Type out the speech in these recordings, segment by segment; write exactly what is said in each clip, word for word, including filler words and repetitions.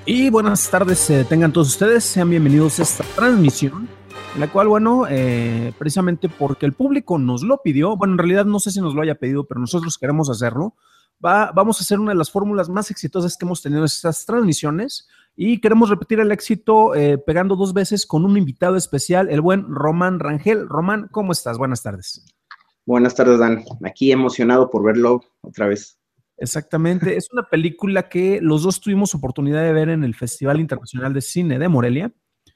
Y buenas tardes, eh, tengan todos ustedes, sean bienvenidos a esta transmisión, en la cual, bueno, eh, precisamente porque el público nos lo pidió, bueno, en realidad no sé si nos lo haya pedido, pero nosotros queremos hacerlo, va, vamos a hacer una de las fórmulas más exitosas que hemos tenido en estas transmisiones y queremos repetir el éxito eh, pegando dos veces con un invitado especial, el buen Román Rangel. Román, ¿cómo estás? Buenas tardes. Buenas tardes, Dan. Aquí emocionado por verlo otra vez. Exactamente, es una película que los dos tuvimos oportunidad de ver en el Festival Internacional de Cine de Morelia.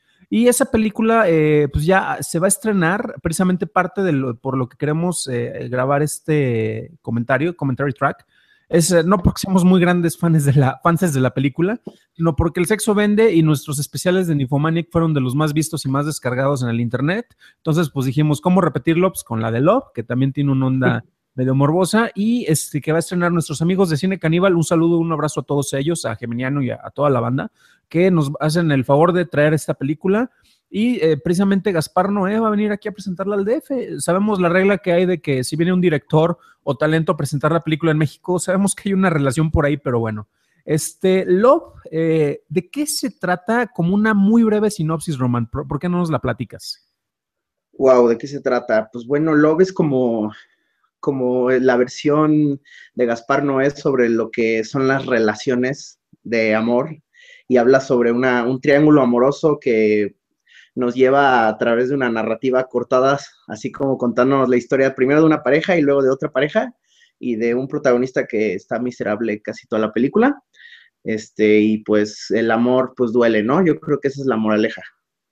Y esa película, eh, pues ya se va a estrenar, precisamente parte de lo, por lo que queremos eh, grabar este comentario, commentary track, es eh, no porque seamos muy grandes fans de, la, fans de la película, sino porque el sexo vende y nuestros especiales de Nymphomaniac fueron de los más vistos y más descargados en el internet. Entonces, pues dijimos, ¿cómo repetirlo? Pues con la de Love, que también tiene una onda medio morbosa, y este que va a estrenar nuestros amigos de Cine Caníbal. Un saludo, un abrazo a todos ellos, a Geminiano y a, a toda la banda, que nos hacen el favor de traer esta película. Y eh, precisamente Gaspar Noé va a venir aquí a presentarla al D F. Sabemos la regla que hay de que si viene un director o talento a presentar la película en México, sabemos que hay una relación por ahí, pero bueno. Este, Love, eh, ¿de qué se trata? Como una muy breve sinopsis, Román. ¿Por, ¿por qué no nos la platicas? Wow, ¿de qué se trata? Pues bueno, Love es como, como la versión de Gaspar Noé sobre lo que son las relaciones de amor y habla sobre una, un triángulo amoroso que nos lleva a través de una narrativa cortada, así como contándonos la historia primero de una pareja y luego de otra pareja y de un protagonista que está miserable casi toda la película. Este, y pues el amor pues duele, ¿no? Yo creo que esa es la moraleja.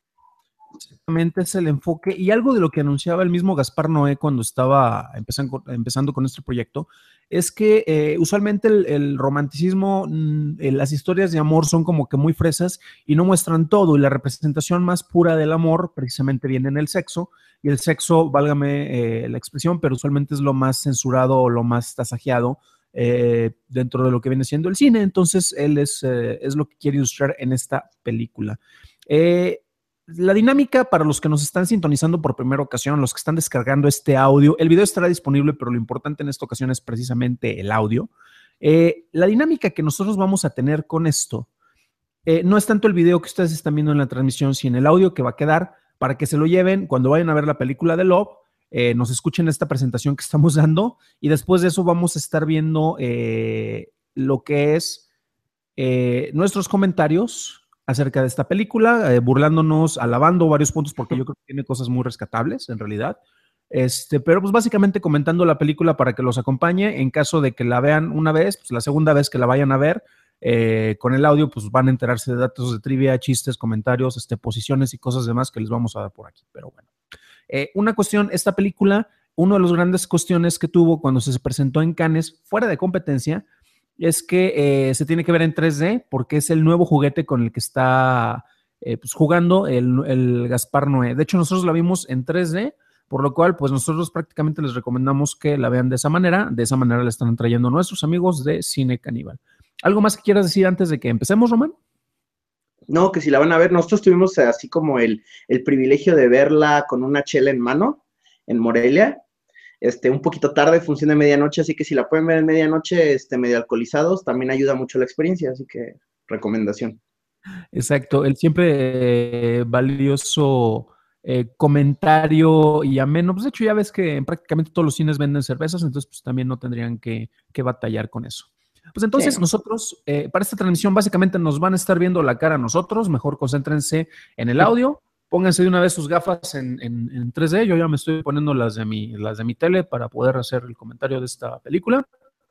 Exactamente, es el enfoque y algo de lo que anunciaba el mismo Gaspar Noé cuando estaba empezando, empezando con este proyecto, es que eh, usualmente el, el romanticismo, eh, las historias de amor son como que muy fresas y no muestran todo, y la representación más pura del amor precisamente viene en el sexo, y el sexo, válgame eh, la expresión, pero usualmente es lo más censurado o lo más tasajeado eh, dentro de lo que viene siendo el cine. Entonces él es, eh, es lo que quiere ilustrar en esta película. Eh, La dinámica para los que nos están sintonizando por primera ocasión, los que están descargando este audio, el video estará disponible, pero lo importante en esta ocasión es precisamente el audio. Eh, la dinámica que nosotros vamos a tener con esto eh, no es tanto el video que ustedes están viendo en la transmisión, sino el audio que va a quedar para que se lo lleven cuando vayan a ver la película de Love, eh, nos escuchen esta presentación que estamos dando, y después de eso vamos a estar viendo eh, lo que es eh, nuestros comentarios acerca de esta película, eh, burlándonos, alabando varios puntos, porque yo creo que tiene cosas muy rescatables en realidad. Este, pero pues básicamente comentando la película para que los acompañe. En caso de que la vean una vez, pues la segunda vez que la vayan a ver, eh, con el audio, pues van a enterarse de datos de trivia, chistes, comentarios, este, posiciones y cosas demás que les vamos a dar por aquí. Pero bueno, eh, una cuestión, esta película, una de las grandes cuestiones que tuvo cuando se presentó en Cannes, fuera de competencia, es que eh, se tiene que ver en tres D porque es el nuevo juguete con el que está eh, pues jugando el, el Gaspar Noé. De hecho, nosotros la vimos en tres D, por lo cual, pues nosotros prácticamente les recomendamos que la vean de esa manera. De esa manera la están trayendo nuestros amigos de Cine Caníbal. ¿Algo más que quieras decir antes de que empecemos, Román? No, que si la van a ver, nosotros tuvimos así como el, el privilegio de verla con una chela en mano en Morelia. Este, un poquito tarde, función de medianoche, así que si la pueden ver en medianoche, este, medio alcoholizados, también ayuda mucho la experiencia, así que recomendación. Exacto, el siempre eh, valioso eh, comentario y ameno. Pues de hecho ya ves que en prácticamente todos los cines venden cervezas, entonces pues también no tendrían que, que batallar con eso. Pues entonces Sí. nosotros, eh, para esta transmisión básicamente nos van a estar viendo la cara a nosotros, mejor concéntrense en el audio, pónganse de una vez sus gafas en, en, en tres D, yo ya me estoy poniendo las de, mi, las de mi tele para poder hacer el comentario de esta película.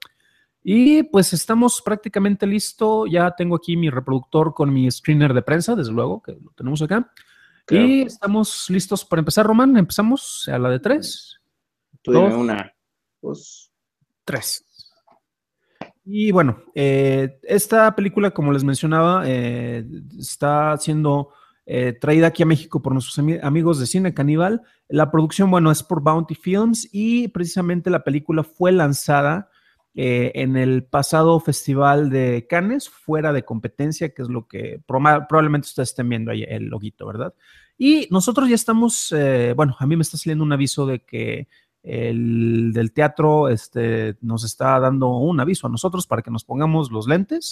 Y pues estamos prácticamente listo. Ya tengo aquí mi reproductor con mi screener de prensa, desde luego, que lo tenemos acá. Claro. Y estamos listos para empezar, Román. Empezamos a la de tres. Tú dime Dos, una. Pues... tres. Y bueno, eh, esta película, como les mencionaba, eh, está siendo eh, traída aquí a México por nuestros ami amigos de Cine Caníbal. La producción, bueno, es por Bounty Films y precisamente la película fue lanzada eh, en el pasado Festival de Cannes, fuera de competencia, que es lo que probablemente ustedes estén viendo ahí el loguito, ¿verdad? Y nosotros ya estamos, eh, bueno, a mí me está saliendo un aviso de que el del teatro este, nos está dando un aviso a nosotros para que nos pongamos los lentes,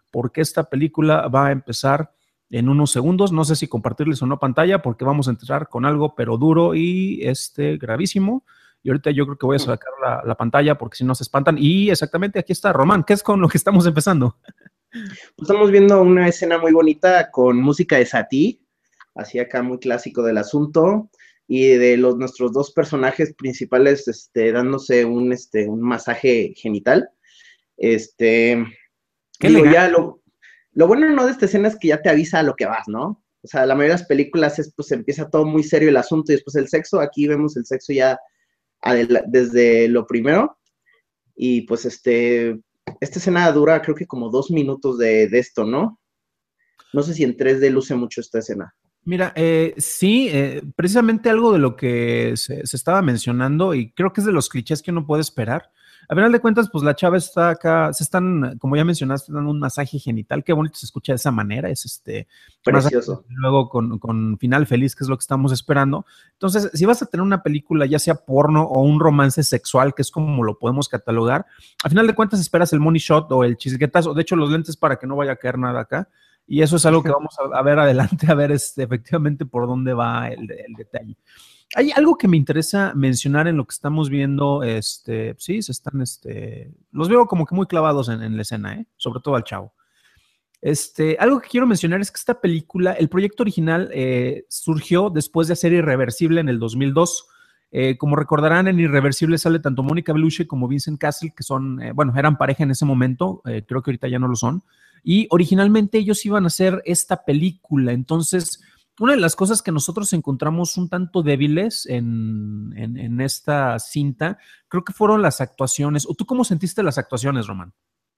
porque esta película va a empezar en unos segundos. No sé si compartirles o no pantalla, porque vamos a entrar con algo, pero duro y este, gravísimo. Y ahorita yo creo que voy a sacar la, la pantalla porque si no se espantan. Y exactamente aquí está Román, ¿qué es con lo que estamos empezando? Pues estamos viendo una escena muy bonita con música de Satie, así acá muy clásico del asunto, y de los nuestros dos personajes principales este, dándose un, este, un masaje genital. Este, Qué digo, elegante. ya lo, lo bueno no de esta escena es que ya te avisa a lo que vas, ¿no? O sea, la mayoría de las películas es, pues empieza todo muy serio el asunto y después el sexo. Aquí vemos el sexo ya desde lo primero. Y pues este, esta escena dura creo que como dos minutos de, de esto, ¿no? No sé si en tres D luce mucho esta escena. Mira, eh, sí, eh, precisamente algo de lo que se, se estaba mencionando y creo que es de los clichés que uno puede esperar. A final de cuentas, pues la chava está acá, se están, como ya mencionaste, dando un masaje genital. Qué bonito se escucha de esa manera. Es este masaje Precioso. luego con, con final feliz, que es lo que estamos esperando. Entonces, si vas a tener una película, ya sea porno o un romance sexual, que es como lo podemos catalogar, a final de cuentas esperas el money shot o el chisguetazo. De hecho, los lentes para que no vaya a caer nada acá. Y eso es algo que vamos a, a ver adelante, a ver este, efectivamente por dónde va el, el, detalle. Hay algo que me interesa mencionar en lo que estamos viendo, este, sí, se están, este, los veo como que muy clavados en, en la escena, ¿eh? Sobre todo al chavo. Este, algo que quiero mencionar es que esta película, el proyecto original eh, surgió después de hacer Irreversible en el dos mil dos. Eh, como recordarán, en Irreversible sale tanto Mónica Bellucci como Vincent Castle, que son, eh, bueno, eran pareja en ese momento, eh, creo que ahorita ya no lo son. Y originalmente ellos iban a hacer esta película. Entonces, una de las cosas que nosotros encontramos un tanto débiles en, en, en esta cinta, creo que fueron las actuaciones. ¿O tú cómo sentiste las actuaciones, Román?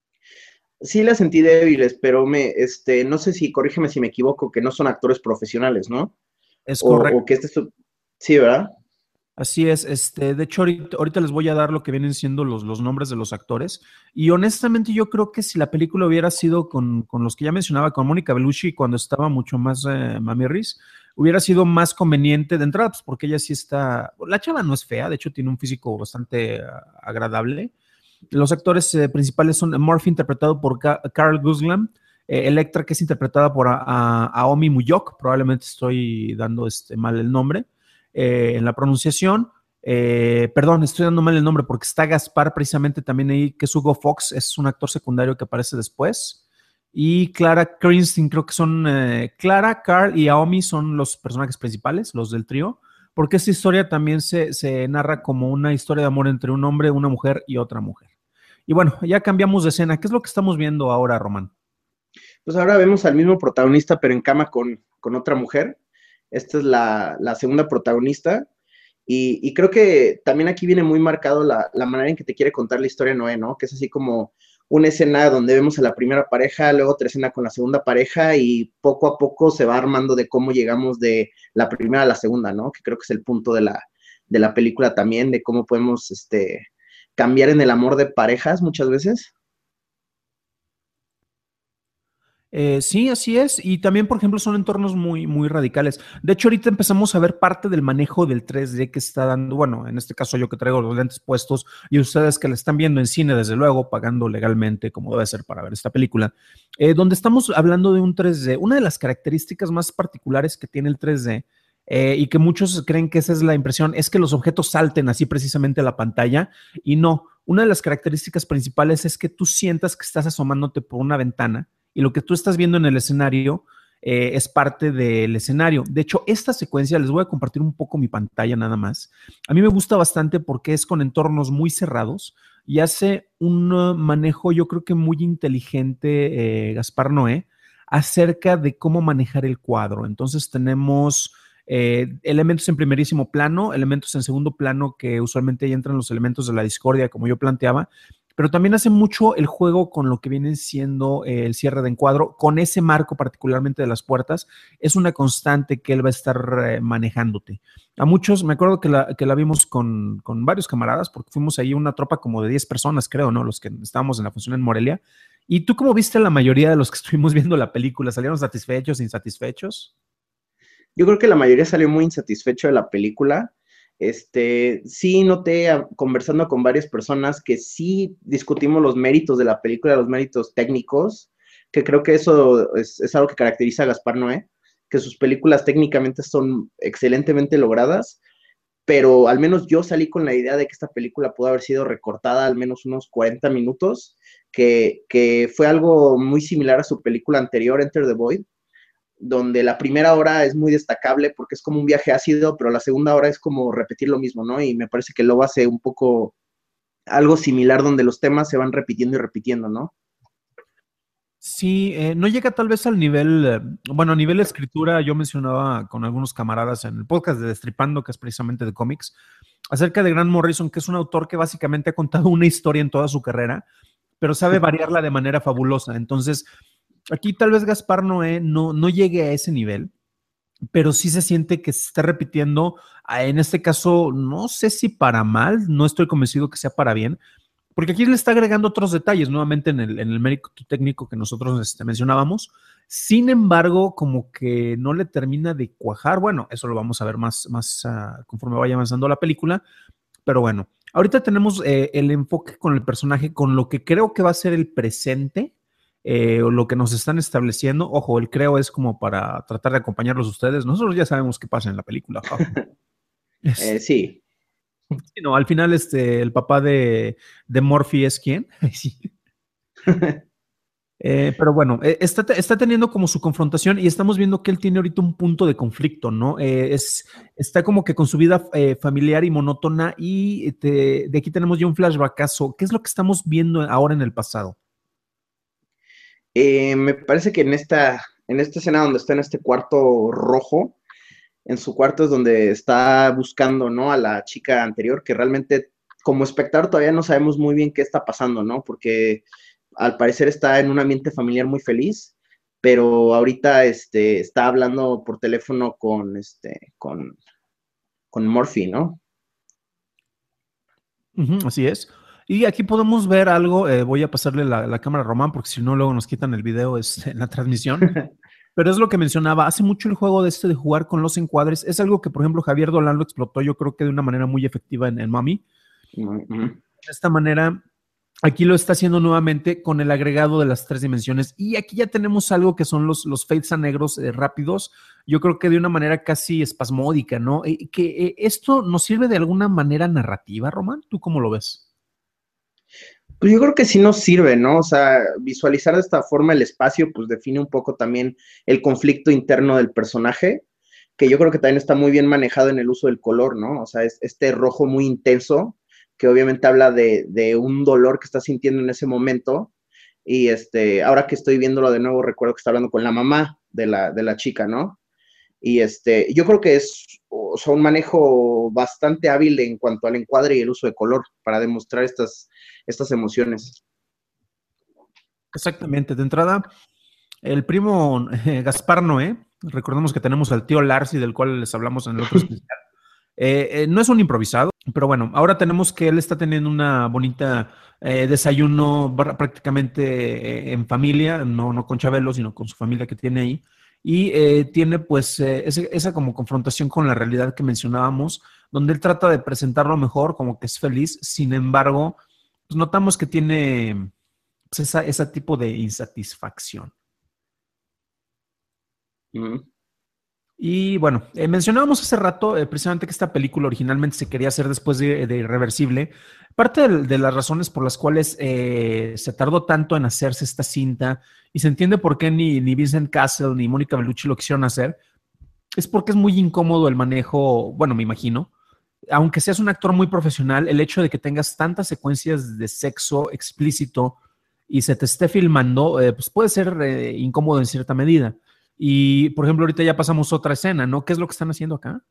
Sí las sentí débiles, pero me, este, no sé si, corrígeme si me equivoco, que no son actores profesionales, ¿no? Es O, correcto. o que este es... Sí, ¿verdad? Así es, este, de hecho ahorita, ahorita les voy a dar lo que vienen siendo los, los nombres de los actores y honestamente yo creo que si la película hubiera sido con, con los que ya mencionaba, con Mónica Bellucci cuando estaba mucho más eh, mamirris, hubiera sido más conveniente de entrada, pues porque ella sí está, la chava no es fea, de hecho tiene un físico bastante uh, agradable. Los actores eh, principales son Murphy interpretado por Ka Carl Guslam, eh, Electra que es interpretada por a, a, Aomi Muyok, probablemente estoy dando este, mal el nombre, Eh, en la pronunciación. Eh, perdón, estoy dando mal el nombre porque está Gaspar precisamente también ahí, que es Hugo Fox, es un actor secundario que aparece después. Y Clara Cranston, creo que son eh, Clara, Carl y Aomi son los personajes principales, los del trío, porque esta historia también se, se narra como una historia de amor entre un hombre, una mujer y otra mujer. Y bueno, ya cambiamos de escena. ¿Qué es lo que estamos viendo ahora, Román? Pues ahora vemos al mismo protagonista, pero en cama con, con otra mujer. Esta es la, la segunda protagonista. Y, y, creo que también aquí viene muy marcado la, la, manera en que te quiere contar la historia Noé, ¿no? Que es así como una escena donde vemos a la primera pareja, luego otra escena con la segunda pareja y poco a poco se va armando de cómo llegamos de la primera a la segunda, ¿no? Que creo que es el punto de la, de la película también, de cómo podemos este, cambiar en el amor de parejas muchas veces. Eh, sí, así es. Y también, por ejemplo, son entornos muy, muy radicales. De hecho, ahorita empezamos a ver parte del manejo del tres D que está dando, bueno, en este caso yo que traigo los lentes puestos y ustedes que la están viendo en cine, desde luego, pagando legalmente como debe ser para ver esta película, eh, donde estamos hablando de un tres D. Una de las características más particulares que tiene el tres D eh, y que muchos creen que esa es la impresión, es que los objetos salten así precisamente a la pantalla y no. Una de las características principales es que tú sientas que estás asomándote por una ventana y lo que tú estás viendo en el escenario eh, es parte del escenario. De hecho, esta secuencia, les voy a compartir un poco mi pantalla nada más. A mí me gusta bastante porque es con entornos muy cerrados y hace un uh, manejo, yo creo que muy inteligente, eh, Gaspar Noé, acerca de cómo manejar el cuadro. Entonces tenemos eh, elementos en primerísimo plano, elementos en segundo plano que usualmente ahí entran los elementos de la discordia, como yo planteaba, pero también hace mucho el juego con lo que viene siendo eh, el cierre de encuadro, con ese marco particularmente de las puertas, es una constante que él va a estar eh, manejándote. A muchos, me acuerdo que la, que la vimos con, con varios camaradas, porque fuimos ahí una tropa como de diez personas, creo, ¿no? Los que estábamos en la función en Morelia. ¿Y tú cómo viste a la mayoría de los que estuvimos viendo la película? ¿Salieron satisfechos, insatisfechos? Yo creo que la mayoría salió muy insatisfecho de la película. Este, sí noté a, conversando con varias personas que sí discutimos los méritos de la película, los méritos técnicos, que creo que eso es, es algo que caracteriza a Gaspar Noé, que sus películas técnicamente son excelentemente logradas, pero al menos yo salí con la idea de que esta película pudo haber sido recortada al menos unos cuarenta minutos, que, que fue algo muy similar a su película anterior, Enter the Void, donde la primera hora es muy destacable porque es como un viaje ácido, pero la segunda hora es como repetir lo mismo, ¿no? Y me parece que Lobo hace un poco algo similar donde los temas se van repitiendo y repitiendo, ¿no? Sí, eh, no llega tal vez al nivel, eh, bueno, a nivel de escritura, yo mencionaba con algunos camaradas en el podcast de Destripando, que es precisamente de cómics, acerca de Grant Morrison, que es un autor que básicamente ha contado una historia en toda su carrera, pero sabe variarla de manera fabulosa. Entonces, aquí tal vez Gaspar Noé no, no llegue a ese nivel, pero sí se siente que se está repitiendo, ah, en este caso, no sé si para mal, no estoy convencido que sea para bien, porque aquí le está agregando otros detalles, nuevamente en el, en el mérito técnico que nosotros este, mencionábamos. Sin embargo, como que no le termina de cuajar. Bueno, eso lo vamos a ver más, más uh, conforme vaya avanzando la película. Pero bueno, ahorita tenemos eh, el enfoque con el personaje, con lo que creo que va a ser el presente, eh, o lo que nos están estableciendo. Ojo, el creo es como para tratar de acompañarlos ustedes. Nosotros ya sabemos qué pasa en la película. eh, sí. Sí, no, al final este, el papá de, de Murphy es quién. Sí. Eh, pero bueno, eh, está, está teniendo como su confrontación y estamos viendo que él tiene ahorita un punto de conflicto, ¿no? Eh, es, está como que con su vida eh, familiar y monótona y te, de aquí tenemos ya un flashbackazo. ¿Qué es lo que estamos viendo ahora en el pasado? Eh, me parece que en esta, en esta escena donde está en este cuarto rojo, en su cuarto es donde está buscando, ¿no? A la chica anterior, que realmente como espectador todavía no sabemos muy bien qué está pasando, ¿no? Porque al parecer está en un ambiente familiar muy feliz, pero ahorita este, está hablando por teléfono con, este, con, con Murphy, ¿no? Ujú, así es. Y aquí podemos ver algo, eh, voy a pasarle la, la cámara a Román porque si no luego nos quitan el video este, en la transmisión. Pero es lo que mencionaba, hace mucho el juego de este de jugar con los encuadres. Es algo que, por ejemplo, Javier Dolan lo explotó, yo creo que de una manera muy efectiva en, en Mami. Uh-huh. De esta manera, aquí lo está haciendo nuevamente con el agregado de las tres dimensiones. Y aquí ya tenemos algo que son los, los fades a negros eh, rápidos, yo creo que de una manera casi espasmódica, ¿no? Eh, que eh, esto nos sirve de alguna manera narrativa, Román. ¿Tú cómo lo ves? Pues yo creo que sí nos sirve, ¿no? O sea, visualizar de esta forma el espacio, pues define un poco también el conflicto interno del personaje, que yo creo que también está muy bien manejado en el uso del color, ¿no? O sea, es este rojo muy intenso, que obviamente habla de, de un dolor que está sintiendo en ese momento. Y este, ahora que estoy viéndolo de nuevo, recuerdo que está hablando con la mamá de la, de la chica, ¿no? Y este, yo creo que es o sea, un manejo bastante hábil en cuanto al encuadre y el uso de color para demostrar estas, estas emociones. Exactamente. De entrada, el primo eh, Gaspar Noé, recordemos que tenemos al tío Larsi, del cual les hablamos en el otro especial. Eh, eh, no es un improvisado, pero bueno, ahora tenemos que él está teniendo una bonita eh, desayuno prácticamente eh, en familia, no, no con Chabelo, sino con su familia que tiene ahí. Y eh, tiene pues eh, ese, esa como confrontación con la realidad que mencionábamos, donde él trata de presentarlo mejor, como que es feliz, sin embargo, pues notamos que tiene pues, esa, ese tipo de insatisfacción. Uh-huh. Y bueno, eh, mencionábamos hace rato eh, precisamente que esta película originalmente se quería hacer después de, de Irreversible. Parte de, de, las razones por las cuales eh, se tardó tanto en hacerse esta cinta, y se entiende por qué ni, ni Vincent Castle ni Mónica Bellucci lo quisieron hacer, es porque es muy incómodo el manejo, bueno, me imagino, aunque seas un actor muy profesional, el hecho de que tengas tantas secuencias de sexo explícito y se te esté filmando, eh, pues puede ser eh, incómodo en cierta medida. Y, por ejemplo, ahorita ya pasamos otra escena, ¿no? ¿Qué es lo que están haciendo acá?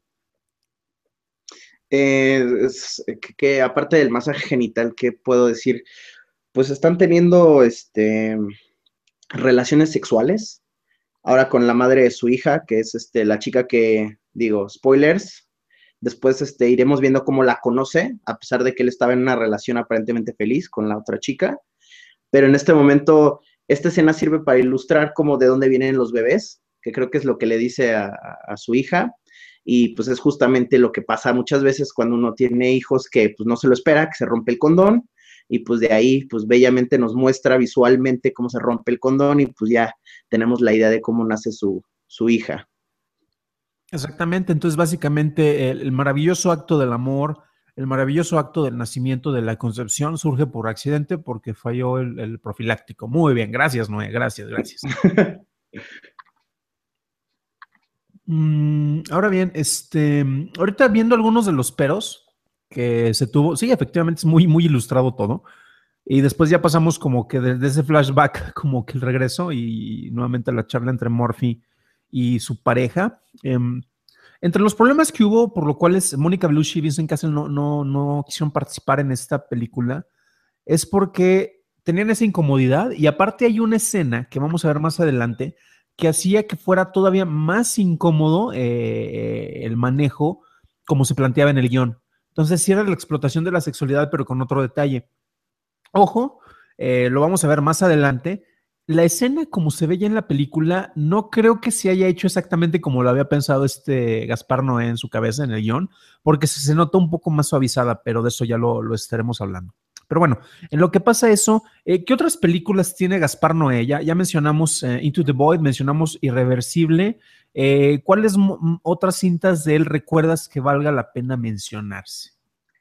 Eh, es, que, que aparte del masaje genital, ¿qué puedo decir? Pues están teniendo este, relaciones sexuales, ahora con la madre de su hija, que es este, la chica que, digo, spoilers, después este, iremos viendo cómo la conoce, a pesar de que él estaba en una relación aparentemente feliz con la otra chica, pero en este momento, esta escena sirve para ilustrar cómo de dónde vienen los bebés, que creo que es lo que le dice a, a su hija, y pues es justamente lo que pasa muchas veces cuando uno tiene hijos que pues no se lo espera, que se rompe el condón, y pues de ahí, pues bellamente nos muestra visualmente cómo se rompe el condón y pues ya tenemos la idea de cómo nace su, su hija. Exactamente, entonces básicamente el, el maravilloso acto del amor, el maravilloso acto del nacimiento de la concepción surge por accidente porque falló el, el profiláctico. Muy bien, gracias Noé, gracias, gracias. Mm, ahora bien, este, ahorita viendo algunos de los peros que se tuvo, sí, efectivamente es muy, muy ilustrado todo. Y después ya pasamos como que desde ese flashback, como que el regreso y nuevamente la charla entre Murphy y su pareja. Eh, entre los problemas que hubo, por lo cuales Mónica Bellucci y Vincent Cassel no, no, no quisieron participar en esta película, es porque tenían esa incomodidad y aparte hay una escena que vamos a ver más adelante que hacía que fuera todavía más incómodo eh, el manejo como se planteaba en el guión. Entonces, sí era la explotación de la sexualidad, pero con otro detalle. Ojo, eh, lo vamos a ver más adelante. La escena, como se ve ya en la película, no creo que se haya hecho exactamente como lo había pensado este Gaspar Noé en su cabeza, en el guión, porque se, se nota un poco más suavizada, pero de eso ya lo, lo estaremos hablando. Pero bueno, en lo que pasa eso, eh, ¿qué otras películas tiene Gaspar Noé? Ya, ya mencionamos eh, Into the Void, mencionamos Irreversible. Eh, ¿Cuáles otras cintas de él recuerdas que valga la pena mencionarse?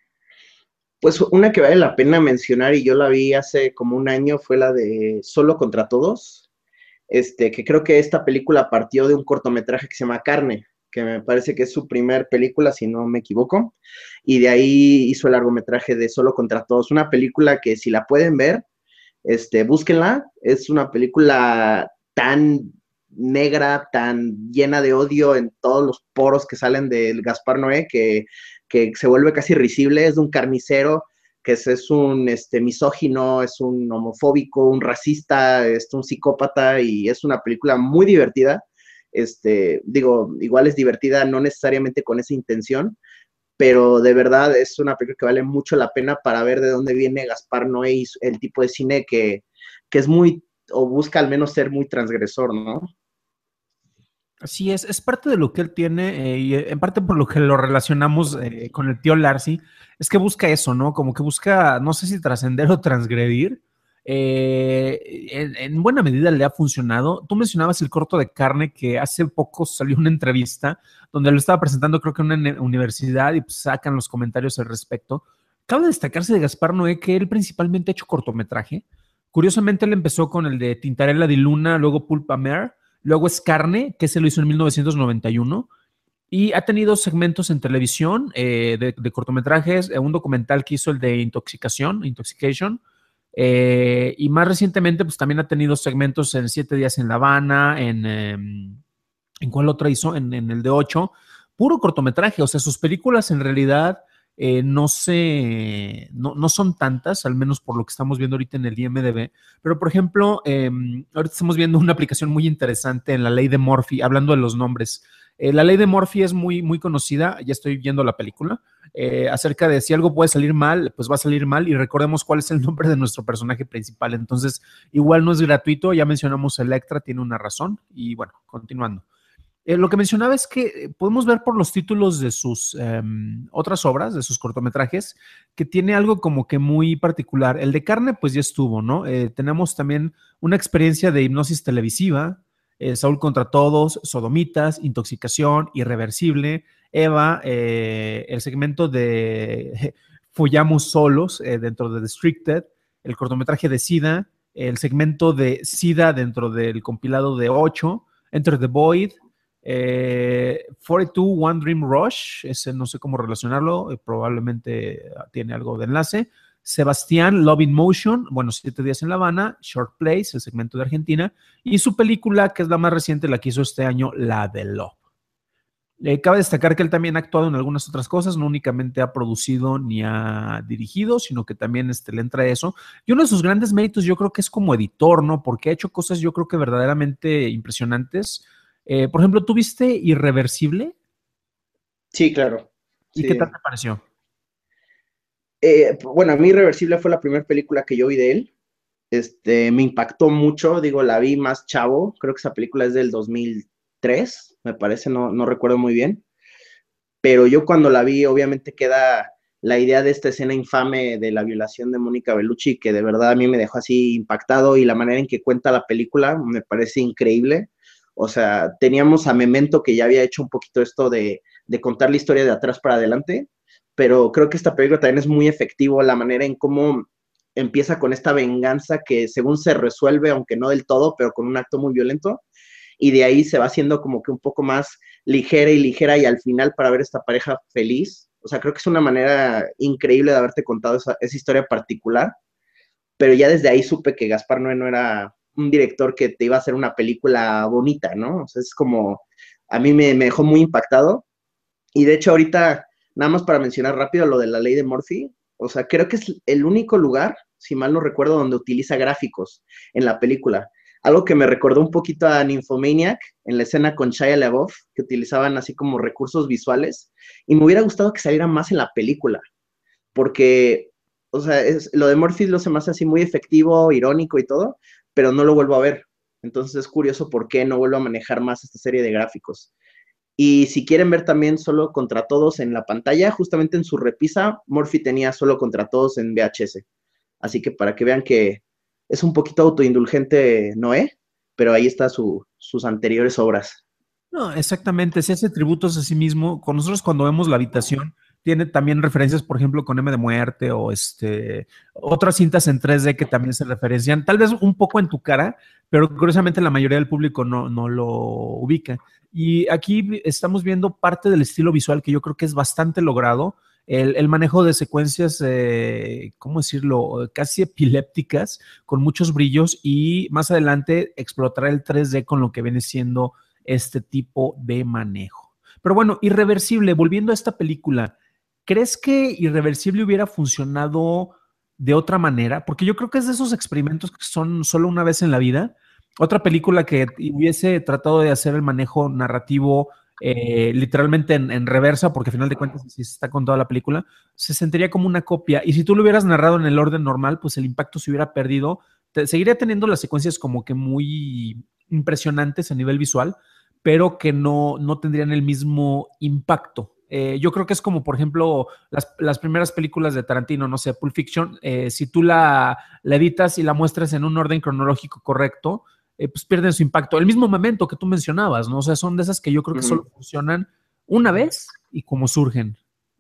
Pues una que vale la pena mencionar y yo la vi hace como un año fue la de Solo contra Todos, este, que creo que esta película partió de un cortometraje que se llama Carne, que me parece que es su primer película, si no me equivoco, y de ahí hizo el largometraje de Solo contra Todos, una película que si la pueden ver, este, búsquenla, es una película tan negra, tan llena de odio en todos los poros que salen del Gaspar Noé, que, que se vuelve casi risible, es de un carnicero, que es, es un este, misógino, es un homofóbico, un racista, es un psicópata, y es una película muy divertida. Este, digo, igual es divertida, no necesariamente con esa intención, pero de verdad es una película que vale mucho la pena para ver de dónde viene Gaspar Noé y el tipo de cine que, que es muy, o busca al menos ser muy transgresor, ¿no? Así es, es parte de lo que él tiene eh, y eh, en parte por lo que lo relacionamos eh, con el tío Larcy, es que busca eso, ¿no? Como que busca, no sé si trascender o transgredir. Eh, en, en, buena medida le ha funcionado. Tú mencionabas el corto de Carne que hace poco salió una entrevista donde lo estaba presentando creo que en una universidad y pues, sacan los comentarios al respecto. Cabe destacarse de Gaspar Noé que él principalmente ha hecho cortometraje. Curiosamente él empezó con el de Tintarella di Luna, luego Pulpa Mare. Luego es Carne, que se lo hizo en mil novecientos noventa y uno. Y ha tenido segmentos en televisión eh, de, de, cortometrajes, eh, un documental que hizo el de Intoxicación, Intoxication. Eh, y más recientemente, pues también ha tenido segmentos en Siete Días en La Habana, en, eh, ¿en cuál otra hizo? En, en el de Ocho. Puro cortometraje, o sea, sus películas en realidad eh, no, se, no, no son tantas, al menos por lo que estamos viendo ahorita en el I M D B, pero por ejemplo, eh, ahorita estamos viendo una aplicación muy interesante en la ley de Murphy, hablando de los nombres. Eh, la ley de Murphy es muy, muy conocida, ya estoy viendo la película, eh, acerca de si algo puede salir mal, pues va a salir mal y recordemos cuál es el nombre de nuestro personaje principal. Entonces, igual no es gratuito, ya mencionamos Electra, tiene una razón y bueno, continuando. Eh, lo que mencionaba es que podemos ver por los títulos de sus eh, otras obras, de sus cortometrajes, que tiene algo como que muy particular. El de Carne, pues ya estuvo, ¿no? Eh, tenemos también una experiencia de hipnosis televisiva, eh, Saúl contra Todos, Sodomitas, Intoxicación, Irreversible, Eva, eh, el segmento de Follamos Solos eh, dentro de Restricted, el cortometraje de SIDA, el segmento de SIDA dentro del compilado de ocho, Enter the Void, eh, cuarenta y dos One Dream Rush, ese no sé cómo relacionarlo, eh, probablemente tiene algo de enlace. Sebastián, Love in Motion, bueno, Siete Días en La Habana, Short Place, el segmento de Argentina, y su película, que es la más reciente, la que hizo este año, la de Love. Eh, cabe destacar que él también ha actuado en algunas otras cosas, no únicamente ha producido ni ha dirigido, sino que también este, le entra eso. Y uno de sus grandes méritos yo creo que es como editor, ¿no? Porque ha hecho cosas yo creo que verdaderamente impresionantes. Eh, por ejemplo, ¿tú viste Irreversible? Sí, claro. ¿Y Sí. qué tal te pareció? Eh, bueno, a mí Irreversible fue la primera película que yo vi de él. Este, me impactó mucho, digo, la vi más chavo, creo que esa película es del dos mil tres, me parece, no, no recuerdo muy bien, pero yo cuando la vi, obviamente queda la idea de esta escena infame de la violación de Mónica Bellucci, que de verdad a mí me dejó así impactado, y la manera en que cuenta la película me parece increíble. O sea, teníamos a Memento, que ya había hecho un poquito esto de, de contar la historia de atrás para adelante, pero creo que esta película también es muy efectivo, la manera en cómo empieza con esta venganza que según se resuelve, aunque no del todo, pero con un acto muy violento, y de ahí se va haciendo como que un poco más ligera y ligera, y al final para ver esta pareja feliz. O sea, creo que es una manera increíble de haberte contado esa, esa historia particular, pero ya desde ahí supe que Gaspar Noé no era un director que te iba a hacer una película bonita, ¿no? O sea, es como, a mí me, me dejó muy impactado, y de hecho ahorita, nada más para mencionar rápido lo de la ley de Murphy, o sea, creo que es el único lugar, si mal no recuerdo, donde utiliza gráficos en la película. Algo que me recordó un poquito a Nymphomaniac, en la escena con Shia LaBeouf, que utilizaban así como recursos visuales, y me hubiera gustado que saliera más en la película, porque, o sea, es, lo de Murphy lo se me hace así muy efectivo, irónico y todo, pero no lo vuelvo a ver. Entonces es curioso por qué no vuelvo a manejar más esta serie de gráficos. Y si quieren ver también Solo contra Todos en la pantalla, justamente en su repisa, Murphy tenía Solo contra Todos en V H S. Así que para que vean que es un poquito autoindulgente Noé, pero ahí está su, sus anteriores obras. No, exactamente, se hace tributos a sí mismo. Con nosotros cuando vemos La Habitación, tiene también referencias, por ejemplo, con M de Muerte o este, otras cintas en tres D que también se referencian, tal vez un poco en tu cara, pero curiosamente la mayoría del público no, no lo ubica. Y aquí estamos viendo parte del estilo visual que yo creo que es bastante logrado. El, el manejo de secuencias, eh, ¿cómo decirlo? Casi epilépticas, con muchos brillos, y más adelante explotará el tres D con lo que viene siendo este tipo de manejo. Pero bueno, Irreversible, volviendo a esta película, ¿crees que Irreversible hubiera funcionado de otra manera? Porque yo creo que es de esos experimentos que son solo una vez en la vida. Otra película que hubiese tratado de hacer el manejo narrativo eh, literalmente en, en reversa, porque al final de cuentas, si se está con toda la película, se sentiría como una copia. Y si tú lo hubieras narrado en el orden normal, pues el impacto se hubiera perdido. Te, seguiría teniendo las secuencias como que muy impresionantes a nivel visual, pero que no, no tendrían el mismo impacto. Eh, yo creo que es como, por ejemplo, las, las primeras películas de Tarantino, no sé, Pulp Fiction, eh, si tú la, la editas y la muestras en un orden cronológico correcto, eh, pues pierden su impacto. El mismo momento que tú mencionabas, ¿no? O sea, son de esas que yo creo que solo funcionan una vez y como surgen.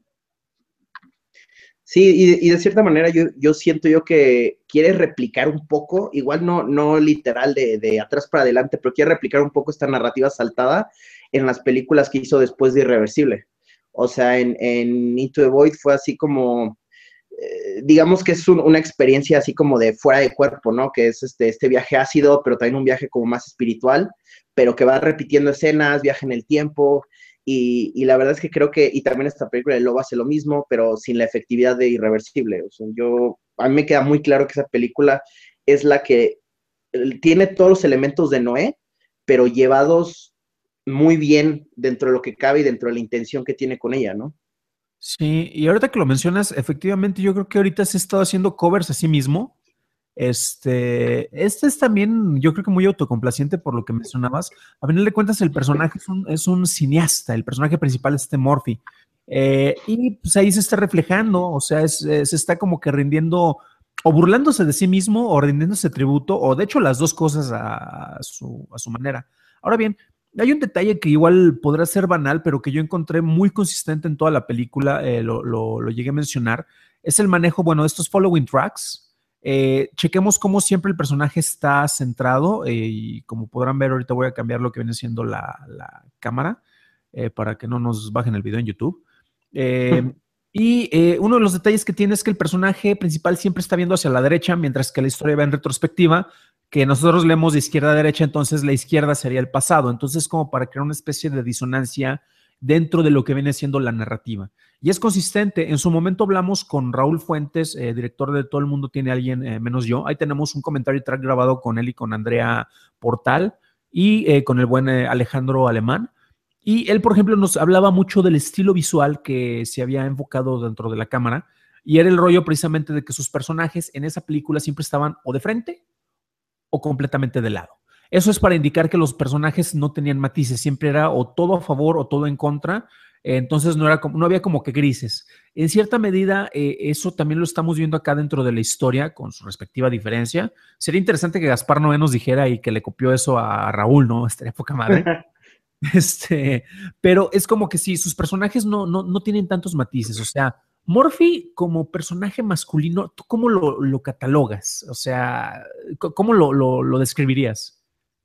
Sí, y, y de cierta manera yo, yo siento yo que quiere replicar un poco, igual no, no literal de, de atrás para adelante, pero quiere replicar un poco esta narrativa saltada en las películas que hizo después de Irreversible. O sea, en, en Into the Void fue así como, eh, digamos que es un, una experiencia así como de fuera de cuerpo, ¿no? Que es este, este viaje ácido, pero también un viaje como más espiritual, pero que va repitiendo escenas, viaje en el tiempo. Y, y, la verdad es que creo que, y también esta película de Lobo hace lo mismo, pero sin la efectividad de Irreversible. O sea, yo, a mí me queda muy claro que esa película es la que tiene todos los elementos de Noé, pero llevados muy bien dentro de lo que cabe y dentro de la intención que tiene con ella, ¿no? Sí, y ahorita que lo mencionas, efectivamente yo creo que ahorita se ha estado haciendo covers a sí mismo. Este, este es también, yo creo que muy autocomplaciente por lo que mencionabas. A final de cuentas, el personaje es un, es un cineasta, el personaje principal es este Murphy. Eh, y pues ahí se está reflejando, o sea, es, eh, se está como que rindiendo o burlándose de sí mismo o rindiéndose tributo, o de hecho las dos cosas a, a su, a su manera. Ahora bien, hay un detalle que igual podrá ser banal, pero que yo encontré muy consistente en toda la película, eh, lo, lo, lo llegué a mencionar, es el manejo, bueno, de estos following tracks. Eh, chequemos cómo siempre el personaje está centrado, eh, y como podrán ver ahorita voy a cambiar lo que viene siendo la, la cámara, eh, para que no nos bajen el video en YouTube. Eh, y eh, uno de los detalles que tiene es que el personaje principal siempre está viendo hacia la derecha, mientras que la historia va en retrospectiva, que nosotros leemos de izquierda a derecha, entonces la izquierda sería el pasado. Entonces, como para crear una especie de disonancia dentro de lo que viene siendo la narrativa. Y es consistente. En su momento hablamos con Raúl Fuentes, eh, director de Todo el Mundo Tiene a Alguien, eh, menos yo. Ahí tenemos un comentario track grabado con él y con Andrea Portal y eh, con el buen eh, Alejandro Alemán. Y él, por ejemplo, nos hablaba mucho del estilo visual que se había enfocado dentro de la cámara. Y era el rollo precisamente de que sus personajes en esa película siempre estaban o de frente o completamente de lado. Eso es para indicar que los personajes no tenían matices, siempre era o todo a favor o todo en contra. Eh, entonces no, era como, no había como que grises. En cierta medida, eh, eso también lo estamos viendo acá dentro de la historia, con su respectiva diferencia. Sería interesante que Gaspar Noé nos dijera y que le copió eso a Raúl, ¿no? Estaría poca madre. Este, pero es como que sí, sus personajes no, no, no tienen tantos matices. O sea, Murphy como personaje masculino, ¿tú cómo lo, lo catalogas? O sea, ¿cómo lo, lo, lo describirías?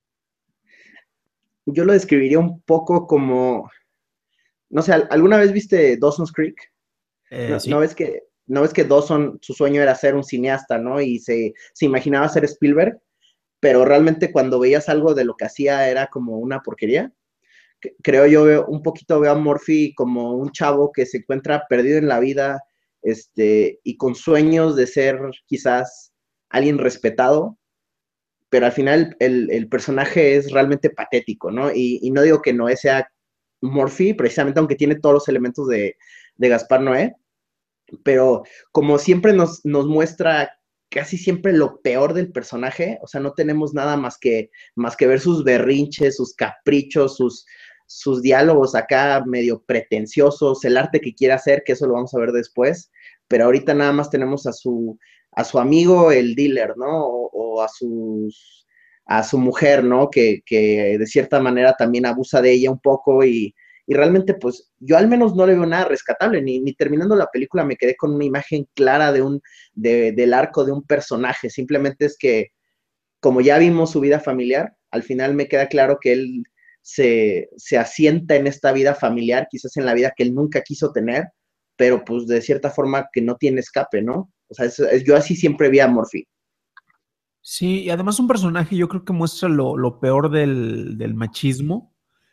Yo lo describiría un poco como, no sé, ¿alguna vez viste Dawson's Creek? Eh, No, no sí. ves que, no ves que Dawson, su sueño era ser un cineasta, ¿no? Y se, se imaginaba ser Spielberg, pero realmente cuando veías algo de lo que hacía era como una porquería. Creo yo veo, un poquito veo a Murphy como un chavo que se encuentra perdido en la vida, este, y con sueños de ser quizás alguien respetado, pero al final el, el personaje es realmente patético, ¿no? Y, y, no digo que Noé sea Murphy, precisamente aunque tiene todos los elementos de, de Gaspar Noé, pero como siempre nos, nos muestra casi siempre lo peor del personaje, o sea, no tenemos nada más que, más que ver sus berrinches, sus caprichos, sus, sus diálogos acá medio pretenciosos, el arte que quiere hacer, que eso lo vamos a ver después, pero ahorita nada más tenemos a su, a su amigo, el dealer, ¿no? O, o a sus a su mujer, ¿no? Que, que de cierta manera también abusa de ella un poco y, y realmente, pues, yo al menos no le veo nada rescatable, ni, ni terminando la película me quedé con una imagen clara de un, de, del arco de un personaje, simplemente es que, como ya vimos su vida familiar, al final me queda claro que él se, se asienta en esta vida familiar, quizás en la vida que él nunca quiso tener, pero pues de cierta forma que no tiene escape, ¿no? O sea, es, es, yo así siempre vi a Murphy. Sí, y además un personaje yo creo que muestra lo, lo peor del, del machismo.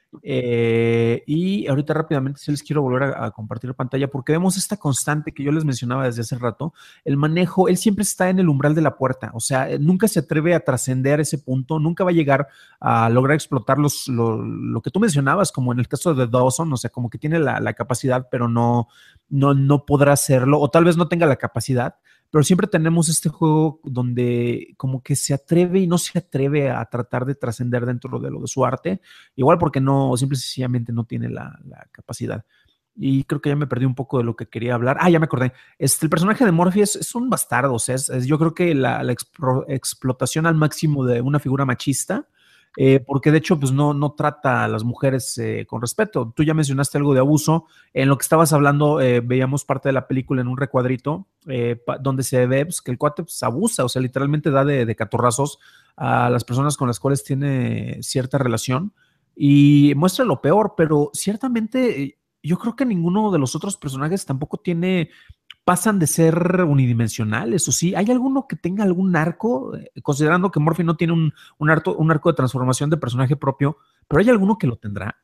Eh, y ahorita rápidamente sí les quiero volver a, a compartir pantalla porque vemos esta constante que yo les mencionaba desde hace rato, el manejo, él siempre está en el umbral de la puerta, o sea, eh, nunca se atreve a trascender ese punto, nunca va a llegar a lograr explotar los, lo, lo que tú mencionabas, como en el caso de Dawson, o sea, como que tiene la, la capacidad, pero no, no, no podrá hacerlo, o tal vez no tenga la capacidad, pero siempre tenemos este juego donde como que se atreve y no se atreve a tratar de trascender dentro de lo de su arte, igual porque no, simple y sencillamente no tiene la, la, capacidad. Y creo que ya me perdí un poco de lo que quería hablar. Ah, ya me acordé. Este, el personaje de Murphy es, es un bastardo, o sea, es, es, yo creo que la, la expro, explotación al máximo de una figura machista, eh, porque de hecho pues no, no trata a las mujeres eh, con respeto. Tú ya mencionaste algo de abuso. En lo que estabas hablando, eh, veíamos parte de la película en un recuadrito eh, pa, donde se ve pues, que el cuate pues, abusa, o sea, literalmente da de, de catorrazos a las personas con las cuales tiene cierta relación y muestra lo peor, pero ciertamente eh, yo creo que ninguno de los otros personajes tampoco tiene, pasan de ser unidimensionales, o sí, ¿hay alguno que tenga algún arco? Eh, considerando que Murphy no tiene un, un, arco, un arco de transformación de personaje propio, pero ¿hay alguno que lo tendrá?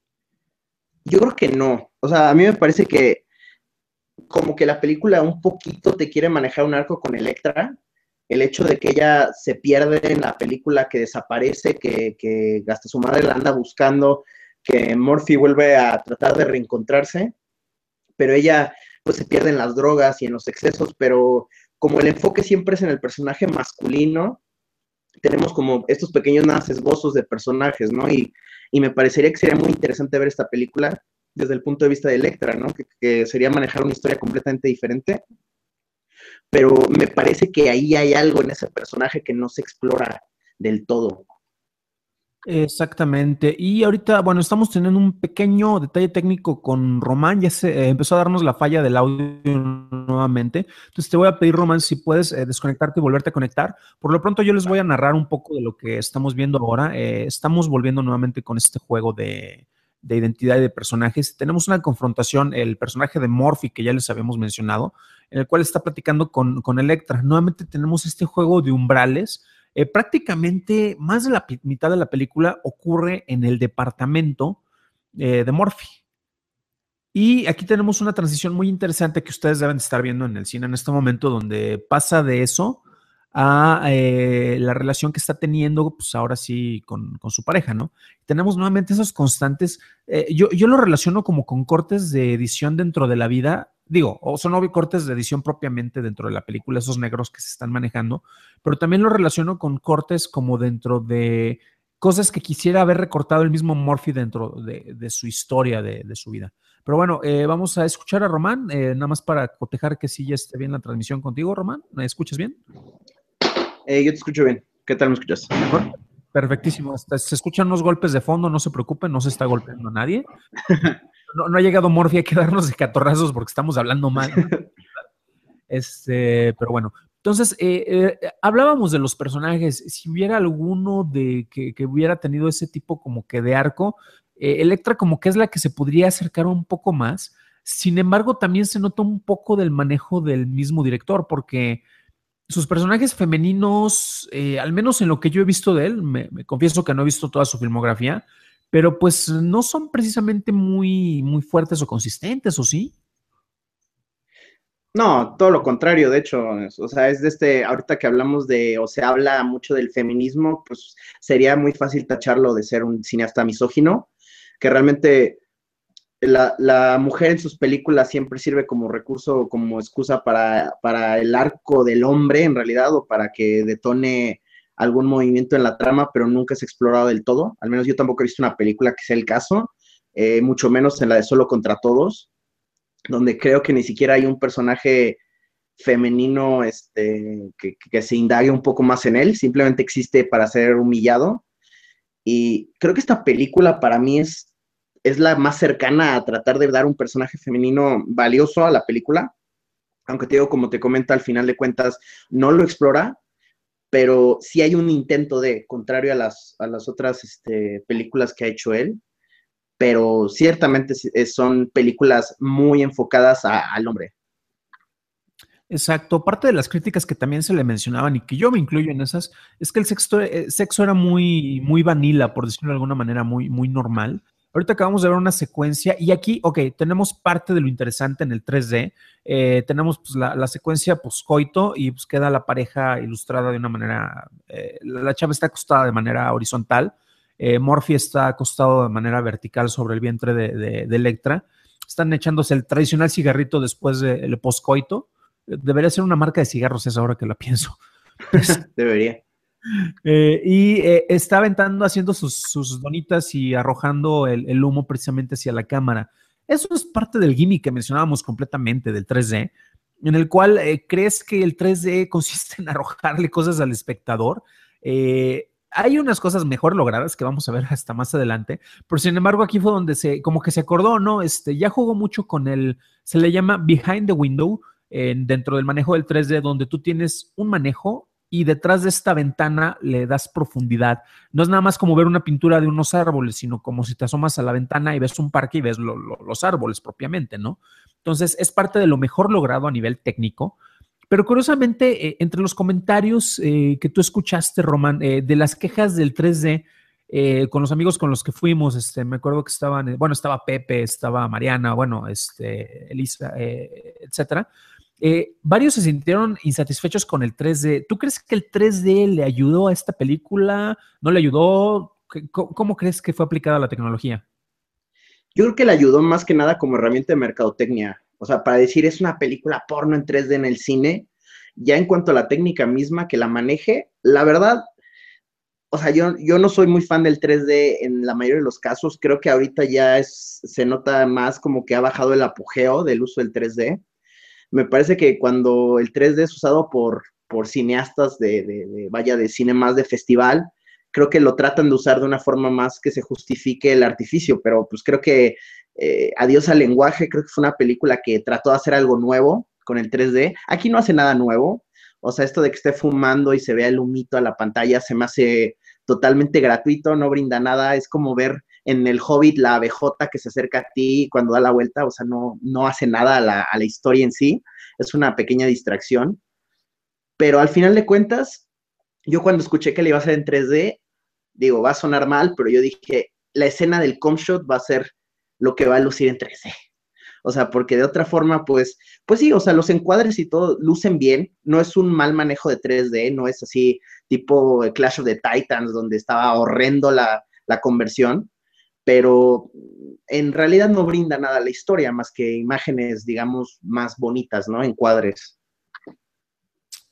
Yo creo que no, o sea, a mí me parece que como que la película un poquito te quiere manejar un arco con Electra, el hecho de que ella se pierde en la película, que desaparece, que, que hasta su madre la anda buscando, que Murphy vuelve a tratar de reencontrarse, pero ella pues se pierde en las drogas y en los excesos, pero como el enfoque siempre es en el personaje masculino, tenemos como estos pequeños nada esbozos de personajes, ¿no? Y, y me parecería que sería muy interesante ver esta película desde el punto de vista de Electra, ¿no? Que, que sería manejar una historia completamente diferente, pero me parece que ahí hay algo en ese personaje que no se explora del todo. Exactamente. Y ahorita, bueno, estamos teniendo un pequeño detalle técnico con Román. Ya se eh, empezó a darnos la falla del audio nuevamente. Entonces te voy a pedir, Román, si puedes eh, desconectarte y volverte a conectar. Por lo pronto yo les voy a narrar un poco de lo que estamos viendo ahora. Eh, estamos volviendo nuevamente con este juego de, de identidad y de personajes. Tenemos una confrontación, el personaje de Morphy, que ya les habíamos mencionado, en el cual está platicando con, con Electra. Nuevamente tenemos este juego de umbrales. Eh, prácticamente más de la mitad de la película ocurre en el departamento eh, de Murphy. Y aquí tenemos una transición muy interesante que ustedes deben estar viendo en el cine en este momento, donde pasa de eso a eh, la relación que está teniendo, pues ahora sí, con, con su pareja, ¿no? Tenemos nuevamente esos constantes, eh, yo, yo lo relaciono como con cortes de edición dentro de la vida, digo, o son obvio cortes de edición propiamente dentro de la película, esos negros que se están manejando, pero también lo relaciono con cortes como dentro de cosas que quisiera haber recortado el mismo Murphy dentro de, de su historia, de, de su vida. Pero bueno, eh, vamos a escuchar a Román, eh, nada más para cotejar que sí ya esté bien la transmisión contigo, Román. ¿Me escuchas bien? Eh, yo te escucho bien. ¿Qué tal me escuchas? ¿Mejor? Perfectísimo. Hasta se escuchan unos golpes de fondo, no se preocupen, no se está golpeando a nadie. No, no ha llegado Morphy a quedarnos de catorrazos porque estamos hablando mal. Este, pero bueno. Entonces, eh, eh, hablábamos de los personajes. Si hubiera alguno de que, que hubiera tenido ese tipo como que de arco, eh, Electra como que es la que se podría acercar un poco más. Sin embargo, también se nota un poco del manejo del mismo director, porque sus personajes femeninos, eh, al menos en lo que yo he visto de él, me, me confieso que no he visto toda su filmografía, pero pues no son precisamente muy, muy fuertes o consistentes, ¿o sí? No, todo lo contrario, de hecho, es- o sea, es de este, ahorita que hablamos de, o se habla mucho del feminismo, pues sería muy fácil tacharlo de ser un cineasta misógino, que realmente la, la mujer en sus películas siempre sirve como recurso, como excusa para, para el arco del hombre, en realidad, o para que detone algún movimiento en la trama, pero nunca es explorado del todo. Al menos yo tampoco he visto una película que sea el caso, eh, mucho menos en la de Solo contra Todos, donde creo que ni siquiera hay un personaje femenino este, que, que se indague un poco más en él, simplemente existe para ser humillado. Y creo que esta película para mí es, es la más cercana a tratar de dar un personaje femenino valioso a la película, aunque te digo, como te comento, al final de cuentas no lo explora, pero sí hay un intento de, contrario a las, a las otras este, películas que ha hecho él, pero ciertamente son películas muy enfocadas a, al hombre. Exacto. Parte de las críticas que también se le mencionaban y que yo me incluyo en esas, es que el sexo, eh, sexo era muy, muy vanilla, por decirlo de alguna manera, muy, muy normal. Ahorita acabamos de ver una secuencia y aquí, ok, tenemos parte de lo interesante en el tres D. Eh, tenemos pues, la, la secuencia poscoito y pues queda la pareja ilustrada de una manera, eh, la chava está acostada de manera horizontal, eh, Morphy está acostado de manera vertical sobre el vientre de, de, de Electra. Están echándose el tradicional cigarrito después del poscoito. Debería ser una marca de cigarros esa hora que la pienso. Debería. Eh, y eh, está aventando, haciendo sus, sus, donitas y arrojando el, el, humo precisamente hacia la cámara. Eso es parte del gimmick que mencionábamos completamente del tres D, en el cual eh, crees que el tres D consiste en arrojarle cosas al espectador. Eh, hay unas cosas mejor logradas que vamos a ver hasta más adelante, pero sin embargo aquí fue donde se, como que se acordó, ¿no? Este, ya jugó mucho con el, se le llama behind the window, eh, dentro del manejo del tres D, donde tú tienes un manejo y detrás de esta ventana le das profundidad. No es nada más como ver una pintura de unos árboles, sino como si te asomas a la ventana y ves un parque y ves lo, lo, los árboles propiamente, ¿no? Entonces es parte de lo mejor logrado a nivel técnico. Pero curiosamente, eh, entre los comentarios eh, que tú escuchaste, Román, eh, de las quejas del tres D, eh, con los amigos con los que fuimos, este, me acuerdo que estaban, bueno, estaba Pepe, estaba Mariana, bueno, este, Elisa, eh, etcétera. Eh, varios se sintieron insatisfechos con el tres D. ¿Tú crees que el tres D le ayudó a esta película? ¿No le ayudó? ¿Cómo, cómo crees que fue aplicada la tecnología? Yo creo que le ayudó más que nada como herramienta de mercadotecnia. O sea, para decir es una película porno en tres D en el cine, ya en cuanto a la técnica misma que la maneje, la verdad, o sea, yo, yo no soy muy fan del tres D en la mayoría de los casos. Creo que ahorita ya es, se nota más como que ha bajado el apogeo del uso del tres D. Me parece que cuando el tres D es usado por, por cineastas de, de, de, vaya, de cine más de festival, creo que lo tratan de usar de una forma más que se justifique el artificio, pero pues creo que eh, Adiós al lenguaje, creo que fue una película que trató de hacer algo nuevo con el tres D. Aquí no hace nada nuevo, o sea, esto de que esté fumando y se vea el humito a la pantalla se me hace totalmente gratuito, no brinda nada, es como ver en el Hobbit la abejota que se acerca a ti cuando da la vuelta, o sea, no, no hace nada a la, a la historia en sí, es una pequeña distracción, pero al final de cuentas, yo cuando escuché que le iba a hacer en tres D, digo, va a sonar mal, pero yo dije, la escena del com shot va a ser lo que va a lucir en tres D. O sea, porque de otra forma, pues, pues sí, o sea, los encuadres y todo lucen bien, no es un mal manejo de tres D, no es así tipo Clash of the Titans, donde estaba horrendo la, la conversión, pero en realidad no brinda nada a la historia, más que imágenes, digamos, más bonitas, ¿no? Encuadres.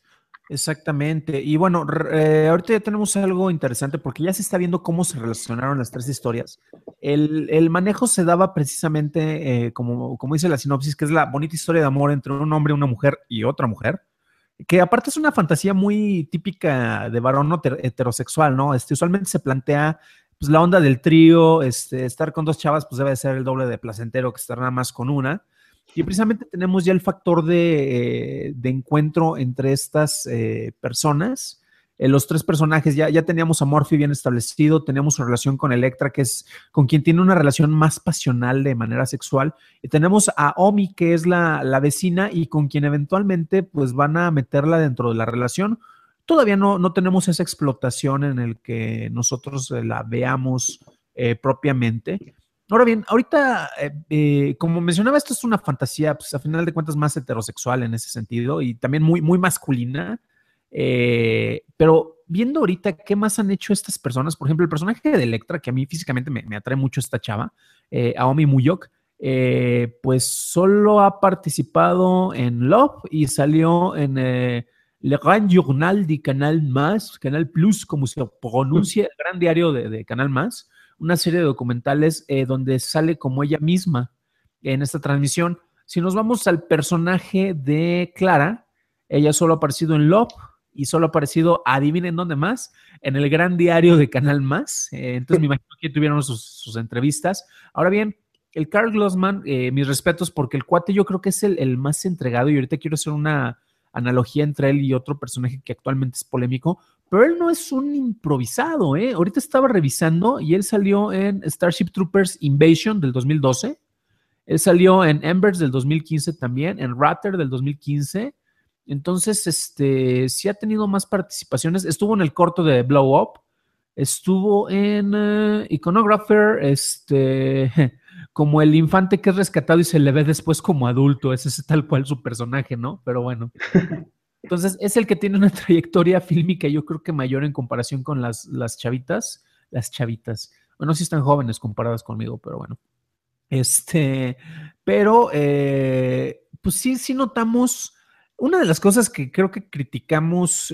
Exactamente. Y bueno, re- eh, ahorita ya tenemos algo interesante porque ya se está viendo cómo se relacionaron las tres historias. El, el manejo se daba precisamente, eh, como, como dice la sinopsis, que es la bonita historia de amor entre un hombre, una mujer y otra mujer, que aparte es una fantasía muy típica de varón heter- heterosexual, ¿no? Este, usualmente se plantea pues, la onda del trío, este, estar con dos chavas, pues debe de ser el doble de placentero que estar nada más con una. Y precisamente tenemos ya el factor de, eh, de encuentro entre estas eh, personas. Eh, los tres personajes, ya, ya teníamos a Morphy bien establecido, teníamos su relación con Electra, que es con quien tiene una relación más pasional de manera sexual, y tenemos a Omi, que es la, la vecina y con quien eventualmente pues van a meterla dentro de la relación. Todavía no, no tenemos esa explotación en el que nosotros eh, la veamos eh, propiamente. Ahora bien, ahorita, eh, eh, como mencionaba, esto es una fantasía, pues a final de cuentas más heterosexual en ese sentido y también muy, muy masculina. Eh, pero viendo ahorita qué más han hecho estas personas, por ejemplo, el personaje de Electra, que a mí físicamente me, me atrae mucho esta chava, eh, Aomi Muyok, eh, pues solo ha participado en Love y salió en eh, Le Grand Journal de Canal Más, Canal Plus, como se pronuncia, el gran diario de, de Canal Más, una serie de documentales eh, donde sale como ella misma en esta transmisión. Si nos vamos al personaje de Clara, ella solo ha aparecido en Love y solo ha aparecido, adivinen dónde más, en el gran diario de Canal Más. Eh, entonces me imagino que tuvieron sus, sus entrevistas. Ahora bien, el Karl Glossman, eh, mis respetos, porque el cuate yo creo que es el, el más entregado y ahorita quiero hacer una analogía entre él y otro personaje que actualmente es polémico, pero él no es un improvisado, ¿eh? Ahorita estaba revisando y él salió en Starship Troopers Invasion del dos mil doce, él salió en Embers del dos mil quince también, en Ratter del dos mil quince, entonces, este, sí ha tenido más participaciones, estuvo en el corto de Blow Up, estuvo en uh, Iconographer, este, como el infante que es rescatado y se le ve después como adulto, ese es tal cual su personaje, ¿no? Pero bueno. Entonces, es el que tiene una trayectoria fílmica, yo creo que mayor en comparación con las, las chavitas, las chavitas. Bueno, sí están jóvenes comparadas conmigo, pero bueno. Este, pero, eh, pues sí, sí notamos, una de las cosas que creo que criticamos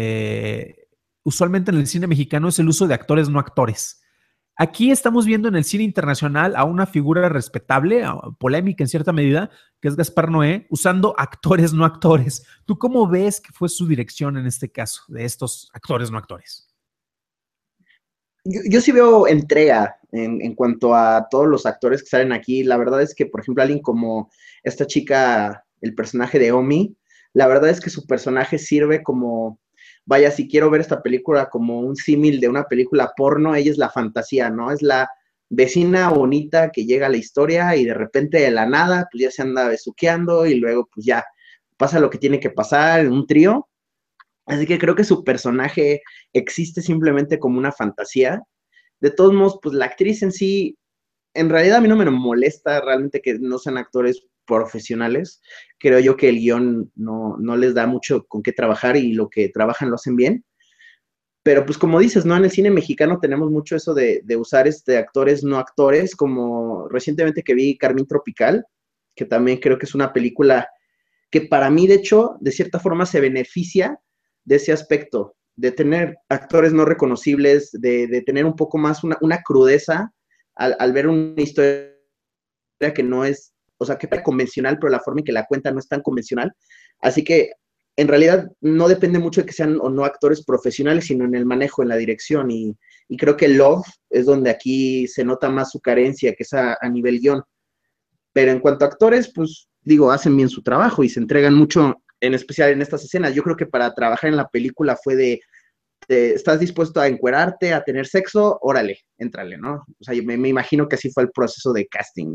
eh, usualmente en el cine mexicano es el uso de actores no actores. Aquí estamos viendo en el cine internacional a una figura respetable, a- polémica en cierta medida, que es Gaspar Noé, usando actores no actores. ¿Tú cómo ves que fue su dirección en este caso, de estos actores no actores? Yo, yo sí veo entrega en, en cuanto a todos los actores que salen aquí. La verdad es que, por ejemplo, alguien como esta chica, el personaje de Omi, la verdad es que su personaje sirve como, vaya, si quiero ver esta película como un símil de una película porno, ella es la fantasía, ¿no? Es la vecina bonita que llega a la historia y de repente de la nada, pues ya se anda besuqueando y luego pues ya pasa lo que tiene que pasar en un trío. Así que creo que su personaje existe simplemente como una fantasía. De todos modos, pues la actriz en sí, en realidad a mí no me molesta realmente que no sean actores profesionales. Creo yo que el guión no, no les da mucho con qué trabajar y lo que trabajan lo hacen bien. Pero pues como dices, ¿no? En el cine mexicano tenemos mucho eso de, de usar este, actores no actores, como recientemente que vi Carmín Tropical, que también creo que es una película que para mí, de hecho, de cierta forma se beneficia de ese aspecto, de tener actores no reconocibles, de, de tener un poco más una, una crudeza al, al, ver una historia que no es, o sea, que es convencional, pero la forma en que la cuenta no es tan convencional. Así que en realidad no depende mucho de que sean o no actores profesionales, sino en el manejo, en la dirección. Y, y creo que Love es donde aquí se nota más su carencia, que es a, a nivel guión. Pero en cuanto a actores, pues digo, hacen bien su trabajo y se entregan mucho, en especial en estas escenas. Yo creo que para trabajar en la película fue de, de ¿estás dispuesto a encuerarte, a tener sexo? Órale, éntrale, ¿no? O sea, me, me imagino que así fue el proceso de casting.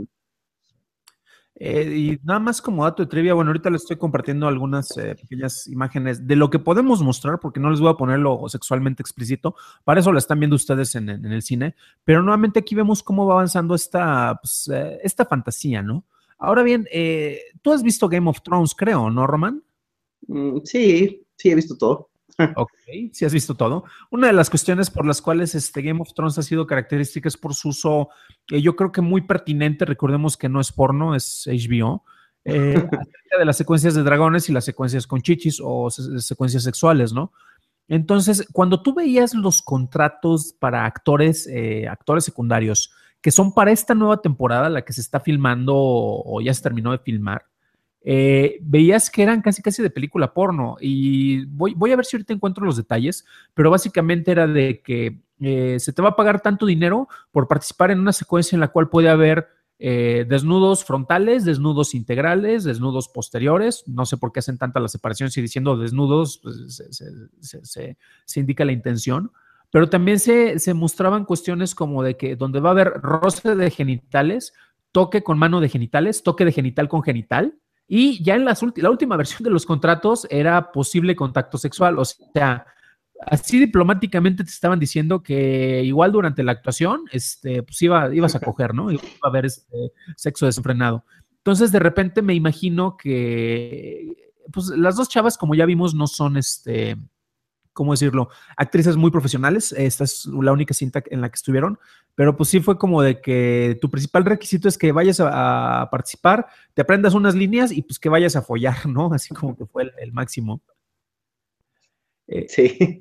Eh, y nada más como dato de trivia, bueno, ahorita les estoy compartiendo algunas eh, pequeñas imágenes de lo que podemos mostrar, porque no les voy a ponerlo sexualmente explícito, para eso lo están viendo ustedes en, en el cine, pero nuevamente aquí vemos cómo va avanzando esta, pues, eh, esta fantasía, ¿no? Ahora bien, eh, tú has visto Game of Thrones, creo, ¿no, Roman? Mm, sí, sí, he visto todo. Ok, sí has visto todo. Una de las cuestiones por las cuales este Game of Thrones ha sido característica es por su uso, eh, yo creo que muy pertinente. Recordemos que no es porno, es H B O. eh, acerca de las secuencias de dragones y las secuencias con chichis o se secuencias sexuales, ¿no? Entonces, cuando tú veías los contratos para actores, eh, actores secundarios, que son para esta nueva temporada, la que se está filmando o, o ya se terminó de filmar, eh, veías que eran casi casi de película porno. Y voy, voy a ver si ahorita encuentro los detalles, pero básicamente era de que eh, se te va a pagar tanto dinero por participar en una secuencia en la cual puede haber eh, desnudos frontales, desnudos integrales, desnudos posteriores. No sé por qué hacen tanta la separación, si diciendo desnudos pues, se, se, se, se, se indica la intención. Pero también se, se mostraban cuestiones como de que donde va a haber roce de genitales, toque con mano de genitales, toque de genital con genital, y ya en las la última versión de los contratos era posible contacto sexual. O sea, así diplomáticamente te estaban diciendo que igual durante la actuación este, pues iba, ibas a coger, ¿no? Iba a haber este, sexo desenfrenado. Entonces, de repente me imagino que pues, las dos chavas, como ya vimos, no son este, ¿cómo decirlo? Actrices muy profesionales. Esta es la única cinta en la que estuvieron, pero pues sí fue como de que tu principal requisito es que vayas a, a participar, te aprendas unas líneas y pues que vayas a follar, ¿no? Así como que fue el, el máximo. Eh, Sí.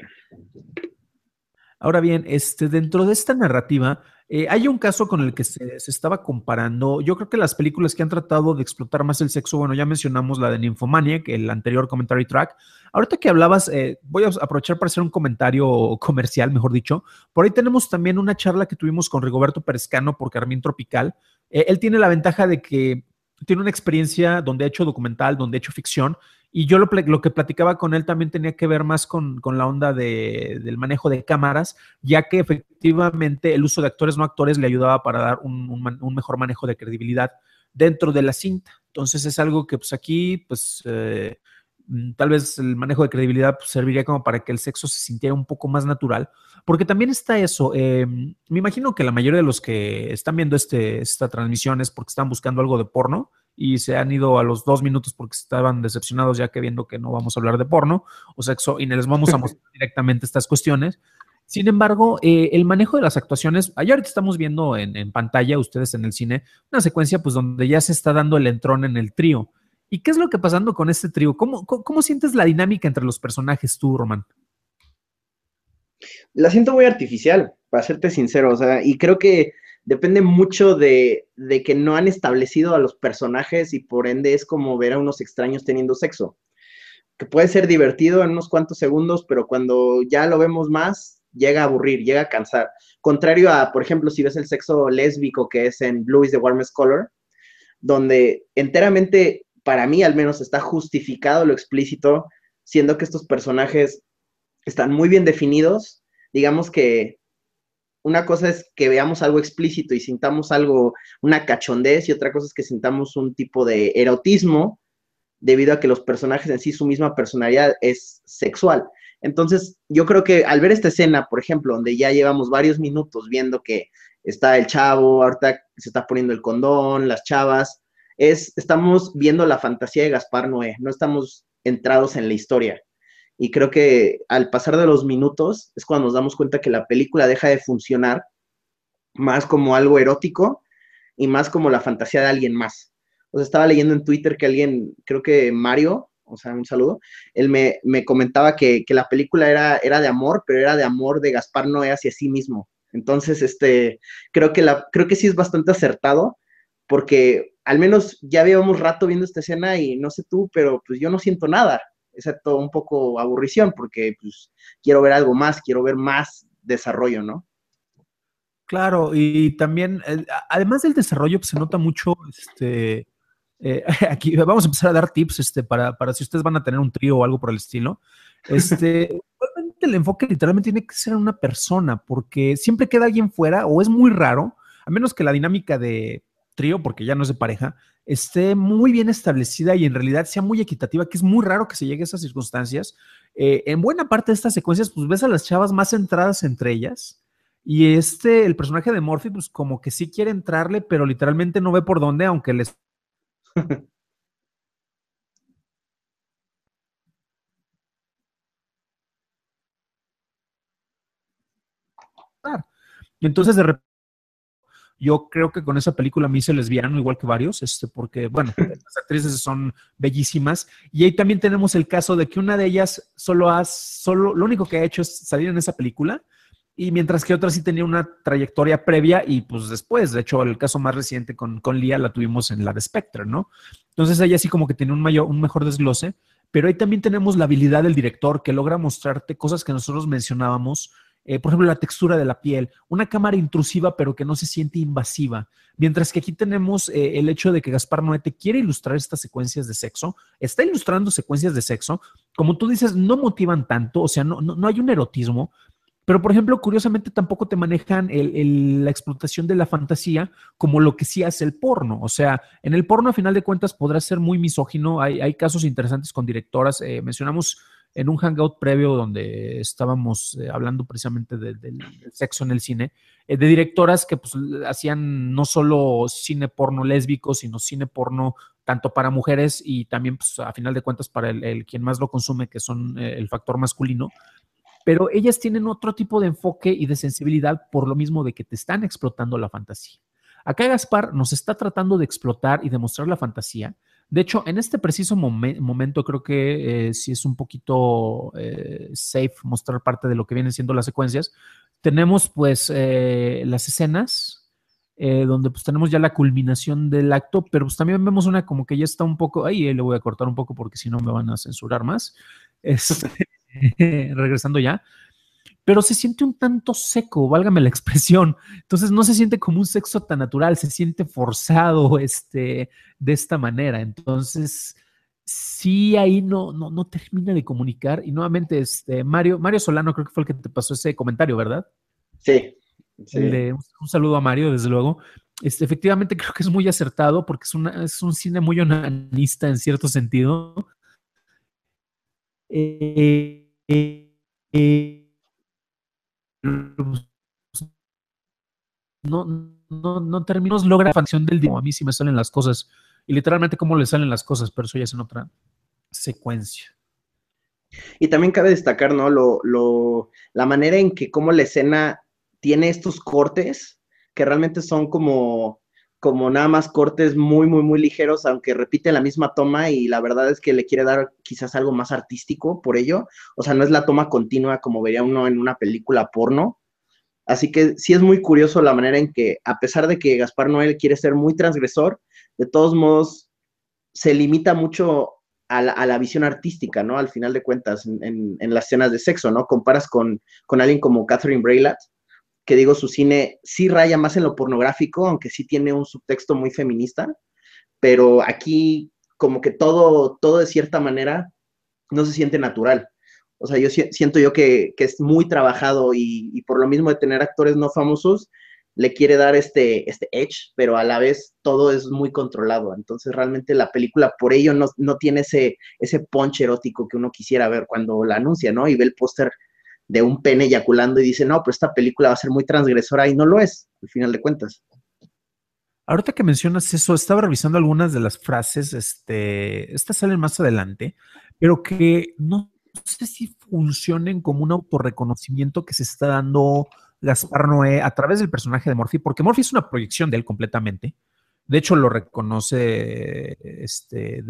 Ahora bien, este, dentro de esta narrativa, eh, hay un caso con el que se, se estaba comparando. Yo creo que las películas que han tratado de explotar más el sexo, bueno, ya mencionamos la de Nymphomaniac, el anterior commentary track. Ahorita que hablabas, eh, voy a aprovechar para hacer un comentario comercial, mejor dicho. Por ahí tenemos también una charla que tuvimos con Rigoberto Perezcano por Carmín Tropical. Eh, él tiene la ventaja de que tiene una experiencia donde ha hecho documental, donde ha hecho ficción, y yo lo, lo, que platicaba con él también tenía que ver más con, con la onda de, del manejo de cámaras, ya que efectivamente el uso de actores no actores le ayudaba para dar un, un, un mejor manejo de credibilidad dentro de la cinta. Entonces es algo que pues aquí, pues eh, tal vez el manejo de credibilidad pues, serviría como para que el sexo se sintiera un poco más natural, porque también está eso. Eh, me imagino que la mayoría de los que están viendo este, esta transmisión es porque están buscando algo de porno y se han ido a los dos minutos porque estaban decepcionados ya que viendo que no vamos a hablar de porno o sexo y les vamos a mostrar directamente estas cuestiones. Sin embargo, eh, el manejo de las actuaciones, ayer ahorita estamos viendo en, en, pantalla, ustedes en el cine, una secuencia pues donde ya se está dando el entrón en el trío. ¿Y qué es lo que pasando con este trío? ¿Cómo, cómo, cómo sientes la dinámica entre los personajes tú, Román? La siento muy artificial, para serte sincero, o sea, y creo que depende mucho de, de que no han establecido a los personajes y por ende es como ver a unos extraños teniendo sexo, que puede ser divertido en unos cuantos segundos, pero cuando ya lo vemos más, llega a aburrir, llega a cansar. Contrario a, por ejemplo, si ves el sexo lésbico que es en Blue is the Warmest Color, donde enteramente, para mí al menos, está justificado lo explícito, siendo que estos personajes están muy bien definidos. Digamos que una cosa es que veamos algo explícito y sintamos algo, una cachondez, y otra cosa es que sintamos un tipo de erotismo debido a que los personajes en sí, su misma personalidad es sexual. Entonces, yo creo que al ver esta escena, por ejemplo, donde ya llevamos varios minutos viendo que está el chavo, ahorita se está poniendo el condón, las chavas, es, estamos viendo la fantasía de Gaspar Noé, no estamos entrados en la historia. Y creo que al pasar de los minutos es cuando nos damos cuenta que la película deja de funcionar más como algo erótico y más como la fantasía de alguien más. O sea, estaba leyendo en Twitter que alguien, creo que Mario, o sea, un saludo, él me, me comentaba que, que, la película era, era de amor, pero era de amor de Gaspar Noé hacia sí mismo. Entonces, este, creo que, la, creo que sí es bastante acertado, porque al menos ya llevamos rato viendo esta escena y no sé tú, pero pues yo no siento nada, excepto un poco aburrición, porque pues quiero ver algo más, quiero ver más desarrollo, ¿no? Claro, y también, eh, además del desarrollo, pues se nota mucho, este, eh, aquí vamos a empezar a dar tips, este, para, para si ustedes van a tener un trío o algo por el estilo. Este, realmente el enfoque literalmente tiene que ser en una persona, porque siempre queda alguien fuera, o es muy raro, a menos que la dinámica de trío, porque ya no es de pareja, esté muy bien establecida y en realidad sea muy equitativa, que es muy raro que se llegue a esas circunstancias. Eh, en buena parte de estas secuencias, pues ves a las chavas más centradas entre ellas y este, el personaje de Morphy, pues como que sí quiere entrarle, pero literalmente no ve por dónde, aunque les... Entonces, de repente, Yo creo que con esa película me hice lesbiano, igual que varios, este, porque, bueno, las actrices son bellísimas. Y ahí también tenemos el caso de que una de ellas solo ha, solo, lo único que ha hecho es salir en esa película, y mientras que otra sí tenía una trayectoria previa y pues después, de hecho, el caso más reciente con, con Lía la tuvimos en la de Spectre, ¿no? Entonces ella sí como que tiene un, mayor, un mejor desglose, pero ahí también tenemos la habilidad del director que logra mostrarte cosas que nosotros mencionábamos, eh, por ejemplo, la textura de la piel, una cámara intrusiva pero que no se siente invasiva, mientras que aquí tenemos eh, el hecho de que Gaspar Noé te quiere ilustrar estas secuencias de sexo, está ilustrando secuencias de sexo, como tú dices, no motivan tanto, o sea, no, no, no hay un erotismo, pero, por ejemplo, curiosamente tampoco te manejan el, el, la explotación de la fantasía como lo que sí hace el porno. O sea, en el porno, a final de cuentas, podrá ser muy misógino. Hay, hay casos interesantes con directoras. Eh, mencionamos en un hangout previo donde estábamos eh, hablando precisamente de, de, del sexo en el cine, eh, de directoras que pues, hacían no solo cine porno lésbico, sino cine porno tanto para mujeres y también, pues, a final de cuentas, para el, el quien más lo consume, que son eh, el factor masculino. Pero ellas tienen otro tipo de enfoque y de sensibilidad por lo mismo de que te están explotando la fantasía. Acá Gaspar nos está tratando de explotar y demostrar la fantasía. De hecho, en este preciso momen momento creo que eh, sí es un poquito eh, safe mostrar parte de lo que vienen siendo las secuencias. Tenemos pues eh, las escenas eh, donde pues tenemos ya la culminación del acto, pero pues también vemos una como que ya está un poco, ahí eh, le voy a cortar un poco porque si no me van a censurar más. Este, regresando ya, pero se siente un tanto seco, válgame la expresión. Entonces no se siente como un sexo tan natural, se siente forzado este, de esta manera. Entonces, sí, ahí no, no, no termina de comunicar. Y nuevamente, este, Mario, Mario Solano creo que fue el que te pasó ese comentario, ¿verdad? Sí, El sí. de, un saludo a Mario, desde luego. Este, efectivamente, creo que es muy acertado porque es, una, es un cine muy onanista en cierto sentido. Eh, eh, eh, no, no, no terminos, logra la facción del día. A mí sí me salen las cosas. Y literalmente cómo le salen las cosas, pero eso ya es en otra secuencia. Y también cabe destacar, ¿no? Lo, lo, la manera en que como la escena tiene estos cortes, que realmente son como, como nada más cortes muy, muy, muy ligeros, aunque repite la misma toma y la verdad es que le quiere dar quizás algo más artístico por ello. O sea, no es la toma continua como vería uno en una película porno. Así que sí es muy curioso la manera en que, a pesar de que Gaspar Noé quiere ser muy transgresor, de todos modos se limita mucho a la, a la visión artística, ¿no? Al final de cuentas, en, en, en las escenas de sexo, ¿no? Comparas con, con alguien como Catherine Breillat, que digo, su cine sí raya más en lo pornográfico, aunque sí tiene un subtexto muy feminista, pero aquí como que todo, todo de cierta manera no se siente natural. O sea, yo si, siento yo que, que, es muy trabajado y, y por lo mismo de tener actores no famosos, le quiere dar este, este edge, pero a la vez todo es muy controlado. Entonces realmente la película por ello no, no tiene ese, ese punch erótico que uno quisiera ver cuando la anuncia, ¿no? Y ve el póster de un pene eyaculando y dice, no, pero esta película va a ser muy transgresora y no lo es, al final de cuentas. Ahorita que mencionas eso, estaba revisando algunas de las frases, este, estas salen más adelante, pero que no sé si funcionen como un autorreconocimiento que se está dando Gaspar Noé a través del personaje de Murphy, porque Murphy es una proyección de él completamente. De hecho, lo reconoce este,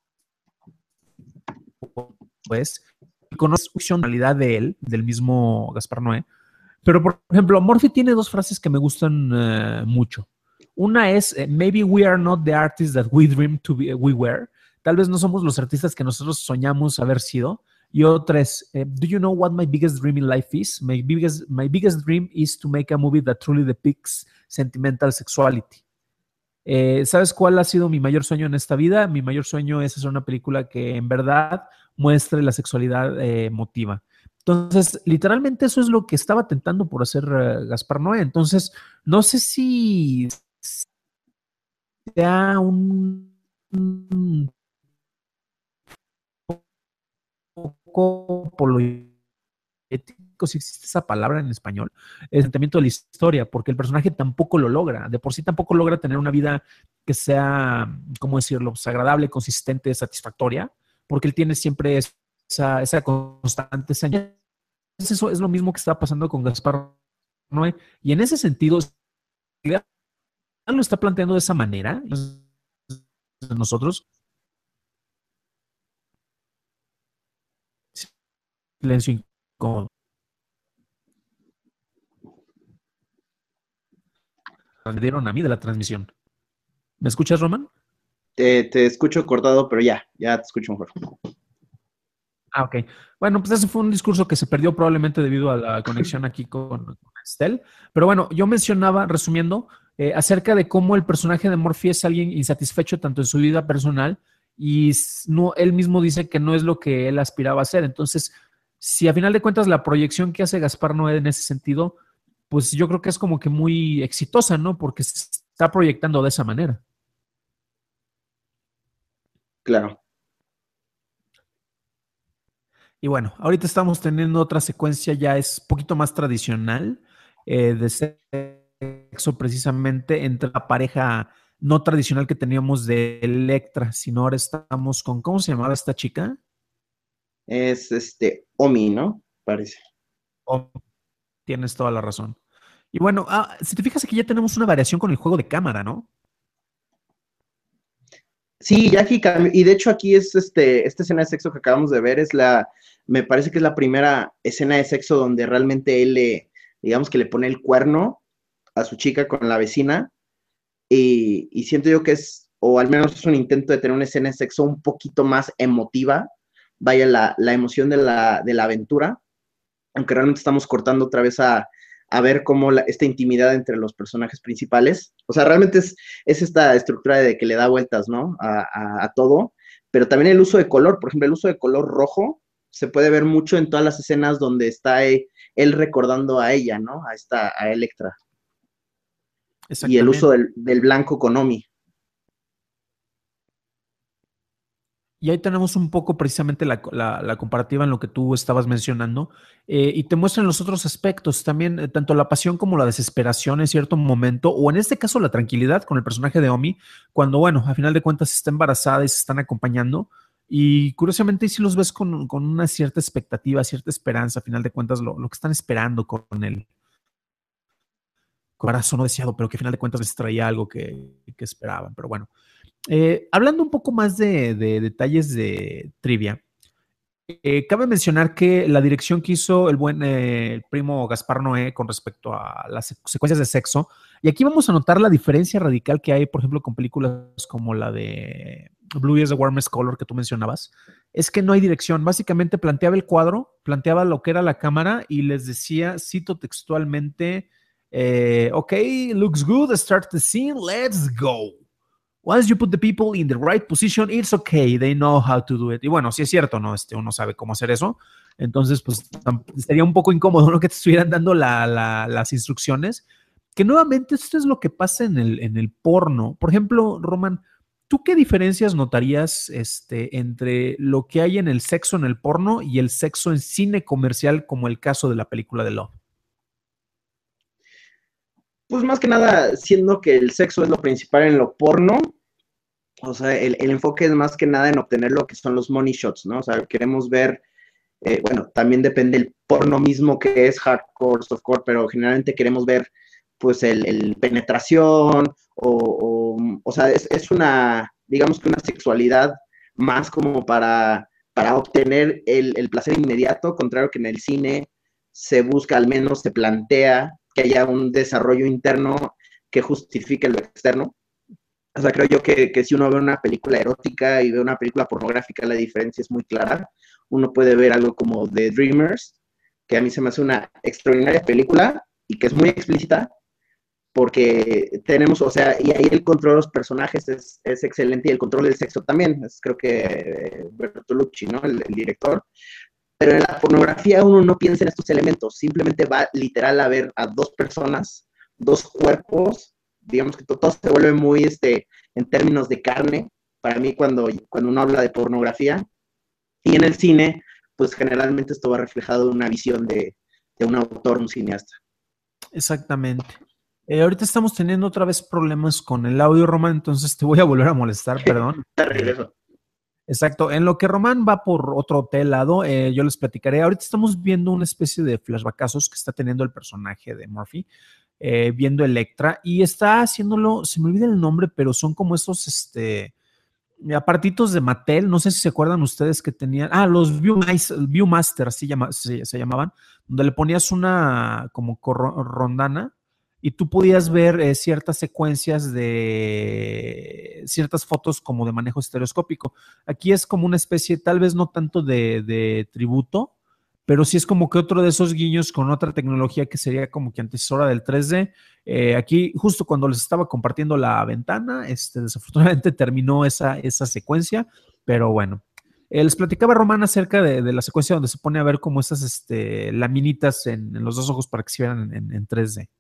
después, y conoce la funcionalidad de él, del mismo Gaspar Noé. Pero, por ejemplo, Murphy tiene dos frases que me gustan uh, mucho. Una es, eh, maybe we are not the artists that we dream to be, we were. Tal vez no somos los artistas que nosotros soñamos haber sido. Y otra es, eh, do you know what my biggest dream in life is? My biggest, my biggest dream is to make a movie that truly depicts sentimental sexuality. Eh, ¿Sabes cuál ha sido mi mayor sueño en esta vida? Mi mayor sueño es hacer una película que en verdad muestre la sexualidad eh, emotiva. Entonces, literalmente eso es lo que estaba tentando por hacer uh, Gaspar Noé. Entonces, no sé si sea un, un poco apologético, si existe esa palabra en español, el sentimiento de la historia, porque el personaje tampoco lo logra. De por sí tampoco logra tener una vida que sea, ¿cómo decirlo?, pues agradable, consistente, satisfactoria, porque él tiene siempre esa, esa constante señal. Eso es lo mismo que está pasando con Gaspar Noé. Y en ese sentido, lo está planteando de esa manera, nosotros, silencio incómodo. Me dieron a mí de la transmisión. ¿Me escuchas, Roman? Te, te escucho cortado, pero ya, ya te escucho mejor. Ah, ok. Bueno, pues ese fue un discurso que se perdió probablemente debido a la conexión aquí con, con Estel. Pero bueno, yo mencionaba, resumiendo, eh, acerca de cómo el personaje de Murphy es alguien insatisfecho tanto en su vida personal y no, él mismo dice que no es lo que él aspiraba a ser. Entonces, si a final de cuentas la proyección que hace Gaspar Noé en ese sentido, pues yo creo que es como que muy exitosa, ¿no? Porque se está proyectando de esa manera. Claro. Y bueno, ahorita estamos teniendo otra secuencia ya es un poquito más tradicional eh, de sexo precisamente entre la pareja no tradicional que teníamos de Electra, sino ahora estamos con, ¿cómo se llamaba esta chica? Es este Omi, ¿no? Parece. Oh, tienes toda la razón. Y bueno, ah, si te fijas aquí ya tenemos una variación con el juego de cámara, ¿no? Sí, ya aquí cambió, y de hecho aquí es este, esta escena de sexo que acabamos de ver, es la, me parece que es la primera escena de sexo donde realmente él le, digamos que le pone el cuerno a su chica con la vecina, y, y siento yo que es, o al menos es un intento de tener una escena de sexo un poquito más emotiva, vaya la, la emoción de la, de la aventura, aunque realmente estamos cortando otra vez a, a ver cómo la, esta intimidad entre los personajes principales, o sea, realmente es, es esta estructura de que le da vueltas, ¿no? A, a, a, todo, pero también el uso de color, por ejemplo, el uso de color rojo se puede ver mucho en todas las escenas donde está él, él recordando a ella, ¿no? A esta, a Electra. Y el uso Exactamente. del, del blanco con Omi. Y ahí tenemos un poco precisamente la, la, la comparativa en lo que tú estabas mencionando eh, y te muestran los otros aspectos también, eh, tanto la pasión como la desesperación en cierto momento, o en este caso la tranquilidad con el personaje de Omi, cuando, bueno, a final de cuentas está embarazada y se están acompañando. Y curiosamente, ahí sí los ves con, con una cierta expectativa, cierta esperanza, a final de cuentas, lo, lo que están esperando con el corazón no deseado, pero que a final de cuentas les traía algo que, que esperaban. Pero bueno, eh, hablando un poco más de, de detalles de trivia, eh, cabe mencionar que la dirección que hizo el buen eh, el primo Gaspar Noé con respecto a las secuencias de sexo, y aquí vamos a notar la diferencia radical que hay, por ejemplo, con películas como la de Blue is the Warmest Color que tú mencionabas, es que no hay dirección. Básicamente planteaba el cuadro, planteaba lo que era la cámara y les decía, cito textualmente, eh, ok, looks good, start the scene, let's go. Once you put the people in the right position, it's okay, they know how to do it. Y bueno, sí es cierto, ¿no? Este, uno sabe cómo hacer eso. Entonces, pues sería un poco incómodo, ¿no? Que te estuvieran dando la, la, las instrucciones. Que nuevamente esto es lo que pasa en el, en el porno. Por ejemplo, Roman, ¿tú qué diferencias notarías este, entre lo que hay en el sexo en el porno y el sexo en cine comercial, como el caso de la película de Love? Pues más que nada, siendo que el sexo es lo principal en lo porno, o sea, el, el enfoque es más que nada en obtener lo que son los money shots, ¿no? O sea, queremos ver, eh, bueno, también depende del porno mismo que es hardcore, softcore, pero generalmente queremos ver, pues, el, el penetración, o, o, o sea, es, es una, digamos que una sexualidad más como para, para obtener el, el placer inmediato, contrario que en el cine se busca, al menos se plantea que haya un desarrollo interno que justifique lo externo. O sea, creo yo que, que si uno ve una película erótica y ve una película pornográfica, la diferencia es muy clara. Uno puede ver algo como The Dreamers, que a mí se me hace una extraordinaria película y que es muy explícita, porque tenemos, o sea, y ahí el control de los personajes es, es excelente y el control del sexo también. Es, creo que eh, Bertolucci, ¿no? El, el director. Pero en la pornografía uno no piensa en estos elementos, simplemente va literal a ver a dos personas, dos cuerpos, digamos que todo se vuelve muy, este, en términos de carne, para mí cuando, cuando uno habla de pornografía, y en el cine, pues generalmente esto va reflejado en una visión de, de un autor, un cineasta. Exactamente. Eh, ahorita estamos teniendo otra vez problemas con el audio, Román, entonces te voy a volver a molestar, perdón. De Eh, regreso. exacto. En lo que Román va por otro hotel lado, eh, yo les platicaré. Ahorita estamos viendo una especie de flashbackazos que está teniendo el personaje de Murphy. eh, viendo Electra y está haciéndolo, se me olvida el nombre, pero son como esos, este, apartitos de Mattel, no sé si se acuerdan ustedes que tenían, ah, los Viewmaster, Viewmaster así llama, se, se llamaban, donde le ponías una como rondana y tú podías ver eh, ciertas secuencias de ciertas fotos como de manejo estereoscópico. Aquí es como una especie, tal vez no tanto de, de tributo, pero sí es como que otro de esos guiños con otra tecnología que sería como que antecesora del tres D. Eh, aquí, justo cuando les estaba compartiendo la ventana, este, desafortunadamente terminó esa, esa secuencia, pero bueno. Eh, les platicaba Román acerca de, de la secuencia donde se pone a ver como esas este, laminitas en, en los dos ojos para que se vieran en, en, en tres D.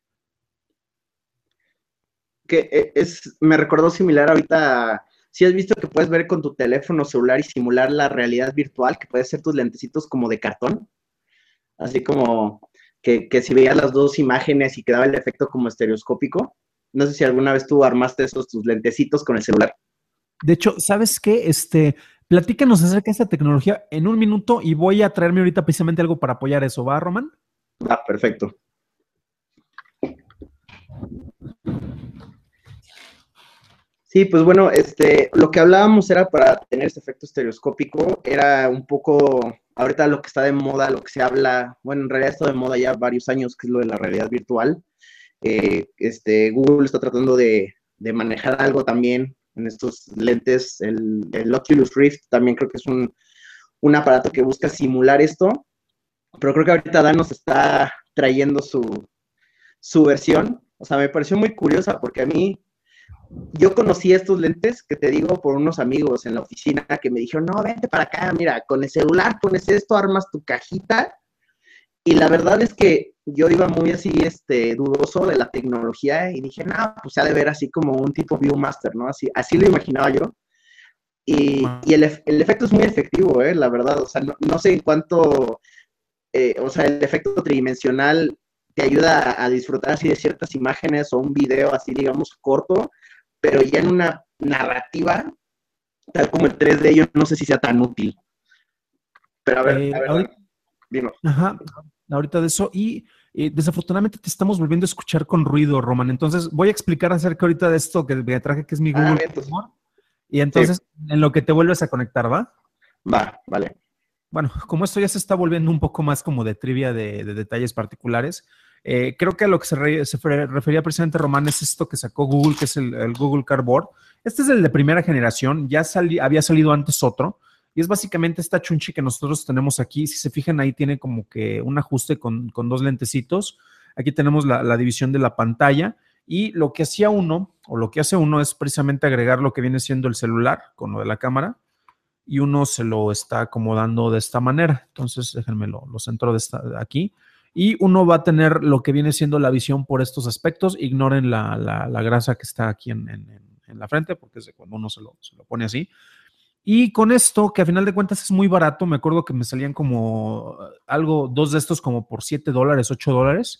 Que es, me recordó similar ahorita, si has visto que puedes ver con tu teléfono celular y simular la realidad virtual, que puede ser tus lentecitos como de cartón, así como que, que si veías las dos imágenes y quedaba el efecto como estereoscópico. No sé si alguna vez tú armaste esos tus lentecitos con el celular. De hecho, ¿sabes qué? Este, platícanos acerca de esta tecnología en un minuto y voy a traerme ahorita precisamente algo para apoyar eso, ¿va, Román? Ah, perfecto. Sí, pues bueno, este, lo que hablábamos era para tener este efecto estereoscópico, era un poco, ahorita lo que está de moda, lo que se habla, bueno, en realidad está de moda ya varios años, que es lo de la realidad virtual. Eh, este, Google está tratando de, de manejar algo también en estos lentes, el, el Oculus Rift también creo que es un, un aparato que busca simular esto, pero creo que ahorita Dan nos está trayendo su, su versión, o sea, me pareció muy curiosa porque a mí, yo conocí estos lentes que te digo por unos amigos en la oficina que me dijeron, no, vente para acá, mira, con el celular pones esto, armas tu cajita, y la verdad es que yo iba muy así, este, dudoso de la tecnología y dije, no, pues se ha de ver así como un tipo Viewmaster, ¿no? Así, así lo imaginaba yo. Y, y el, el, efecto es muy efectivo, ¿eh? La verdad, o sea, no, no sé en cuánto, eh, o sea, el efecto tridimensional te ayuda a, a disfrutar así de ciertas imágenes o un video así, digamos, corto, pero ya en una narrativa, tal como el tres D, yo no sé si sea tan útil. Pero a ver, eh, a ver, ahorita, dime. Ajá, ahorita de eso. Y eh, desafortunadamente te estamos volviendo a escuchar con ruido, Román. Entonces voy a explicar acerca ahorita de esto que me traje, que es mi Ah, Google. entonces, Y entonces, sí. en lo que te vuelves a conectar, ¿va? Va, vale. Bueno, como esto ya se está volviendo un poco más como de trivia de, de detalles particulares, eh, creo que a lo que se, re, se refería precisamente Román es esto que sacó Google, que es el, el Google Cardboard. Este es el de primera generación, ya sali, había salido antes otro, y es básicamente esta chunchi que nosotros tenemos aquí. Si se fijan, ahí tiene como que un ajuste con, con dos lentecitos. Aquí tenemos la, la división de la pantalla, y lo que hacía uno, o lo que hace uno, es precisamente agregar lo que viene siendo el celular con lo de la cámara, y uno se lo está acomodando de esta manera. Entonces, déjenme lo, lo centro de, esta, de aquí. Y uno va a tener lo que viene siendo la visión por estos aspectos. Ignoren la, la, la grasa que está aquí en, en, en, la frente, porque es de cuando uno se lo, se lo pone así. Y con esto, que a final de cuentas es muy barato, me acuerdo que me salían como algo, dos de estos como por siete dólares, ocho dólares.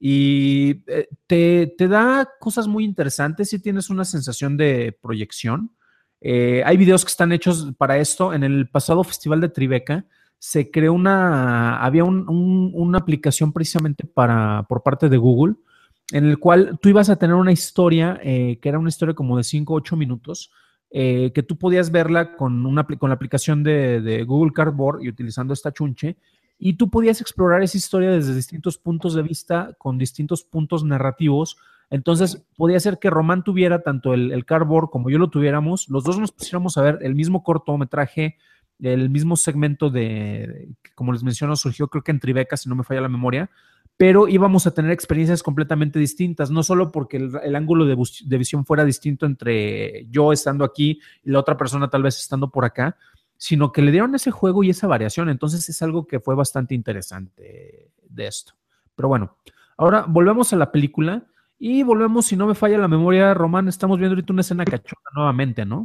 Y te, te da cosas muy interesantes y tienes una sensación de proyección. Eh, hay videos que están hechos para esto. En el pasado Festival de Tribeca se creó una, había un, un, una aplicación precisamente para, por parte de Google, en el cual tú ibas a tener una historia, eh, que era una historia como de cinco o ocho minutos, eh, que tú podías verla con, una, con la aplicación de, de Google Cardboard y utilizando esta chunche, y tú podías explorar esa historia desde distintos puntos de vista, con distintos puntos narrativos. Entonces, podía ser que Román tuviera tanto el, el cardboard como yo lo tuviéramos, los dos nos pusiéramos a ver el mismo cortometraje, el mismo segmento de, como les menciono, surgió creo que en Tribeca, si no me falla la memoria, pero íbamos a tener experiencias completamente distintas, no solo porque el, el ángulo de, de visión fuera distinto entre yo estando aquí y la otra persona tal vez estando por acá, sino que le dieron ese juego y esa variación. Entonces es algo que fue bastante interesante de esto. Pero bueno, ahora volvemos a la película y volvemos, si no me falla la memoria, Román, estamos viendo ahorita una escena cachonda nuevamente, ¿no?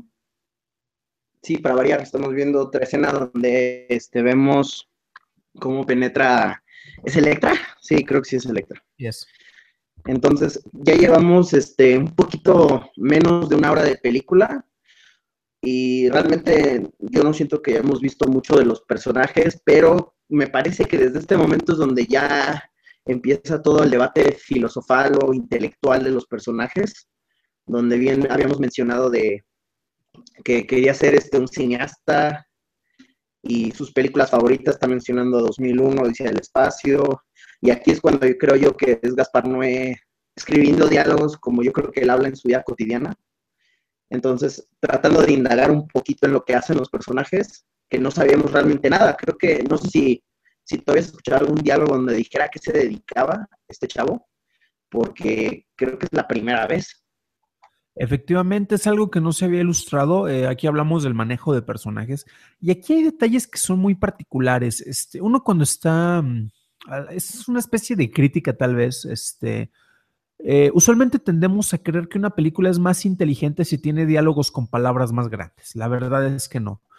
Sí, para variar, estamos viendo otra escena donde este, vemos cómo penetra. ¿Es Electra? Sí, creo que sí es Electra. Yes. Entonces, ya llevamos este, un poquito menos de una hora de película y realmente yo no siento que hayamos visto mucho de los personajes, pero me parece que desde este momento es donde ya empieza todo el debate filosofal o intelectual de los personajes, donde bien habíamos mencionado de que quería ser este, un cineasta y sus películas favoritas, está mencionando dos mil uno, Odisea del Espacio, y aquí es cuando yo creo yo que es Gaspar Noé escribiendo diálogos como yo creo que él habla en su vida cotidiana. Entonces, tratando de indagar un poquito en lo que hacen los personajes, que no sabíamos realmente nada. Creo que, no sé si, si todavía has escuchado algún diálogo donde dijera a qué se dedicaba este chavo, porque creo que es la primera vez. Efectivamente, es algo que no se había ilustrado. Eh, aquí hablamos del manejo de personajes y aquí hay detalles que son muy particulares. Este, uno cuando está, mm, a- es una especie de crítica tal vez, este, eh, usualmente tendemos a creer que una película es más inteligente si tiene diálogos con palabras más grandes. La verdad es que no.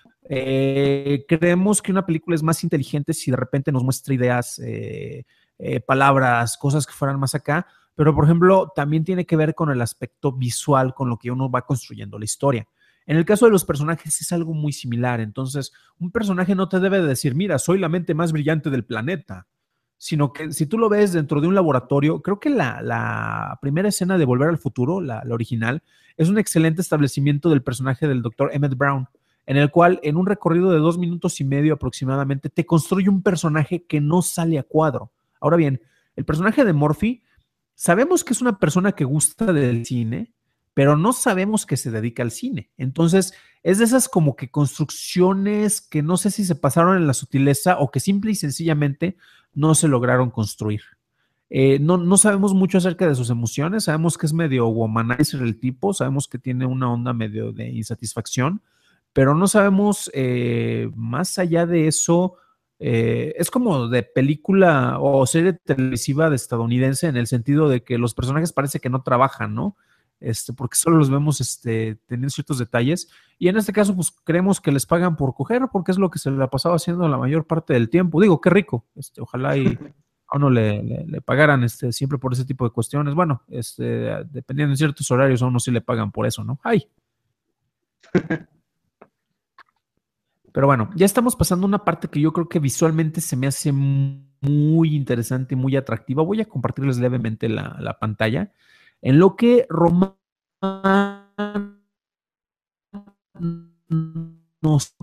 Eh, creemos que una película es más inteligente si de repente nos muestra ideas, eh, eh, palabras, cosas que fueran más acá, pero por ejemplo, también tiene que ver con el aspecto visual, con lo que uno va construyendo la historia. En el caso de los personajes es algo muy similar, entonces un personaje no te debe de decir, mira, soy la mente más brillante del planeta, sino que si tú lo ves dentro de un laboratorio, creo que la, la primera escena de Volver al Futuro, la, la original, es un excelente establecimiento del personaje del doctor Emmett Brown, en el cual en un recorrido de dos minutos y medio aproximadamente te construye un personaje que no sale a cuadro. Ahora bien, el personaje de Murphy, sabemos que es una persona que gusta del cine, pero no sabemos que se dedica al cine. Entonces, es de esas como que construcciones que no sé si se pasaron en la sutileza o que simple y sencillamente no se lograron construir. Eh, no, no sabemos mucho acerca de sus emociones, sabemos que es medio womanizer el tipo, sabemos que tiene una onda medio de insatisfacción, pero no sabemos eh, más allá de eso. Eh, es como de película o serie televisiva de estadounidense en el sentido de que los personajes parece que no trabajan, ¿no? Este, porque solo los vemos este, teniendo ciertos detalles. Y en este caso, pues creemos que les pagan por coger, porque es lo que se le ha pasado haciendo la mayor parte del tiempo. Digo, qué rico. Este, ojalá y a uno le, le, le pagaran este, siempre por ese tipo de cuestiones. Bueno, este, dependiendo de ciertos horarios, a uno sí le pagan por eso, ¿no? Ay. Pero bueno, ya estamos pasando a una parte que yo creo que visualmente se me hace muy interesante y muy atractiva. Voy a compartirles levemente la, la pantalla. En lo que Román nos...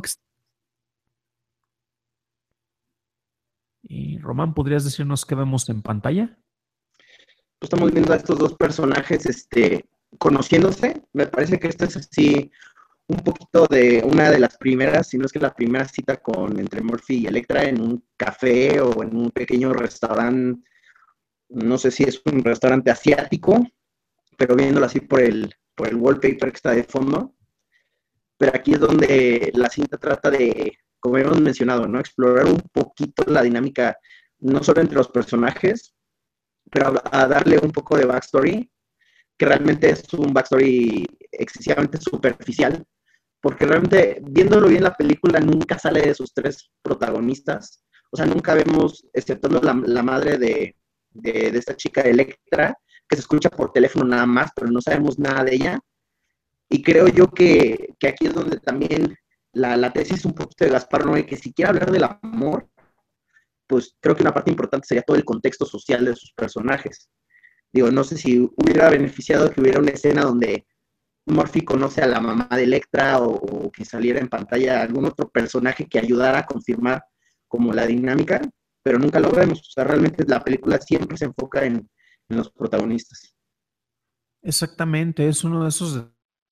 Y Román, ¿podrías decirnos qué vemos en pantalla? Pues estamos viendo a estos dos personajes este, conociéndose. Me parece que esto es así un poquito de una de las primeras, si no es que la primera cita con entre Murphy y Electra en un café o en un pequeño restaurante, no sé si es un restaurante asiático, pero viéndolo así por el, por el wallpaper que está de fondo. Pero aquí es donde la cinta trata de, como hemos mencionado, ¿no? Explorar un poquito la dinámica, no solo entre los personajes, pero a, a darle un poco de backstory, que realmente es un backstory excesivamente superficial, porque realmente viéndolo bien la película nunca sale de sus tres protagonistas, o sea, nunca vemos, excepto la, la madre de, de, de esta chica Electra, que se escucha por teléfono nada más, pero no sabemos nada de ella, y creo yo que, que aquí es donde también la, la tesis un poquito de Gaspar Noé, que si quiere hablar del amor, pues creo que una parte importante sería todo el contexto social de sus personajes. Digo, no sé si hubiera beneficiado que hubiera una escena donde Murphy conoce a la mamá de Electra o, o que saliera en pantalla algún otro personaje que ayudara a confirmar como la dinámica, pero nunca lo vemos. O sea, realmente la película siempre se enfoca en, en los protagonistas. Exactamente, es uno de esos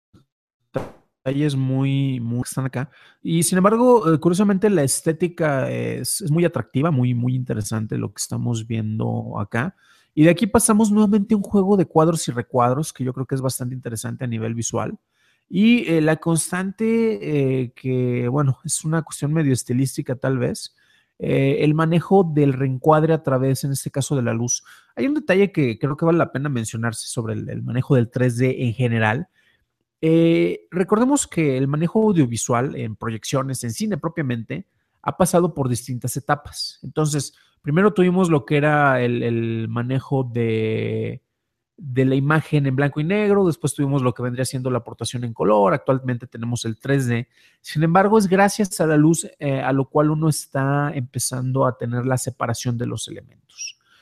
detalles muy, muy que están acá. Y sin embargo, eh, curiosamente, la estética es, es muy atractiva, muy, muy interesante lo que estamos viendo acá. Y de aquí pasamos nuevamente a un juego de cuadros y recuadros que yo creo que es bastante interesante a nivel visual. Y eh, la constante, eh, que bueno, es una cuestión medio estilística tal vez, eh, el manejo del reencuadre a través, en este caso, de la luz. Hay un detalle que creo que vale la pena mencionarse sobre el, el manejo del tres D en general. Eh, recordemos que el manejo audiovisual en proyecciones, en cine propiamente, ha pasado por distintas etapas. Entonces, primero tuvimos lo que era el, el manejo de, de la imagen en blanco y negro, después tuvimos lo que vendría siendo la aportación en color, actualmente tenemos el tres D. Sin embargo, es gracias a la luz, eh, a lo cual uno está empezando a tener la separación de los elementos.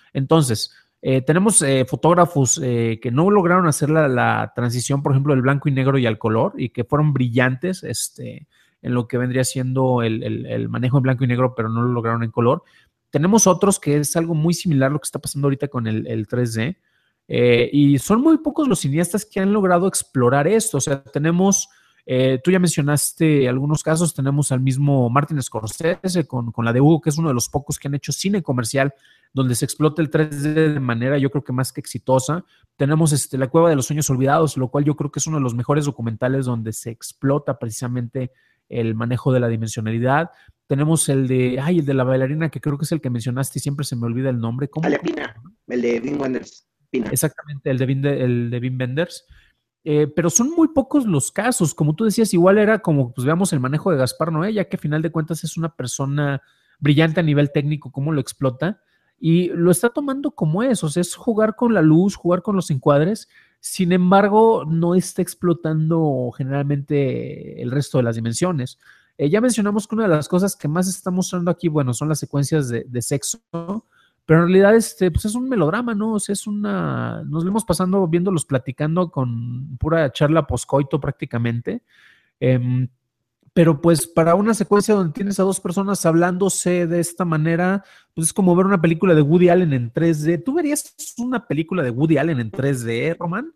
Entonces, eh, tenemos eh, fotógrafos eh, que no lograron hacer la, la transición, por ejemplo, del blanco y negro y al color, y que fueron brillantes este, en lo que vendría siendo el, el, el manejo en blanco y negro, pero no lo lograron en color. Tenemos otros que es algo muy similar a lo que está pasando ahorita con el, el tres D, eh, y son muy pocos los cineastas que han logrado explorar esto. O sea, tenemos, eh, tú ya mencionaste algunos casos, tenemos al mismo Martin Scorsese con, con la de Hugo, que es uno de los pocos que han hecho cine comercial donde se explota el tres D de manera, yo creo que más que exitosa. Tenemos este, La Cueva de los Sueños Olvidados, lo cual yo creo que es uno de los mejores documentales donde se explota precisamente el manejo de la dimensionalidad. Tenemos el de, ay, el de la bailarina, que creo que es el que mencionaste y siempre se me olvida el nombre. ¿Cómo? El de Pina, el de Wim Wenders. Pina. Exactamente, el de Wim, el de Wim Wenders. Eh, pero son muy pocos los casos. Como tú decías, igual era como, pues veamos el manejo de Gaspar Noé, ya que a final de cuentas es una persona brillante a nivel técnico, cómo lo explota, y lo está tomando como es, o sea, es jugar con la luz, jugar con los encuadres. Sin embargo, no está explotando generalmente el resto de las dimensiones. Eh, ya mencionamos que una de las cosas que más está mostrando aquí, bueno, son las secuencias de, de sexo, pero en realidad este, pues es un melodrama, ¿no? O sea, es una, nos lo hemos pasando viéndolos platicando con pura charla poscoito prácticamente. Eh, pero pues para una secuencia donde tienes a dos personas hablándose de esta manera, pues es como ver una película de Woody Allen en tres D. ¿Tú verías una película de Woody Allen en tres D, Román?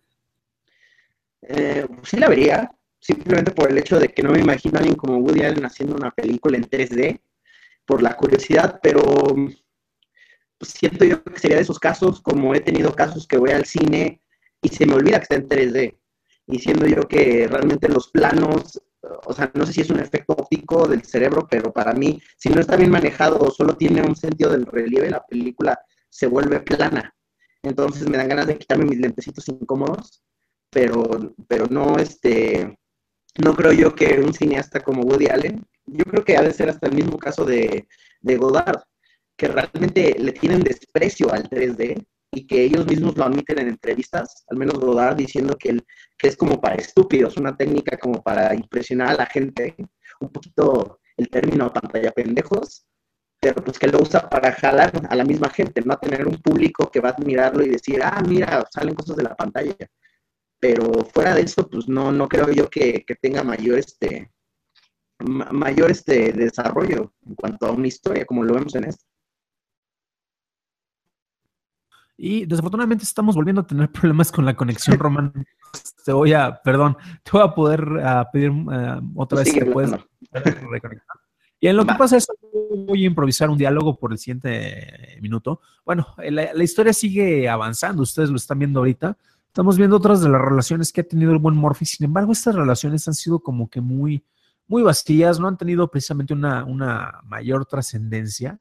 Eh, sí la vería, simplemente por el hecho de que no me imagino a alguien como Woody Allen haciendo una película en tres D, por la curiosidad, pero pues siento yo que sería de esos casos, como he tenido casos que voy al cine y se me olvida que está en tres D, y siendo yo que realmente los planos, o sea, no sé si es un efecto óptico del cerebro, pero para mí, si no está bien manejado o solo tiene un sentido del relieve, la película se vuelve plana. Entonces me dan ganas de quitarme mis lentecitos incómodos, pero, pero no, este, no creo yo que un cineasta como Woody Allen, yo creo que ha de ser hasta el mismo caso de, de Godard, que realmente le tienen desprecio al tres D y que ellos mismos lo admiten en entrevistas, al menos Godard diciendo que, el, que es como para estúpidos, una técnica como para impresionar a la gente, un poquito el término pantalla pendejos, pero pues que lo usa para jalar a la misma gente, no a tener un público que va a admirarlo y decir, ah, mira, salen cosas de la pantalla. Pero fuera de eso, pues no, no creo yo que, que tenga mayor este, mayor este desarrollo en cuanto a una historia, como lo vemos en esto. Y desafortunadamente estamos volviendo a tener problemas con la conexión, Román. Te voy a, perdón, te voy a poder uh, pedir uh, otra Pues vez que puedes reconectar. Y en lo Va. que pasa es que voy a improvisar un diálogo por el siguiente minuto. Bueno, la, la historia sigue avanzando, ustedes lo están viendo ahorita. Estamos viendo otras de las relaciones que ha tenido el buen Murphy. Sin embargo, estas relaciones han sido como que muy, muy vacías, no han tenido precisamente una, una mayor trascendencia.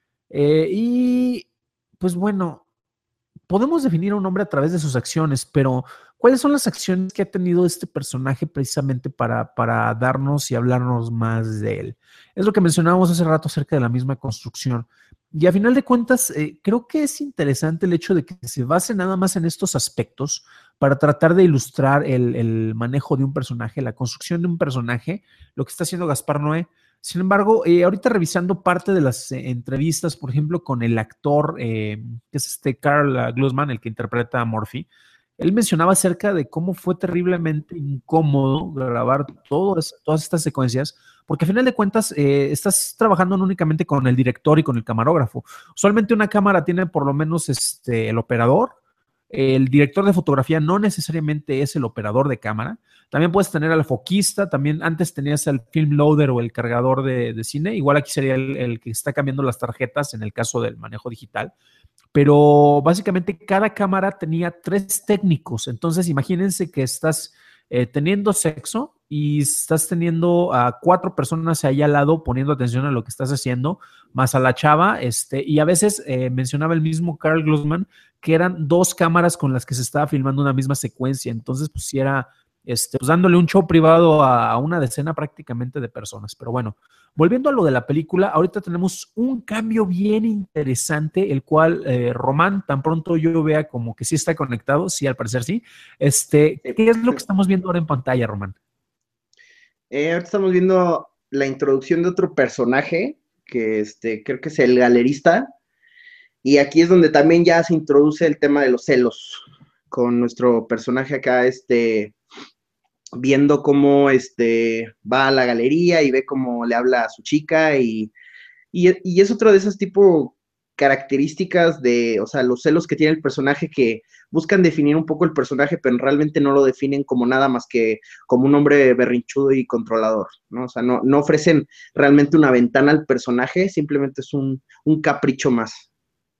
Eh, y pues bueno, podemos definir a un hombre a través de sus acciones, pero ¿cuáles son las acciones que ha tenido este personaje precisamente para, para darnos y hablarnos más de él? Es lo que mencionábamos hace rato acerca de la misma construcción. Y a final de cuentas, eh, creo que es interesante el hecho de que se base nada más en estos aspectos para tratar de ilustrar el, el manejo de un personaje, la construcción de un personaje, lo que está haciendo Gaspar Noé. Sin embargo, eh, ahorita revisando parte de las eh, entrevistas, por ejemplo, con el actor, eh, que es este Karl Glusman, el que interpreta a Murphy, él mencionaba acerca de cómo fue terriblemente incómodo grabar todas, todas estas secuencias, porque a final de cuentas eh, estás trabajando no únicamente con el director y con el camarógrafo. Usualmente una cámara tiene por lo menos este, el operador. El director de fotografía no necesariamente es el operador de cámara. También puedes tener al foquista, también antes tenías el film loader o el cargador de, de cine. Igual aquí sería el, el que está cambiando las tarjetas en el caso del manejo digital. Pero básicamente cada cámara tenía tres técnicos. Entonces imagínense que estás eh, teniendo sexo y estás teniendo a cuatro personas ahí al lado poniendo atención a lo que estás haciendo, más a la chava, este, y a veces eh, mencionaba el mismo Karl Glusman que eran dos cámaras con las que se estaba filmando una misma secuencia. Entonces, pues sí era este, pues, dándole un show privado a, a una decena prácticamente de personas. Pero bueno, volviendo a lo de la película, ahorita tenemos un cambio bien interesante, el cual eh, Román, tan pronto yo vea como que sí está conectado, sí, al parecer sí. Este, ¿qué es lo que estamos viendo ahora en pantalla, Román? Eh, ahorita estamos viendo la introducción de otro personaje, que este, creo que es el galerista, Y aquí es donde también ya se introduce el tema de los celos, con nuestro personaje acá, este, viendo cómo este, va a la galería y ve cómo le habla a su chica y, y, y es otro de esos tipo características de, o sea, los celos que tiene el personaje que buscan definir un poco el personaje, pero realmente no lo definen como nada más que como un hombre berrinchudo y controlador, ¿no? O sea, no, no ofrecen realmente una ventana al personaje, simplemente es un, un capricho más.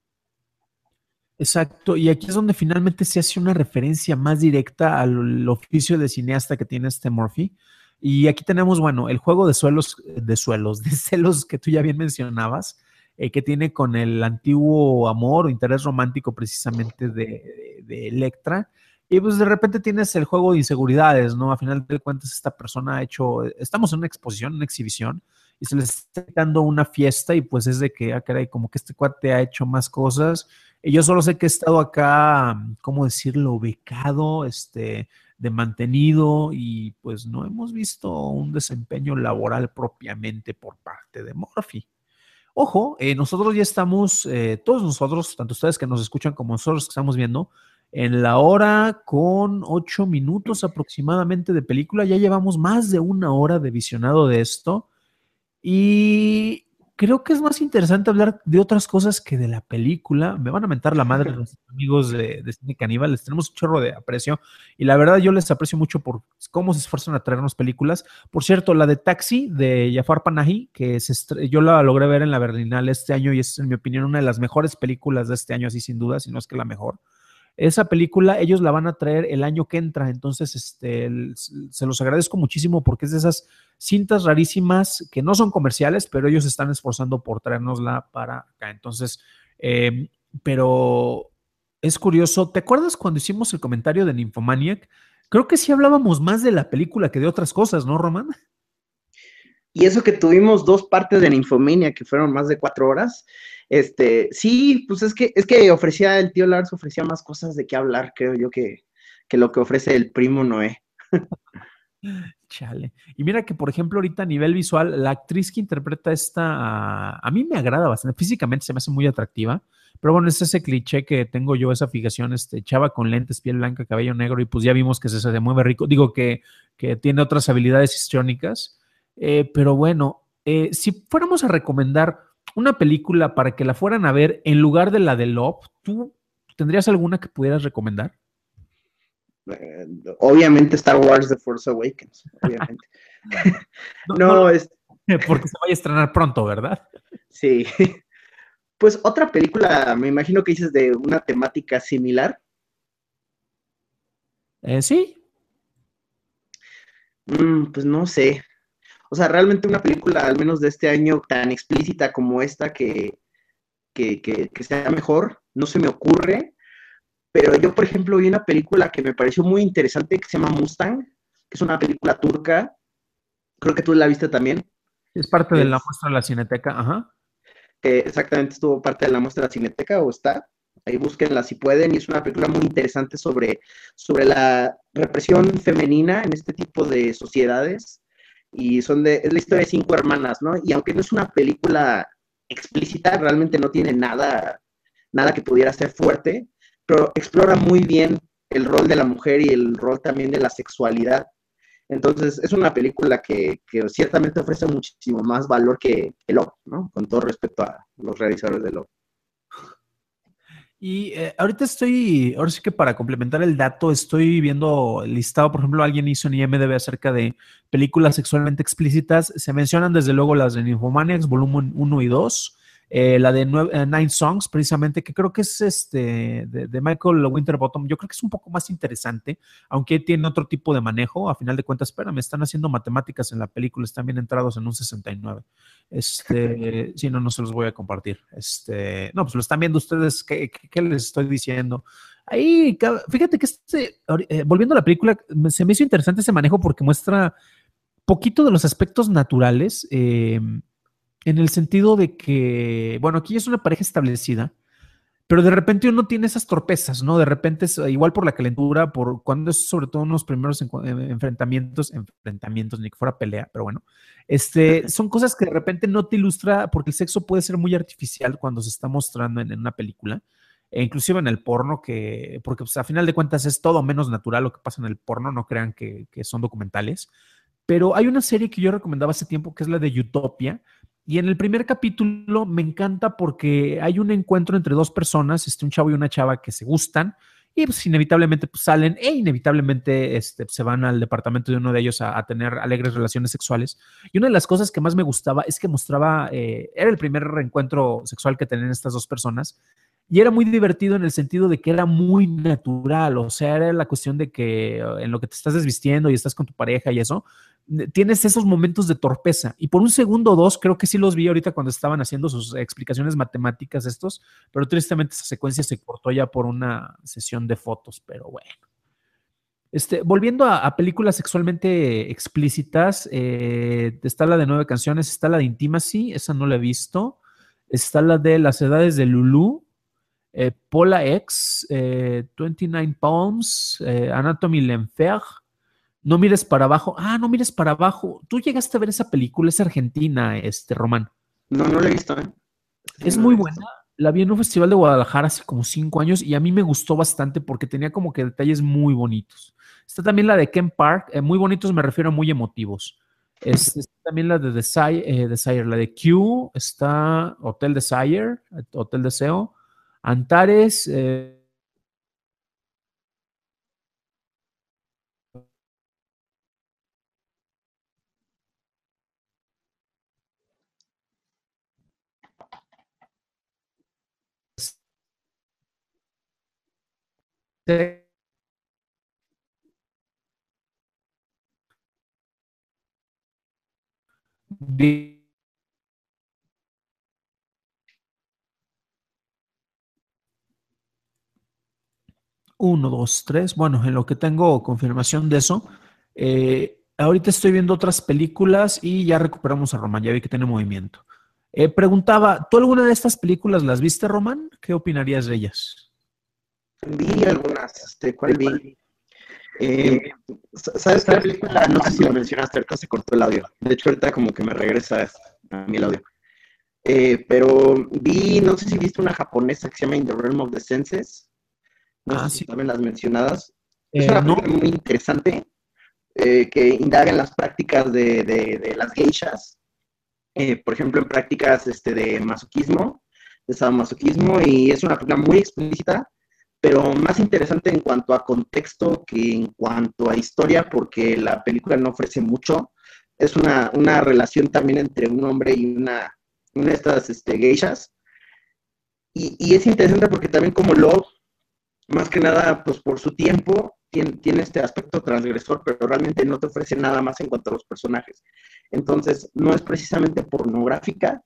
Exacto, y aquí es donde finalmente se hace una referencia más directa al oficio de cineasta que tiene este Murphy. Y aquí tenemos, bueno, el juego de suelos, de suelos, de celos que tú ya bien mencionabas, eh, que tiene con el antiguo amor o interés romántico precisamente de, de Electra. Y pues de repente tienes el juego de inseguridades, ¿no? A final de cuentas, esta persona ha hecho, estamos en una exposición, una exhibición, y se le está dando una fiesta, y pues es de que, ah, caray, como que este cuate ha hecho más cosas y yo solo sé que he estado acá, ¿cómo decirlo? Becado, este, de mantenido y pues no hemos visto un desempeño laboral propiamente por parte de Murphy. Ojo, eh, nosotros ya estamos, eh, todos nosotros, tanto ustedes que nos escuchan como nosotros que estamos viendo, en la hora con ocho minutos aproximadamente de película. Ya llevamos más de una hora de visionado de esto. Y creo que es más interesante hablar de otras cosas que de la película. Me van a mentar la madre los amigos de, de Cine Caníbal. Les tenemos un chorro de aprecio. Y la verdad, yo les aprecio mucho por cómo se esfuerzan a traernos películas. Por cierto, la de Taxi de Jafar Panahi, que se estre- yo la logré ver en la Berlinale este año y es, en mi opinión, una de las mejores películas de este año, así sin duda, si no es que la mejor. Esa película ellos la van a traer el año que entra, entonces este, el- se los agradezco muchísimo porque es de esas cintas rarísimas que no son comerciales, pero ellos están esforzando por traernosla para acá. Entonces, eh, pero es curioso, ¿te acuerdas cuando hicimos el comentario de Nymphomaniac? Creo que sí hablábamos más de la película que de otras cosas, ¿no, Román? Y eso que tuvimos dos partes de Ninfominia, que fueron más de cuatro horas, este, sí, pues es que, es que ofrecía, el tío Lars ofrecía más cosas de qué hablar, creo yo, que, que lo que ofrece el primo Noé. Chale. Y mira que, por ejemplo, ahorita a nivel visual, la actriz que interpreta esta, a mí me agrada bastante. Físicamente se me hace muy atractiva, pero bueno, es ese cliché que tengo yo, esa fijación, este, chava con lentes, piel blanca, cabello negro, y pues ya vimos que se, se mueve rico. Digo que, que tiene otras habilidades histriónicas. Eh, pero bueno, eh, si fuéramos a recomendar una película para que la fueran a ver en lugar de la de Love, ¿tú tendrías alguna que pudieras recomendar? Eh, obviamente Star Wars The Force Awakens, obviamente. No, no No, es, lo- porque se vaya a estrenar pronto, ¿verdad? sí. Pues otra película, me imagino que dices de una temática similar. Eh, sí. Mm, pues no sé. O sea, realmente una película, al menos de este año, tan explícita como esta, que, que, que, que sea mejor, no se me ocurre. Pero yo, por ejemplo, vi una película que me pareció muy interesante que se llama Mustang, que es una película turca. Creo que tú la viste también. Es parte de la Es, muestra de la Cineteca, ajá. que exactamente estuvo parte de la muestra de la Cineteca o está. Ahí búsquenla si pueden. Y es una película muy interesante sobre, sobre la represión femenina en este tipo de sociedades. Y son de, es la historia de cinco hermanas, ¿no? Y aunque no es una película explícita, realmente no tiene nada, nada que pudiera ser fuerte, pero explora muy bien el rol de la mujer y el rol también de la sexualidad. Entonces, es una película que, que ciertamente ofrece muchísimo más valor que, que Love, ¿no? Con todo respeto a los realizadores de Love. Y eh, ahorita estoy, ahora sí que para complementar el dato, estoy viendo el listado, por ejemplo, alguien hizo en I M D B acerca de películas sexualmente explícitas. Se mencionan desde luego las de Nymphomaniacs, volumen uno y dos, eh, la de nueve, eh, Nine Songs, precisamente, que creo que es este de, de Michael Winterbottom. Yo creo que es un poco más interesante, aunque tiene otro tipo de manejo. A final de cuentas, espera, me están haciendo matemáticas en la película, están bien entrados en un sesenta y nueve. Este, si no, no se los voy a compartir. Este, no, pues lo están viendo ustedes, ¿qué, qué, qué les estoy diciendo? Ahí, fíjate que este, eh, volviendo a la película, se me hizo interesante ese manejo porque muestra poquito de los aspectos naturales, eh, en el sentido de que, bueno, aquí es una pareja establecida, pero de repente uno tiene esas torpezas, ¿no? De repente es igual por la calentura, por cuando es sobre todo unos primeros enfrentamientos, enfrentamientos, ni que fuera pelea, pero bueno, este, son cosas que de repente no te ilustra, porque el sexo puede ser muy artificial cuando se está mostrando en, en una película, e inclusive en el porno, que, porque pues, a final de cuentas es todo menos natural lo que pasa en el porno, no crean que, que son documentales. Pero hay una serie que yo recomendaba hace tiempo que es la de Utopia. Y en el primer capítulo me encanta porque hay un encuentro entre dos personas, este, un chavo y una chava que se gustan y pues inevitablemente pues, salen e inevitablemente este, se van al departamento de uno de ellos a, a tener alegres relaciones sexuales. Y una de las cosas que más me gustaba es que mostraba, eh, era el primer reencuentro sexual que tenían estas dos personas y era muy divertido en el sentido de que era muy natural, o sea, era la cuestión de que en lo que te estás desvistiendo y estás con tu pareja y eso, tienes esos momentos de torpeza. Y por un segundo o dos, creo que sí los vi ahorita cuando estaban haciendo sus explicaciones matemáticas estos, pero tristemente esa secuencia se cortó ya por una sesión de fotos, pero bueno. Este, volviendo a, a películas sexualmente explícitas, eh, está la de Nueve Canciones, está la de Intimacy, esa no la he visto, está la de Las Edades de Lulu, eh, Pola X, eh, veintinueve Palms, eh, Anatomy l'Enfer, No mires para abajo. Ah, No mires para abajo. Tú llegaste a ver esa película, es argentina, este, Román. No, no la he visto, ¿eh? Sí, Es no muy la he buena. visto. La vi en un festival de Guadalajara hace como cinco años y a mí me gustó bastante porque tenía como que detalles muy bonitos. Está también la de Ken Park, eh, muy bonitos me refiero a muy emotivos. Es, está también la de Desire, eh, Desire, la de Q, está Hotel Desire, Hotel Deseo, Antares, eh, uno, dos, tres. Bueno, en lo que tengo confirmación de eso, eh, ahorita estoy viendo otras películas y ya recuperamos a Román, ya vi que tiene movimiento. Eh, preguntaba, ¿tú alguna de estas películas las viste, Román? ¿Qué opinarías de ellas? Vi algunas, este, ¿cuál vi? Eh, ¿Sabes qué película? No sé si la mencionaste, ahorita se cortó el audio. De hecho, ahorita como que me regresa a mí el audio. Eh, pero vi, no sé si viste una japonesa que se llama In the Realm of the Senses. No Ah, sé si sí. saben las mencionadas. Es Eh, una no. película muy interesante eh, que indaga en las prácticas de, de, de las geishas. Eh, por ejemplo, en prácticas este, de masoquismo, de sadomasoquismo, y es una película muy explícita, pero más interesante en cuanto a contexto que en cuanto a historia, porque la película no ofrece mucho. Es una, una relación también entre un hombre y una, una de estas este, geishas. Y, y, es interesante porque también como Love, más que nada, pues por su tiempo, tiene, tiene este aspecto transgresor, pero realmente no te ofrece nada más en cuanto a los personajes. Entonces, no es precisamente pornográfica,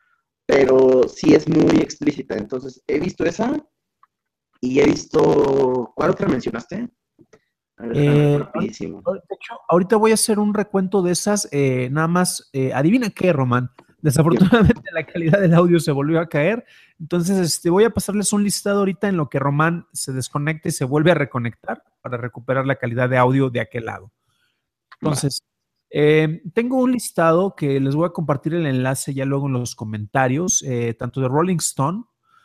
pero sí es muy explícita. Entonces, he visto esa y he visto, ¿cuál otra mencionaste? A ver, déjame ver Eh, rapidísimo. de hecho, ahorita voy a hacer un recuento de esas, eh, nada más, eh, adivina qué, Román. Desafortunadamente la calidad del audio se volvió a caer, entonces este, voy a pasarles un listado ahorita en lo que Román se desconecta y se vuelve a reconectar para recuperar la calidad de audio de aquel lado. Va. Entonces, eh, tengo un listado que les voy a compartir el enlace ya luego en los comentarios, eh, tanto de Rolling Stone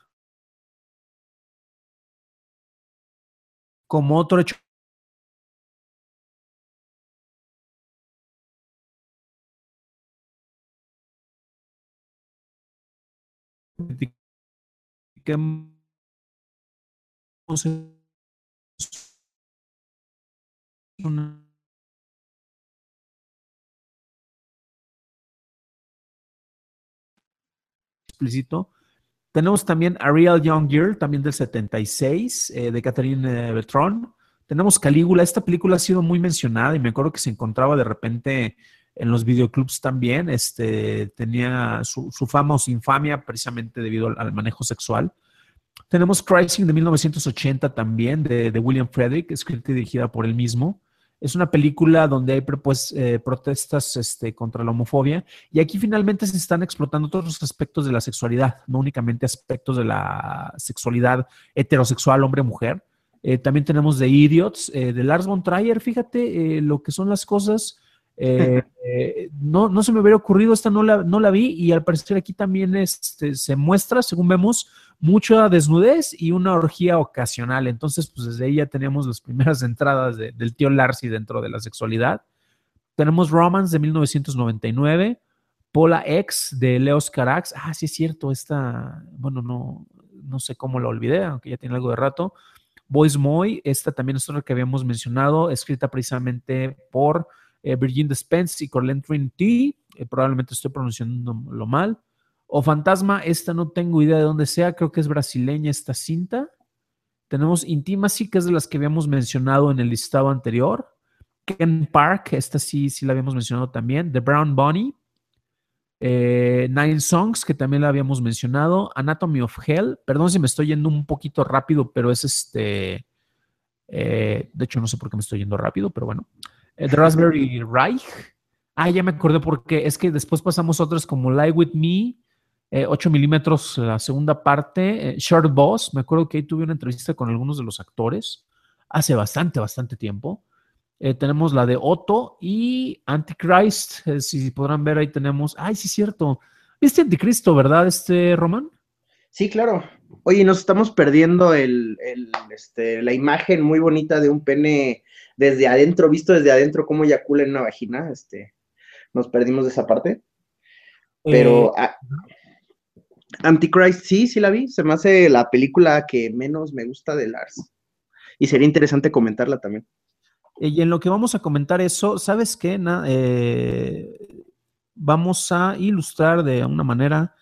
como otro hecho que una explícito. Tenemos también A Real Young Girl, también del setenta y seis, eh, de Catherine Bertrand. Tenemos Calígula. Esta película ha sido muy mencionada y me acuerdo que se encontraba de repente en los videoclubs también. Este, tenía su, su fama o su infamia precisamente debido al, al manejo sexual. Tenemos Crising de mil novecientos ochenta también, de, de William Frederick, escrita y dirigida por él mismo. Es una película donde hay pues, eh, protestas este, contra la homofobia y aquí finalmente se están explotando todos los aspectos de la sexualidad, no únicamente aspectos de la sexualidad heterosexual hombre-mujer. Eh, también tenemos The Idiots, eh, de Lars von Trier, fíjate eh, lo que son las cosas. Eh, eh, no, no se me hubiera ocurrido, esta no la, no la vi y al parecer aquí también este, se muestra, según vemos, mucha desnudez y una orgía ocasional. Entonces, pues desde ahí ya teníamos las primeras entradas de, del tío Larcy dentro de la sexualidad. Tenemos Romance de mil novecientos noventa y nueve, Pola X de Leos Carax. Ah, sí es cierto, esta, bueno, no, no sé cómo la olvidé, aunque ya tiene algo de rato. Boys Moy, esta también es otra que habíamos mencionado, escrita precisamente por eh, Virgin Despens y Corlent Trinity, eh, probablemente estoy pronunciándolo mal. O Fantasma, esta no tengo idea de dónde sea, creo que es brasileña esta cinta. Tenemos Intimacy, que es de las que habíamos mencionado en el listado anterior. Ken Park, esta sí, sí la habíamos mencionado también. The Brown Bunny. Eh, Nine Songs, que también la habíamos mencionado. Anatomy of Hell. Perdón si me estoy yendo un poquito rápido, pero es este... Eh, de hecho, no sé por qué me estoy yendo rápido, pero bueno. Eh, The Raspberry Reich. Ah, ya me acordé porque es que después pasamos otras como Lie With Me, eh, ocho milímetros, la segunda parte, eh, Short Boss. Me acuerdo que ahí tuve una entrevista con algunos de los actores hace bastante, bastante tiempo. Eh, tenemos la de Otto y Antichrist. Eh, si podrán ver, ahí tenemos. Ay, sí, es cierto. ¿Viste Anticristo, verdad, este Román? Sí, claro. Oye, nos estamos perdiendo el, el, este, la imagen muy bonita de un pene desde adentro, visto desde adentro, como eyacula en una vagina. Este, nos perdimos de esa parte. Eh, Pero ah, Antichrist, sí, sí la vi. Se me hace la película que menos me gusta de Lars. Y sería interesante comentarla también. y en lo que vamos a comentar eso, ¿sabes qué? Na- eh, vamos a ilustrar de una manera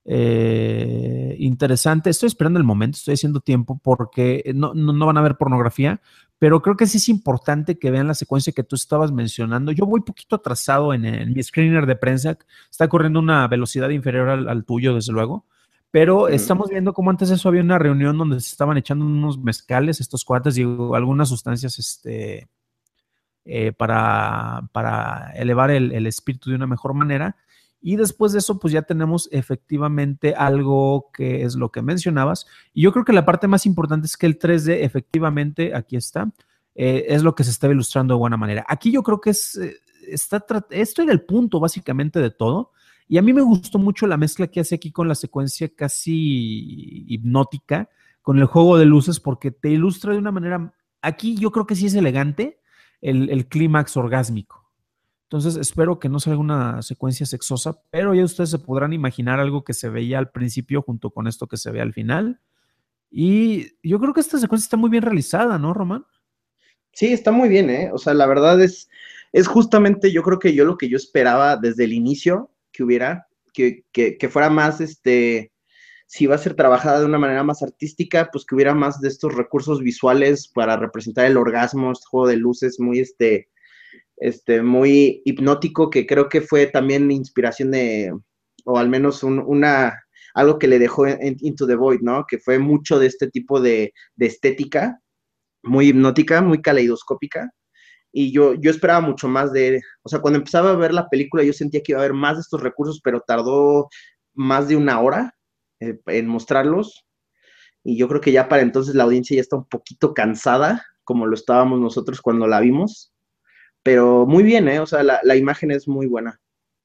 eh, interesante. Estoy esperando el momento, estoy haciendo tiempo porque no, no, no van a ver pornografía, pero creo que sí es importante que vean la secuencia que tú estabas mencionando. Yo voy poquito atrasado en, en mi screener de prensa, está corriendo una velocidad inferior al, al tuyo, desde luego. Pero Mm. estamos viendo cómo antes de eso había una reunión donde se estaban echando unos mezcales, estos cuates y algunas sustancias este, eh, para, para elevar el, el espíritu de una mejor manera. Y después de eso, pues ya tenemos efectivamente algo que es lo que mencionabas. Y yo creo que la parte más importante es que el tres D, efectivamente, aquí está, eh, es lo que se está ilustrando de buena manera. Aquí yo creo que es, eh, está, esto era el punto básicamente de todo. Y a mí me gustó mucho la mezcla que hace aquí con la secuencia casi hipnótica, con el juego de luces, porque te ilustra de una manera, aquí yo creo que sí es elegante, el, el clímax orgásmico. Entonces espero que no salga una secuencia sexosa, pero ya ustedes se podrán imaginar algo que se veía al principio junto con esto que se ve al final. Y yo creo que esta secuencia está muy bien realizada, ¿no, Román? Sí, está muy bien, ¿eh? O sea, la verdad es, es justamente, yo creo que yo lo que yo esperaba desde el inicio que hubiera, que, que, que fuera más, este, si va a ser trabajada de una manera más artística, pues que hubiera más de estos recursos visuales para representar el orgasmo, este juego de luces muy, este, este, muy hipnótico, que creo que fue también inspiración de, o al menos un, una, algo que le dejó en, Into the Void, ¿no? Que fue mucho de este tipo de, de estética, muy hipnótica, muy caleidoscópica, y yo, yo esperaba mucho más de, o sea, cuando empezaba a ver la película yo sentía que iba a haber más de estos recursos, pero tardó más de una hora eh, en mostrarlos, y yo creo que ya para entonces la audiencia ya está un poquito cansada, como lo estábamos nosotros cuando la vimos, pero muy bien, ¿eh? O sea, la, la imagen es muy buena.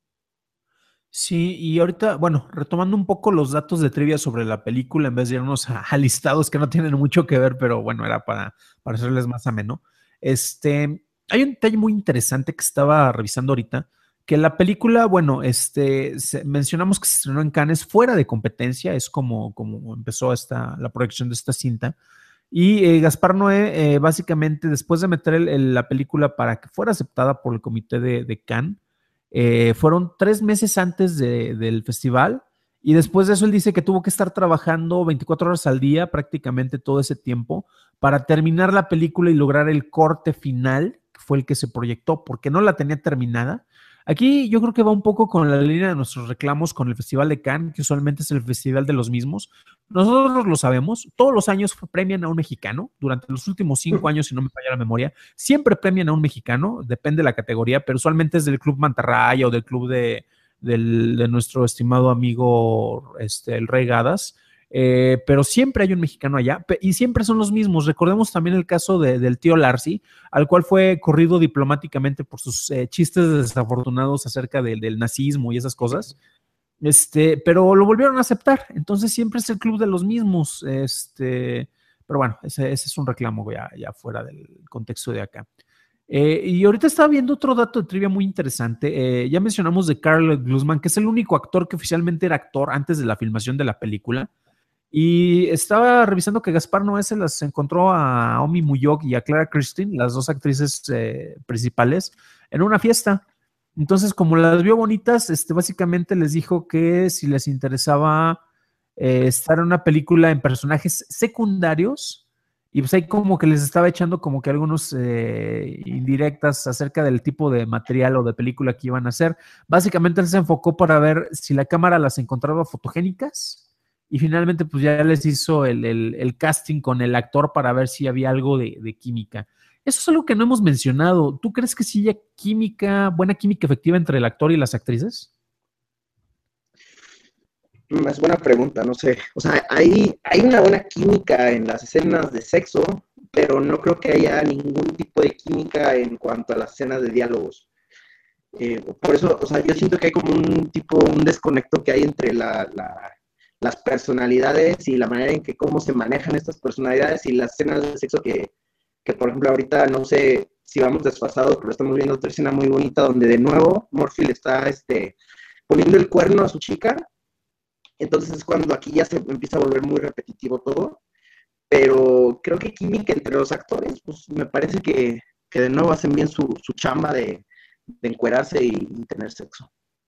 Sí, y ahorita, bueno, retomando un poco los datos de trivia sobre la película, en vez de irnos a, a listados que no tienen mucho que ver, pero bueno, era para, para hacerles más ameno. Este, hay un detalle muy interesante que estaba revisando ahorita, que la película, bueno, este, se- mencionamos que se estrenó en Cannes fuera de competencia, es como, como empezó esta, la proyección de esta cinta. Y eh, Gaspar Noé, eh, básicamente, después de meter el- el- la película para que fuera aceptada por el comité de, de Cannes, eh, fueron tres meses antes de- del festival y después de eso él dice que tuvo que estar trabajando veinticuatro horas al día prácticamente todo ese tiempo para terminar la película y lograr el corte final, que fue el que se proyectó, porque no la tenía terminada. Aquí yo creo que va un poco con la línea de nuestros reclamos con el Festival de Cannes, que usualmente es el festival de los mismos, Nosotros lo sabemos, todos los años premian a un mexicano, durante los últimos cinco años, si no me falla la memoria, siempre premian a un mexicano, depende de la categoría, pero usualmente es del Club Mantarraya o del club de, del, de nuestro estimado amigo este, el Rey Gadas, eh, pero siempre hay un mexicano allá y siempre son los mismos. Recordemos también el caso de, del tío Larcy, al cual fue corrido diplomáticamente por sus eh, chistes desafortunados acerca del, del nazismo y esas cosas. Este, pero lo volvieron a aceptar, entonces siempre es el club de los mismos, este, pero bueno, ese, ese es un reclamo ya, ya fuera del contexto de acá. Eh, y ahorita estaba viendo otro dato de trivia muy interesante, eh, ya mencionamos de Karl Glusman, que es el único actor que oficialmente era actor antes de la filmación de la película, y estaba revisando que Gaspar Noé se las encontró a Omi Muyok y a Clara Christine, las dos actrices eh, principales, en una fiesta. Entonces, como las vio bonitas, este, básicamente les dijo que si les interesaba eh, estar en una película en personajes secundarios, y pues ahí como que les estaba echando como que algunos eh, indirectas acerca del tipo de material o de película que iban a hacer. Básicamente él se enfocó para ver si la cámara las encontraba fotogénicas y finalmente pues ya les hizo el, el, el casting con el actor para ver si había algo de, de química. Eso es algo que no hemos mencionado. ¿Tú crees que sí hay química, buena química efectiva entre el actor y las actrices? Es buena pregunta, no sé. O sea, hay, hay una buena química en las escenas de sexo, pero no creo que haya ningún tipo de química en cuanto a las escenas de diálogos. Eh, por eso, o sea, yo siento que hay como un tipo, un desconecto que hay entre la, la, las personalidades y la manera en que cómo se manejan estas personalidades y las escenas de sexo que, que por ejemplo, ahorita no sé si vamos desfasados, pero estamos viendo otra escena muy bonita donde de nuevo Murphy le está este, poniendo el cuerno a su chica. Entonces es cuando aquí ya se empieza a volver muy repetitivo todo, pero creo que química entre los actores, pues me parece que, que de nuevo hacen bien su, su chamba de, de encuerarse y, y tener sexo.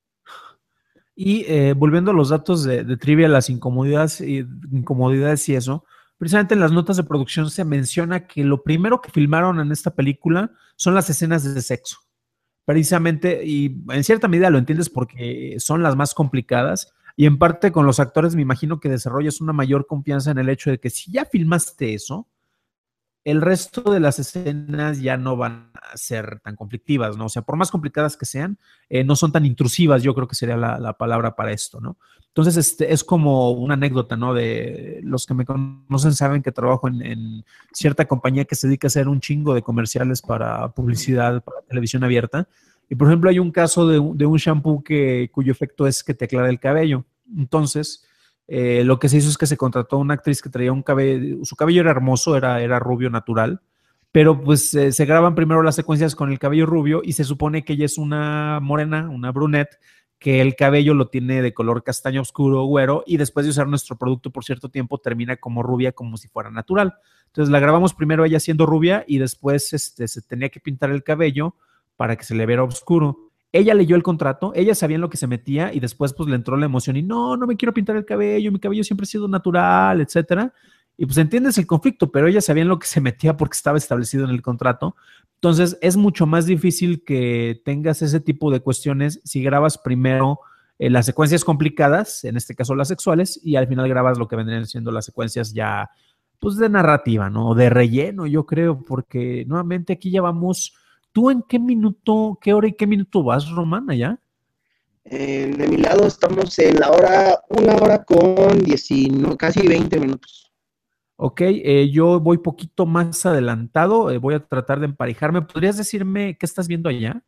Y eh, volviendo a los datos de, de trivia, las incomodidades y, incomodidades y eso, precisamente en las notas de producción se menciona que lo primero que filmaron en esta película son las escenas de sexo. Precisamente, y en cierta medida lo entiendes porque son las más complicadas, y en parte con los actores me imagino que desarrollas una mayor confianza en el hecho de que si ya filmaste eso, el resto de las escenas ya no van a ser tan conflictivas, ¿no? O sea, por más complicadas que sean, eh, no son tan intrusivas, yo creo que sería la, la palabra para esto, ¿no? Entonces, este, es como una anécdota, ¿no? De los que me conocen saben que trabajo en, en cierta compañía que se dedica a hacer un chingo de comerciales para publicidad, para televisión abierta. Y, por ejemplo, hay un caso de, de un shampoo que, cuyo efecto es que te aclara el cabello. Entonces, eh, lo que se hizo es que se contrató a una actriz que traía un cabello, su cabello era hermoso, era, era rubio natural, pero pues eh, se graban primero las secuencias con el cabello rubio y se supone que ella es una morena, una brunette, que el cabello lo tiene de color castaño oscuro, güero, y después de usar nuestro producto por cierto tiempo termina como rubia, como si fuera natural. Entonces la grabamos primero ella siendo rubia y después este, se tenía que pintar el cabello para que se le viera oscuro. Ella leyó el contrato, ella sabía en lo que se metía y después pues le entró la emoción y no, no me quiero pintar el cabello, mi cabello siempre ha sido natural, etcétera. Y pues entiendes el conflicto, pero ella sabía en lo que se metía porque estaba establecido en el contrato. Entonces es mucho más difícil que tengas ese tipo de cuestiones si grabas primero eh, las secuencias complicadas, en este caso las sexuales, y al final grabas lo que vendrían siendo las secuencias ya pues de narrativa, ¿no? De relleno, yo creo, porque nuevamente aquí ya vamos. ¿Tú en qué minuto, qué hora y qué minuto vas, Román, allá? Eh, de mi lado estamos en la hora, una hora con diecinueve, casi veinte minutos. Ok, eh, yo voy poquito más adelantado, eh, voy a tratar de emparejarme. ¿Podrías decirme qué estás viendo allá?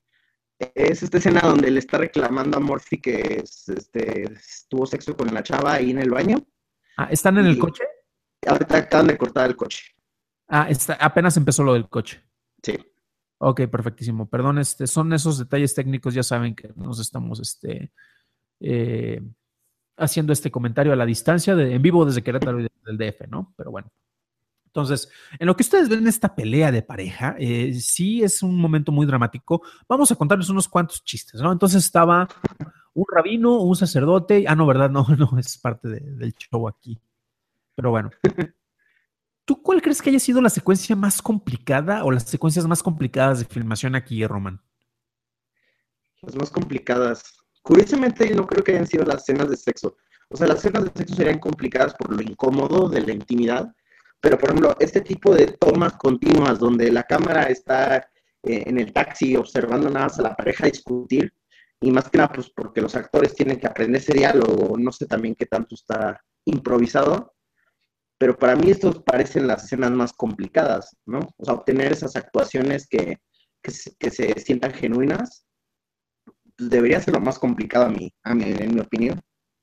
Es esta escena donde le está reclamando a Murphy que es, este, tuvo sexo con la chava ahí en el baño. Ah, ¿están en el Y coche? ahorita acaban de cortar el coche. Ah, está, apenas empezó lo del coche. Sí. Ok, perfectísimo. Perdón, este, son esos detalles técnicos, ya saben que nos estamos este, eh, haciendo este comentario a la distancia, de, en vivo desde Querétaro y del D F, ¿no? Pero bueno. Entonces, en lo que ustedes ven esta pelea de pareja, eh, sí es un momento muy dramático. Vamos a contarles unos cuantos chistes, ¿no? Entonces estaba un rabino, un sacerdote. Ah, no, ¿verdad? No, no, es parte de, del show aquí. Pero bueno. ¿Tú cuál crees que haya sido la secuencia más complicada o las secuencias más complicadas de filmación aquí, Roman? Las más complicadas. Curiosamente, no creo que hayan sido las escenas de sexo. O sea, las escenas de sexo serían complicadas por lo incómodo de la intimidad, pero por ejemplo, este tipo de tomas continuas donde la cámara está eh, en el taxi observando nada más a la pareja discutir, y más que nada pues porque los actores tienen que aprender ese diálogo, no sé también qué tanto está improvisado, pero para mí estos parecen las escenas más complicadas, ¿no? O sea, obtener esas actuaciones que, que, se, que se sientan genuinas, pues debería ser lo más complicado a mí, a mí, en mi opinión.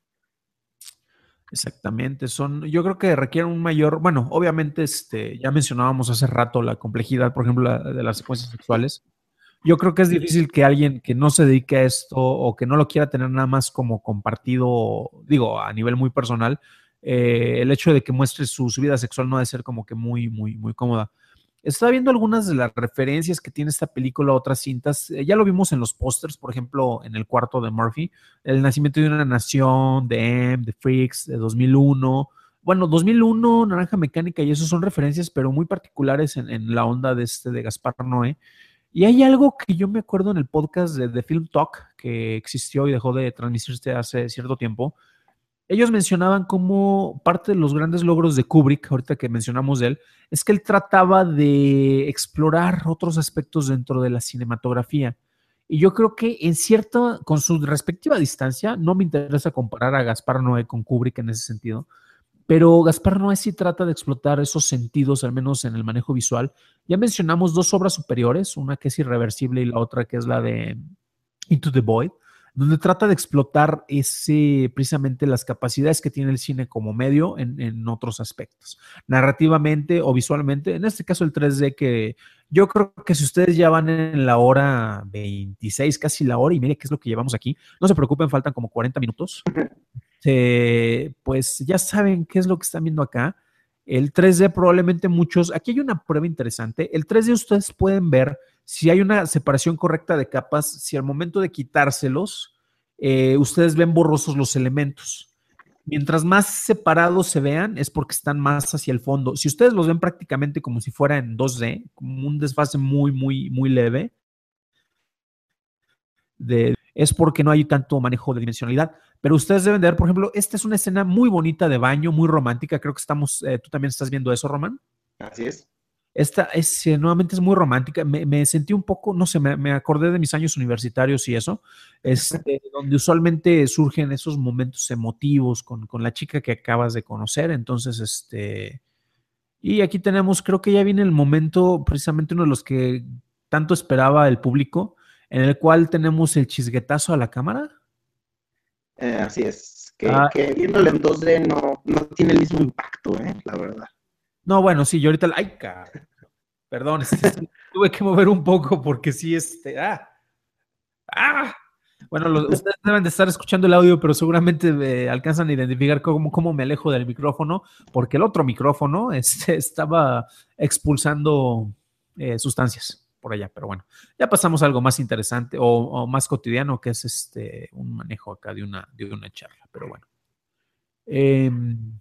Exactamente, son, yo creo que requieren un mayor, bueno, obviamente, este, ya mencionábamos hace rato la complejidad, por ejemplo, la, de las secuencias sexuales. Yo creo que es difícil que alguien que no se dedique a esto o que no lo quiera tener nada más como compartido, digo, a nivel muy personal, eh, el hecho de que muestre su, su vida sexual no ha de ser como que muy, muy, muy cómoda. Estaba viendo algunas de las referencias que tiene esta película a otras cintas. Eh, ya lo vimos en los pósters, por ejemplo, en El cuarto de Murphy, El nacimiento de una nación, de M, de Freaks, de dos mil uno. Bueno, dos mil uno, Naranja Mecánica, y eso son referencias, pero muy particulares en, en la onda de este de Gaspar Noé. Y hay algo que yo me acuerdo en el podcast de, de Film Talk, que existió y dejó de transmitirse hace cierto tiempo. Ellos mencionaban como parte de los grandes logros de Kubrick, ahorita que mencionamos de él, es que él trataba de explorar otros aspectos dentro de la cinematografía. Y yo creo que en cierta, con su respectiva distancia, no me interesa comparar a Gaspar Noé con Kubrick en ese sentido, pero Gaspar Noé sí trata de explotar esos sentidos, al menos en el manejo visual. Ya mencionamos dos obras superiores, una que es Irreversible y la otra que es la de Into the Void, donde trata de explotar ese, precisamente las capacidades que tiene el cine como medio en, en otros aspectos, narrativamente o visualmente. En este caso el tres D, que yo creo que si ustedes ya van en la hora veintiséis, casi la hora y media, que es lo que llevamos aquí, no se preocupen, faltan como cuarenta minutos. Eh, pues ya saben qué es lo que están viendo acá. El tres D probablemente muchos, aquí hay una prueba interesante, el tres D ustedes pueden ver si hay una separación correcta de capas, si al momento de quitárselos, eh, ustedes ven borrosos los elementos. Mientras más separados se vean, es porque están más hacia el fondo. Si ustedes los ven prácticamente como si fuera en dos D, como un desfase muy, muy, muy leve, de, es porque no hay tanto manejo de dimensionalidad. Pero ustedes deben de ver, por ejemplo, esta es una escena muy bonita de baño, muy romántica. Creo que estamos, eh, tú también estás viendo eso, Román. Así es. Esta es, eh, nuevamente es muy romántica. Me, me, sentí un poco, no sé, me, me, acordé de mis años universitarios y eso, este, donde usualmente surgen esos momentos emotivos con, con la chica que acabas de conocer. Entonces, este, y aquí tenemos, creo que ya viene el momento, precisamente uno de los que tanto esperaba el público, en el cual tenemos el chisguetazo a la cámara. Eh, así es. Que, ah, que viéndolo en dos D no, no tiene el mismo impacto, eh, la verdad. No, bueno, sí, yo ahorita, ay, car... perdón, este, tuve que mover un poco porque sí, este, ah, ah. Bueno, lo, ustedes deben de estar escuchando el audio, pero seguramente me alcanzan a identificar cómo, cómo me alejo del micrófono, porque el otro micrófono este, estaba expulsando eh, sustancias por allá, pero bueno, ya pasamos a algo más interesante o, o más cotidiano, que es este un manejo acá de una, de una charla, pero bueno. Eh,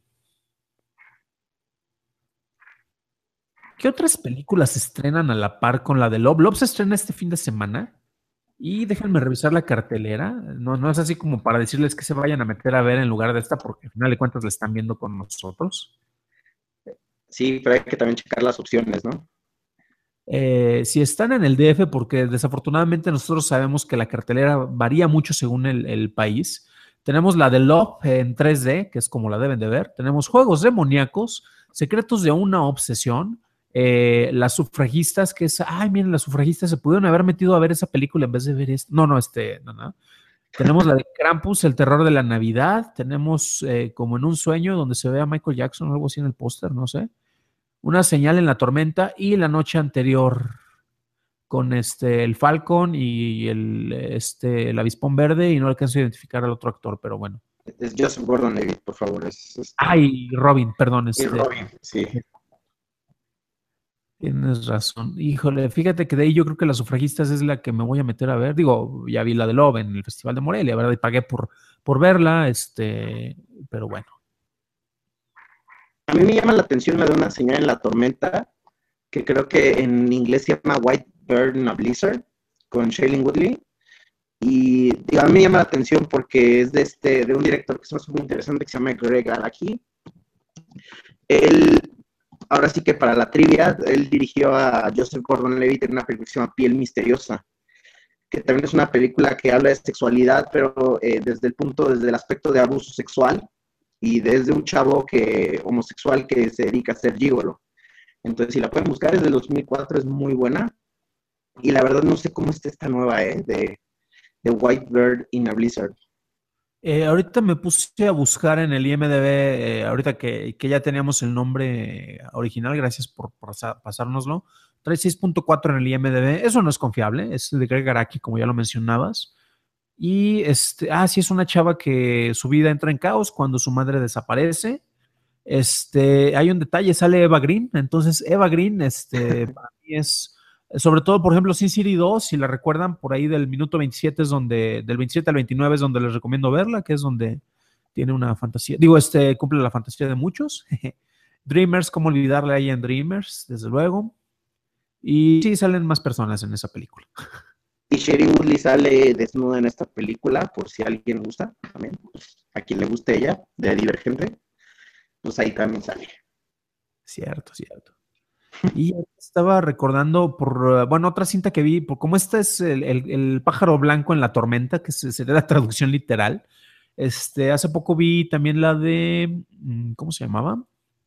¿Qué otras películas se estrenan a la par con la de Love? Love se estrena este fin de semana. Y déjenme revisar la cartelera. No, no es así como para decirles que se vayan a meter a ver en lugar de esta, porque al final de cuentas la están viendo con nosotros. Sí, pero hay que también checar las opciones, ¿no? Eh, si están en el D F, porque desafortunadamente nosotros sabemos que la cartelera varía mucho según el, el país. Tenemos la de Love en tres D, que es como la deben de ver. Tenemos Juegos Demoníacos, Secretos de una Obsesión, eh, Las Sufragistas, que es, ay, miren, Las Sufragistas se pudieron haber metido a ver esa película en vez de ver esto. No, no, este, no, no. Tenemos la de Krampus, El Terror de la Navidad. Tenemos eh, Como en un Sueño, donde se ve a Michael Jackson o algo así en el póster, no sé. Una Señal en la Tormenta y La Noche Anterior con este, el Falcon y el, este, el Avispón Verde, y no alcanzo a identificar al otro actor, pero bueno. Es Joseph Gordon-Levitt, por favor. Es, es... Ay, Robin, perdón. Este, y Robin, sí. Tienes razón. Híjole, fíjate que de ahí yo creo que Las Sufragistas es la que me voy a meter a ver. Digo, ya vi la de Love en el Festival de Morelia, ¿verdad? Y pagué por, por verla, este, pero bueno. A mí me llama la atención la de Una Señal en la Tormenta, que creo que en inglés se llama White Bird in a Blizzard, con Shailene Woodley. Y digo, a mí me llama la atención porque es de, este, de un director que es muy interesante que se llama Greg Araki. Él, ahora sí que para la trivia, él dirigió a Joseph Gordon-Levitt en una película que se llama Piel Misteriosa, que también es una película que habla de sexualidad, pero eh, desde el punto, desde el aspecto de abuso sexual y desde un chavo que, homosexual que se dedica a ser gigolo. Entonces, si la pueden buscar, es del dos mil cuatro, es muy buena. Y la verdad no sé cómo está esta nueva, ¿eh? De, de White Bird in a Blizzard. Eh, ahorita me puse a buscar en el I M D B, eh, ahorita que, que ya teníamos el nombre original, gracias por, por pasárnoslo. Trae seis punto cuatro en el I M D B, eso no es confiable, es de Greg Araki, como ya lo mencionabas. Y este, ah, sí, es una chava que su vida entra en caos cuando su madre desaparece. Este, hay un detalle, sale Eva Green, entonces Eva Green, este, para mí es, sobre todo, por ejemplo, Sin City dos, si la recuerdan, por ahí del minuto veintisiete es donde, del veintisiete al veintinueve es donde les recomiendo verla, que es donde tiene una fantasía, digo, este, cumple la fantasía de muchos. Dreamers, cómo olvidarle ahí en Dreamers, desde luego. Y sí, salen más personas en esa película. Y Sherry Woodley sale desnuda en esta película, por si a alguien gusta, también, pues, a quien le guste ella, de Divergente, pues ahí también sale. Cierto, cierto. Y estaba recordando por, bueno, otra cinta que vi, por como esta es el, el, el pájaro blanco en la tormenta, que sería la traducción literal. Este, hace poco vi también la de, ¿cómo se llamaba?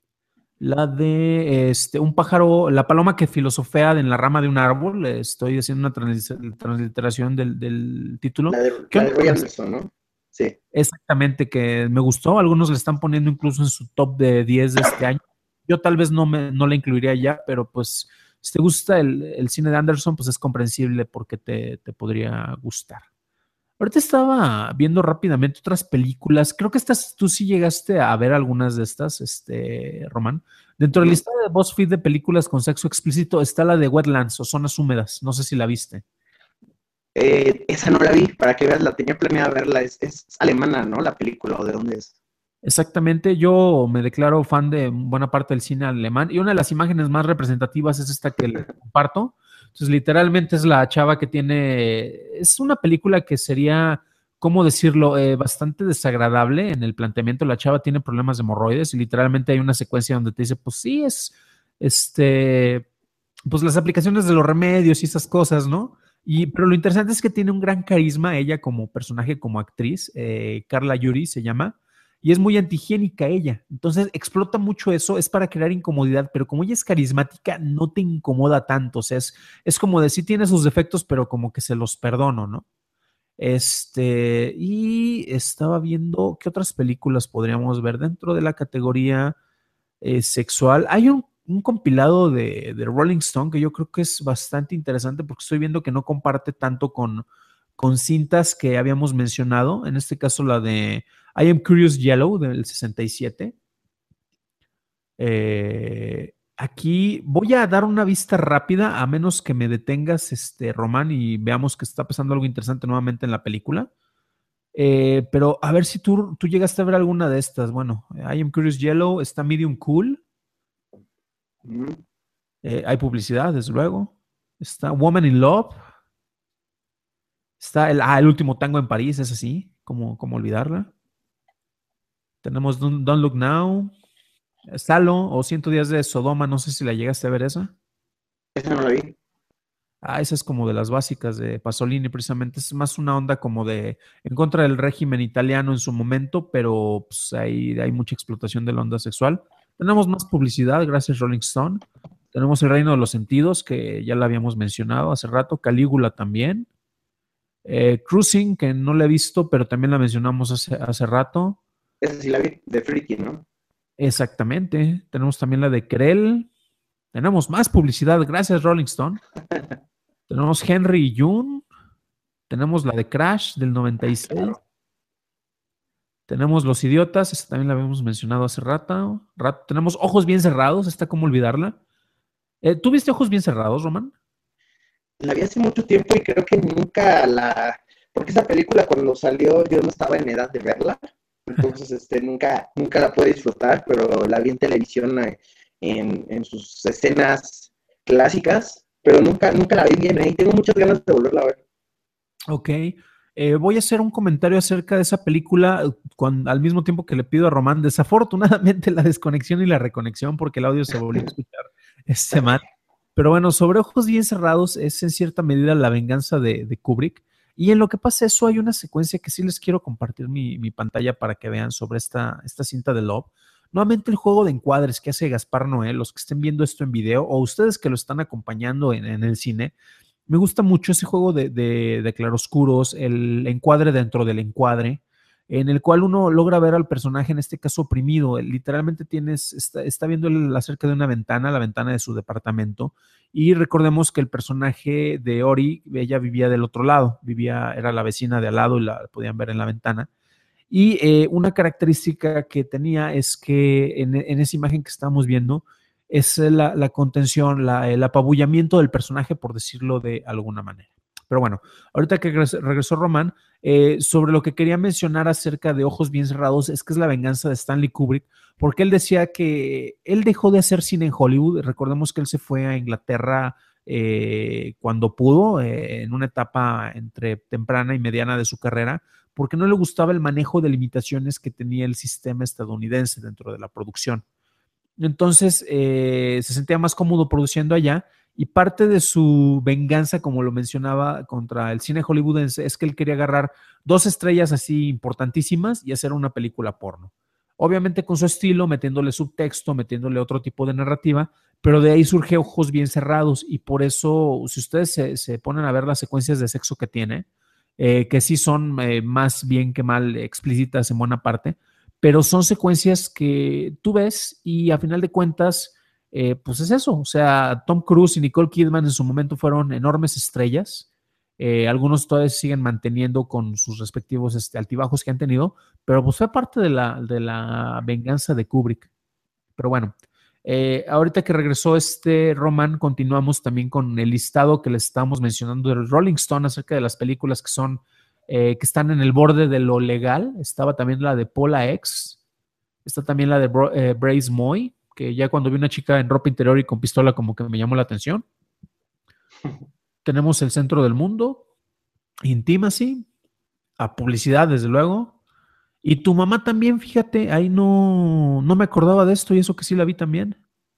La de este, un pájaro, la paloma que filosofea en la rama de un árbol. Estoy haciendo una trans, transliteración del, del título. La de, la de Roy Anderson, ¿no? Sí. Exactamente, que me gustó. Algunos le están poniendo incluso en su top de diez de este año. Yo tal vez no, me, no la incluiría ya, pero pues si te gusta el, el cine de Anderson, pues es comprensible porque te, te podría gustar. Ahorita estaba viendo rápidamente otras películas. Creo que estas, tú sí llegaste a ver algunas de estas, este, Román. Dentro de la lista de BuzzFeed de películas con sexo explícito está la de Wetlands o Zonas Húmedas. No sé si la viste. Eh, esa no la vi, para que veas, la tenía planeada verla. Es, es alemana, ¿no? La película, ¿o de dónde es? Exactamente, yo me declaro fan de buena parte del cine alemán y una de las imágenes más representativas es esta que le comparto. Entonces, literalmente es la chava que tiene, es una película que sería, ¿cómo decirlo?, eh, bastante desagradable en el planteamiento. La chava tiene problemas de hemorroides y literalmente hay una secuencia donde te dice, pues sí, es, este, pues las aplicaciones de los remedios y esas cosas, ¿no? Y, pero lo interesante es que tiene un gran carisma ella como personaje, como actriz, eh, Carla Yuri se llama. Y es muy antihigiénica ella. Entonces explota mucho eso, es para crear incomodidad, pero como ella es carismática, no te incomoda tanto. O sea, es, es como de sí tiene sus defectos, pero como que se los perdono, ¿no? Este, y estaba viendo qué otras películas podríamos ver dentro de la categoría eh, sexual. Hay un, un compilado de, de Rolling Stone que yo creo que es bastante interesante porque estoy viendo que no comparte tanto con, con cintas que habíamos mencionado. En este caso, la de I Am Curious Yellow del sesenta y siete. Eh, aquí voy a dar una vista rápida, a menos que me detengas, este, Román, y veamos que está pasando algo interesante nuevamente en la película. Eh, pero a ver si tú, tú llegaste a ver alguna de estas. Bueno, I Am Curious Yellow está medium cool. Mm. Eh, hay publicidad, desde luego. Está Woman in Love. Está el, ah, el último tango en París, es así, como, como olvidarla. Tenemos Don't, Don't Look Now. Salo o ciento días de Sodoma, no sé si la llegaste a ver esa. Esa no la vi. Ah, esa es como de las básicas de Pasolini, precisamente. Es más una onda como de en contra del régimen italiano en su momento, pero pues, hay, hay mucha explotación de la onda sexual. Tenemos más publicidad, gracias Rolling Stone. Tenemos El Reino de los Sentidos, que ya la habíamos mencionado hace rato. Calígula también. Eh, Cruising, que no la he visto, pero también la mencionamos hace, hace rato. Esa sí la vi, de Freaky, ¿no? Exactamente. Tenemos también la de Querel. Tenemos más publicidad, gracias Rolling Stone. Tenemos Henry y June. Tenemos la de Crash del noventa y seis. Claro. Tenemos Los Idiotas, esta también la habíamos mencionado hace rato. rato. Tenemos Ojos Bien Cerrados, esta cómo olvidarla. Eh, ¿Tú viste Ojos Bien Cerrados, Román? La vi hace mucho tiempo y creo que nunca la... Porque esa película cuando salió yo no estaba en edad de verla. Entonces este, nunca, nunca la pude disfrutar, pero la vi en televisión en, en sus escenas clásicas, pero nunca, nunca la vi bien, ¿eh? Y tengo muchas ganas de volverla a ver. Ok. Eh, voy a hacer un comentario acerca de esa película cuan- al mismo tiempo que le pido a Román. Desafortunadamente la desconexión y la reconexión porque el audio se volvió a escuchar este mal. Pero bueno, sobre Ojos Bien Cerrados es en cierta medida la venganza de, de Kubrick. Y en lo que pasa eso hay una secuencia que sí les quiero compartir mi, mi pantalla para que vean sobre esta, esta cinta de Love. Nuevamente el juego de encuadres que hace Gaspar Noé, los que estén viendo esto en video o ustedes que lo están acompañando en, en el cine, me gusta mucho ese juego de, de, de claroscuros, el encuadre dentro del encuadre, en el cual uno logra ver al personaje, en este caso oprimido. Literalmente tienes, está, está viendo él acerca de una ventana, la ventana de su departamento, y recordemos que el personaje de Ori, ella vivía del otro lado, vivía, era la vecina de al lado y la podían ver en la ventana. Y eh, una característica que tenía es que en, en esa imagen que estamos viendo es la, la contención, la, el apabullamiento del personaje, por decirlo de alguna manera. Pero bueno, ahorita que regresó, regresó Román, eh, sobre lo que quería mencionar acerca de Ojos Bien Cerrados es que es la venganza de Stanley Kubrick, porque él decía que él dejó de hacer cine en Hollywood. Recordemos que él se fue a Inglaterra eh, cuando pudo, eh, en una etapa entre temprana y mediana de su carrera, porque no le gustaba el manejo de limitaciones que tenía el sistema estadounidense dentro de la producción. Entonces eh, se sentía más cómodo produciendo allá y parte de su venganza, como lo mencionaba, contra el cine hollywoodense es que él quería agarrar dos estrellas así importantísimas y hacer una película porno. Obviamente con su estilo, metiéndole subtexto, metiéndole otro tipo de narrativa, pero de ahí surge Ojos Bien Cerrados y por eso, si ustedes se, se ponen a ver las secuencias de sexo que tiene, eh, que sí son eh, más bien que mal explícitas en buena parte, pero son secuencias que tú ves y a final de cuentas, eh, pues es eso. O sea, Tom Cruise y Nicole Kidman en su momento fueron enormes estrellas. Eh, algunos todavía siguen manteniendo con sus respectivos este, altibajos que han tenido, pero pues fue parte de la, de la venganza de Kubrick. Pero bueno, eh, ahorita que regresó este Roman, continuamos también con el listado que le estamos mencionando del Rolling Stone acerca de las películas que son, eh, que están en el borde de lo legal. Estaba también la de Paula X, está también la de Bro, eh, Brace Moy, que ya cuando vi una chica en ropa interior y con pistola como que me llamó la atención. Tenemos El Centro del Mundo, Intimacy, a publicidad, desde luego. Y tu mamá también, fíjate, ahí no, no me acordaba de esto y eso que sí la vi también.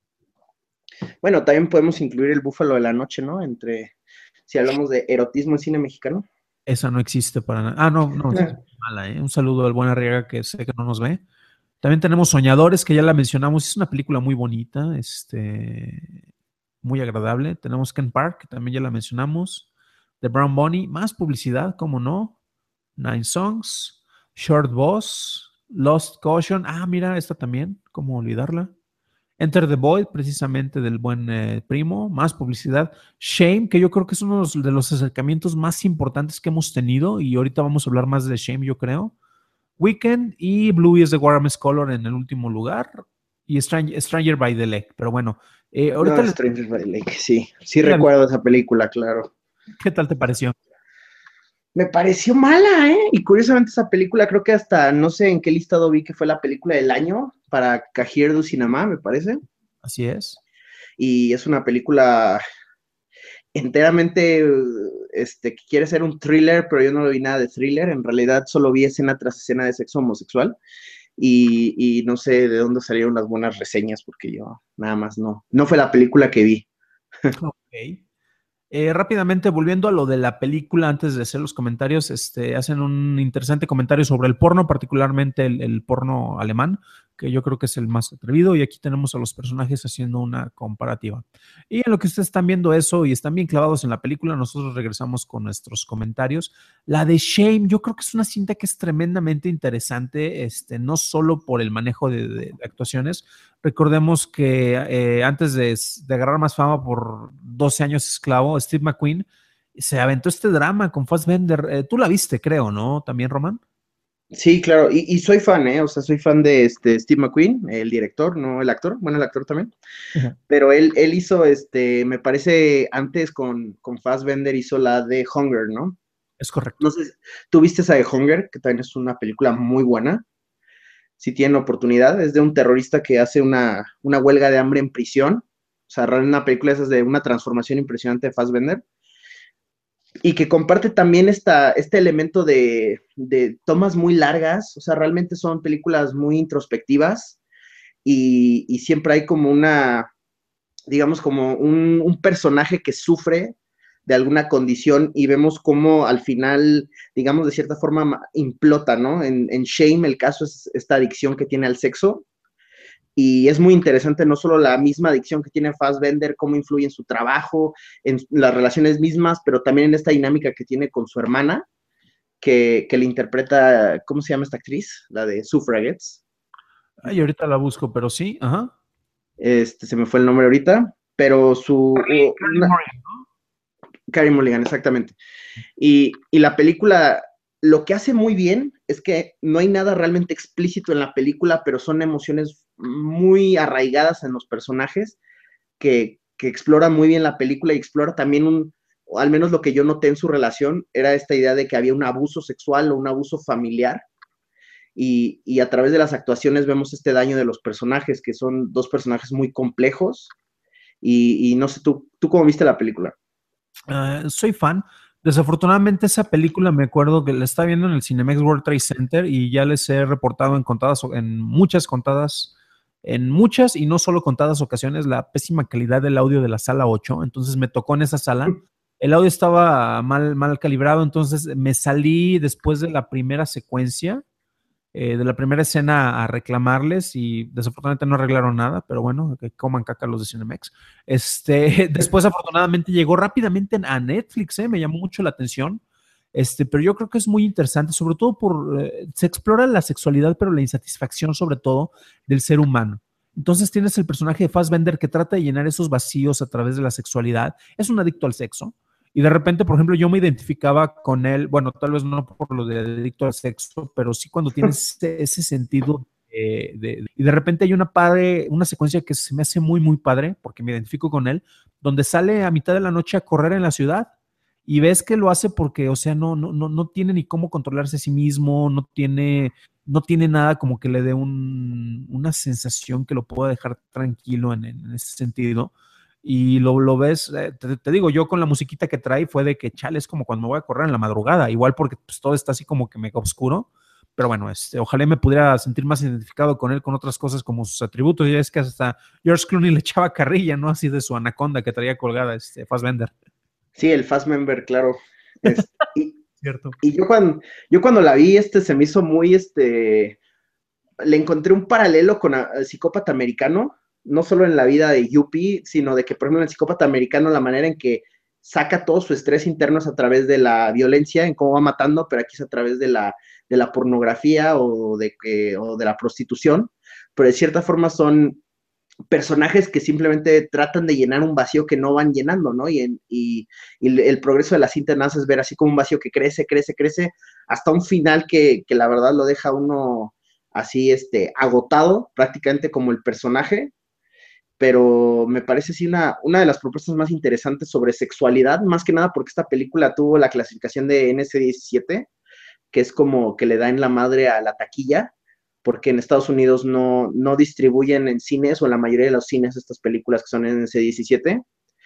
Bueno, también podemos incluir el Búfalo de la Noche, ¿no? Entre, si hablamos de erotismo en cine mexicano. Esa no existe para nada. Ah, no, no, es mala, ¿eh? Un saludo al buen Arriaga que sé que no nos ve. También tenemos Soñadores, que ya la mencionamos. Es una película muy bonita, este, muy agradable. Tenemos Ken Park, que también ya la mencionamos. The Brown Bunny, más publicidad, cómo no. Nine Songs, Short Boss, Lost Caution. Ah, mira, esta también, cómo olvidarla. Enter the Void, precisamente del buen eh, primo, más publicidad. Shame, que yo creo que es uno de los, de los acercamientos más importantes que hemos tenido, y ahorita vamos a hablar más de Shame, yo creo. Weekend y Blue is the Warmest Color en el último lugar, y Stranger, Stranger by the Lake. Pero bueno, eh, ahorita No, les... Stranger by the Lake, sí, sí recuerdo esa película, claro. ¿Qué tal te pareció? Me pareció mala, ¿eh? Y curiosamente esa película creo que hasta no sé en qué listado vi que fue la película del año para Cahiers du Cinema, me parece. Así es. Y es una película enteramente este, que quiere ser un thriller, pero yo no lo vi nada de thriller. En realidad solo vi escena tras escena de sexo homosexual. Y, y no sé de dónde salieron las buenas reseñas, porque yo nada más no. No fue la película que vi. Ok. Eh, rápidamente, volviendo a lo de la película, antes de hacer los comentarios, este, hacen un interesante comentario sobre el porno, particularmente el, el porno alemán, que yo creo que es el más atrevido, y aquí tenemos a los personajes haciendo una comparativa. Y en lo que ustedes están viendo eso y están bien clavados en la película, nosotros regresamos con nuestros comentarios. La de Shame, yo creo que es una cinta que es tremendamente interesante, este, no solo por el manejo de, de, de actuaciones. Recordemos que eh, antes de, de agarrar más fama por doce años esclavo, Steve McQueen se aventó este drama con Fassbender. Eh, tú la viste, creo, ¿no? También, Román. Sí, claro, y, y soy fan, ¿eh? O sea, soy fan de este Steve McQueen, el director, no el actor, bueno, el actor también. Uh-huh. Pero él, él hizo, este, me parece, antes con, con Fassbender hizo la de Hunger, ¿no? Es correcto. No sé, ¿tú viste esa de Hunger? Que también es una película muy buena. Si tienen oportunidad, es de un terrorista que hace una, una huelga de hambre en prisión. O sea, una película esa es de una transformación impresionante de Fassbender. y que comparte también esta, este elemento de, de tomas muy largas, o sea, realmente son películas muy introspectivas y, y siempre hay como una, digamos, como un, un, personaje que sufre de alguna condición y vemos cómo al final, digamos, de cierta forma implota, ¿no? En, en Shame el caso es esta adicción que tiene al sexo y es muy interesante no solo la misma adicción que tiene Fassbender, cómo influye en su trabajo, en las relaciones mismas, pero también en esta dinámica que tiene con su hermana, que, que le interpreta, ¿cómo se llama esta actriz? La de Suffragettes. Ay, ahorita la busco, pero sí, ajá. Este, se me fue el nombre ahorita, pero su... Carrie, Carrie una, Mulligan, ¿no? Carey Mulligan, exactamente. Y, y la película, lo que hace muy bien es que no hay nada realmente explícito en la película, pero son emociones muy arraigadas en los personajes que, que explora muy bien la película y explora también un, o al menos lo que yo noté en su relación, era esta idea de que había un abuso sexual o un abuso familiar. Y, y a través de las actuaciones vemos este daño de los personajes, que son dos personajes muy complejos. Y, y no sé, ¿tú, ¿tú cómo viste la película? Uh, soy fan. Desafortunadamente esa película me acuerdo que la estaba viendo en el Cinemex World Trade Center y ya les he reportado en contadas, en muchas contadas, en muchas y no solo contadas ocasiones, la pésima calidad del audio de la sala ocho. Entonces me tocó en esa sala. El audio estaba mal, mal calibrado, entonces me salí después de la primera secuencia eh, de la primera escena a reclamarles y desafortunadamente no arreglaron nada, pero bueno, que coman caca los de Cinemex. Este, después afortunadamente llegó rápidamente a Netflix, eh, me llamó mucho la atención. Este, pero yo creo que es muy interesante, sobre todo por, eh, se explora la sexualidad, pero la insatisfacción sobre todo del ser humano. Entonces tienes el personaje de Fassbender que trata de llenar esos vacíos a través de la sexualidad. Es un adicto al sexo. Y de repente, por ejemplo, yo me identificaba con él, bueno, tal vez no por lo de adicto al sexo, pero sí cuando tienes ese, ese sentido de, de, y de repente hay una padre, una secuencia que se me hace muy, muy padre, porque me identifico con él, donde sale a mitad de la noche a correr en la ciudad y ves que lo hace porque, o sea, no, no, no, no tiene ni cómo controlarse a sí mismo, no tiene, no tiene nada como que le dé un, una sensación que lo pueda dejar tranquilo en, en ese sentido. Y lo, lo ves, eh, te, te, digo, yo con la musiquita que trae fue de que, chale, es como cuando me voy a correr en la madrugada, igual porque pues, todo está así como que mega oscuro, pero bueno, este, ojalá me pudiera sentir más identificado con él, con otras cosas como sus atributos, y es que hasta George Clooney le echaba carrilla, ¿no? Así de su anaconda que traía colgada, este, Fassbender. Sí, el Fassbender, claro. Es, y, Cierto. y yo, cuando, yo cuando la vi, este, se me hizo muy, este, le encontré un paralelo con el Psicópata Americano, no solo en la vida de Yuppie, sino de que, por ejemplo, en el Psicópata Americano, la manera en que saca todo su estrés interno es a través de la violencia, en cómo va matando, pero aquí es a través de la, de la pornografía o de, eh, o de la prostitución, pero de cierta forma son personajes que simplemente tratan de llenar un vacío que no van llenando, ¿no? Y, en, y, y el progreso de la cinta nace es ver así como un vacío que crece, crece, crece, hasta un final que, que la verdad lo deja uno así, este, agotado, prácticamente como el personaje, pero me parece sí una, una de las propuestas más interesantes sobre sexualidad, más que nada porque esta película tuvo la clasificación de N C diecisiete, que es como que le da en la madre a la taquilla, porque en Estados Unidos no, no distribuyen en cines o en la mayoría de los cines estas películas que son N C diecisiete,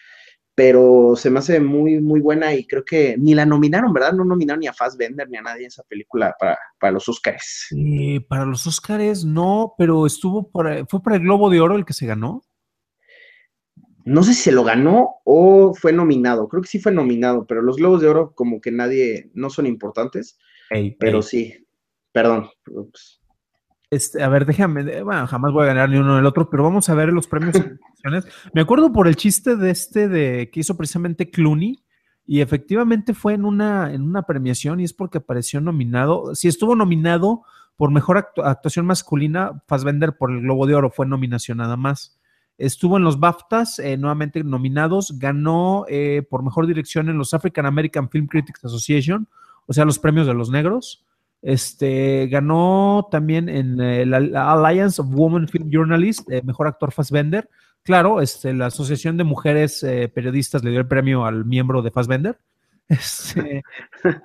pero se me hace muy, muy buena y creo que ni la nominaron, ¿verdad? No nominaron ni a Fassbender ni a nadie en esa película para, para los Oscars. Eh, para los Oscars no, pero estuvo para, fue para el Globo de Oro el que se ganó. No sé si se lo ganó o fue nominado, creo que sí fue nominado, pero los Globos de Oro como que nadie, no son importantes, Ey, pero ey. sí, perdón. Pues, Este, a ver, déjame, bueno, jamás voy a ganar ni uno ni el otro, pero vamos a ver los premios. Me acuerdo por el chiste de este de que hizo precisamente Clooney, y efectivamente fue en una, en una premiación, y es porque apareció nominado. Si estuvo nominado por mejor actu actuación masculina, Fassbender por el Globo de Oro fue nominación nada más. Estuvo en los BAFTAs, eh, nuevamente nominados, ganó eh, por mejor dirección en los African American Film Critics Association, o sea, los premios de los negros. Este, ganó también en eh, la, la Alliance of Women Film Journalists, eh, mejor actor Fassbender. Claro, este, la Asociación de Mujeres eh, Periodistas le dio el premio al miembro de Fassbender. Este,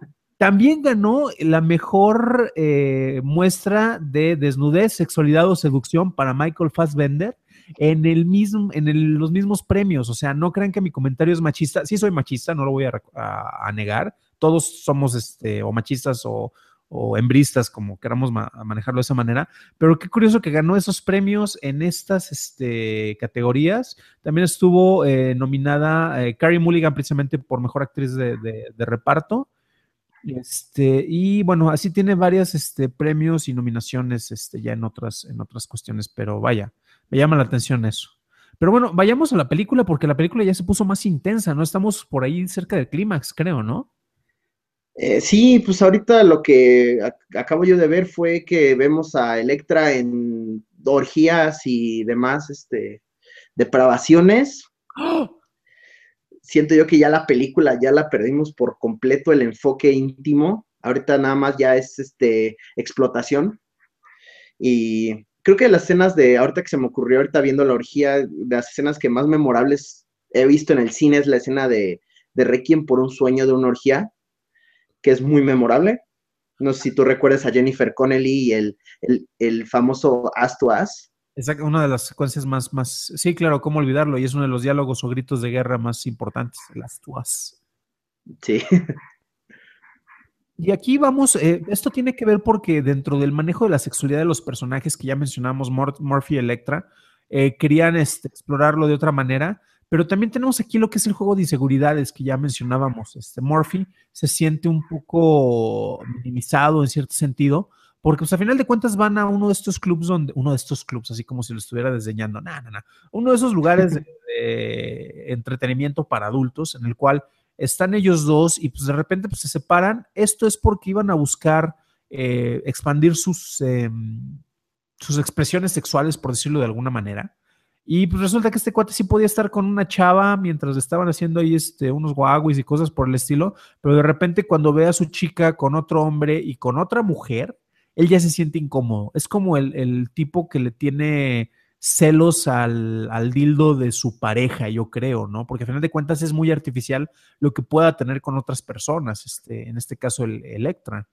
También ganó la mejor eh, muestra de desnudez, sexualidad o seducción para Michael Fassbender en, el mismo, en el, los mismos premios. O sea, no crean que mi comentario es machista. Sí soy machista, no lo voy a, a, a negar. Todos somos este, o machistas o, o hembristas, como queramos ma manejarlo de esa manera. Pero qué curioso que ganó esos premios en estas este, categorías. También estuvo eh, nominada eh, Carey Mulligan precisamente por mejor actriz de, de, de reparto. Este, y bueno, así tiene varios este, premios y nominaciones este, ya en otras, en otras cuestiones, pero vaya, me llama la atención eso. Pero bueno, vayamos a la película porque la película ya se puso más intensa, ¿no? Estamos por ahí cerca del clímax, creo, ¿no? Eh, sí, pues ahorita lo que ac acabo yo de ver fue que vemos a Electra en orgías y demás, este, depravaciones. ¡Oh! Siento yo que ya la película ya la perdimos por completo el enfoque íntimo. Ahorita nada más ya es este explotación. Y creo que las escenas de, ahorita que se me ocurrió, ahorita viendo la orgía, de las escenas que más memorables he visto en el cine es la escena de, de Requiem por un sueño de una orgía, que es muy memorable. No sé si tú recuerdas a Jennifer Connelly y el, el, el famoso As to As. Exacto, una de las secuencias más, más, sí, claro, cómo olvidarlo, y es uno de los diálogos o gritos de guerra más importantes, las tuas. Sí. Y aquí vamos, eh, esto tiene que ver porque dentro del manejo de la sexualidad de los personajes que ya mencionamos, Mor Murphy y Electra, eh, querían este, explorarlo de otra manera, pero también tenemos aquí lo que es el juego de inseguridades que ya mencionábamos. Este, Murphy se siente un poco minimizado en cierto sentido, porque pues a final de cuentas van a uno de estos clubs, donde, uno de estos clubs, así como si lo estuviera desdeñando, no, no, no, uno de esos lugares de, de entretenimiento para adultos en el cual están ellos dos y pues de repente pues, se separan. Esto es porque iban a buscar eh, expandir sus, eh, sus expresiones sexuales, por decirlo de alguna manera. Y pues resulta que este cuate sí podía estar con una chava mientras estaban haciendo ahí este, unos guaguis y cosas por el estilo, pero de repente cuando ve a su chica con otro hombre y con otra mujer, él ya se siente incómodo. Es como el, el tipo que le tiene celos al, al dildo de su pareja, yo creo, ¿no? Porque al final de cuentas es muy artificial lo que pueda tener con otras personas, este, en este caso el Electra.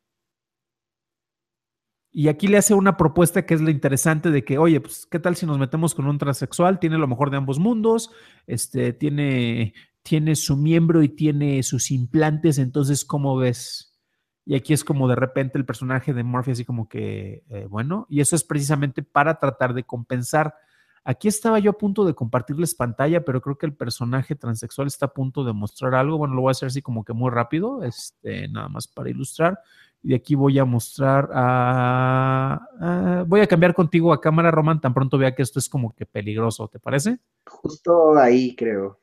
Y aquí le hace una propuesta que es lo interesante de que, oye, pues, ¿qué tal si nos metemos con un transexual? Tiene lo mejor de ambos mundos, este, tiene, tiene su miembro y tiene sus implantes, entonces, ¿cómo ves? Y aquí es como de repente el personaje de Murphy así como que, eh, bueno, y eso es precisamente para tratar de compensar. Aquí estaba yo a punto de compartirles pantalla, pero creo que el personaje transexual está a punto de mostrar algo. Bueno, lo voy a hacer así como que muy rápido, este, nada más para ilustrar. Y de aquí voy a mostrar a, a, voy a cambiar contigo a cámara, Roman, tan pronto vea que esto es como que peligroso, ¿te parece? Justo ahí, creo.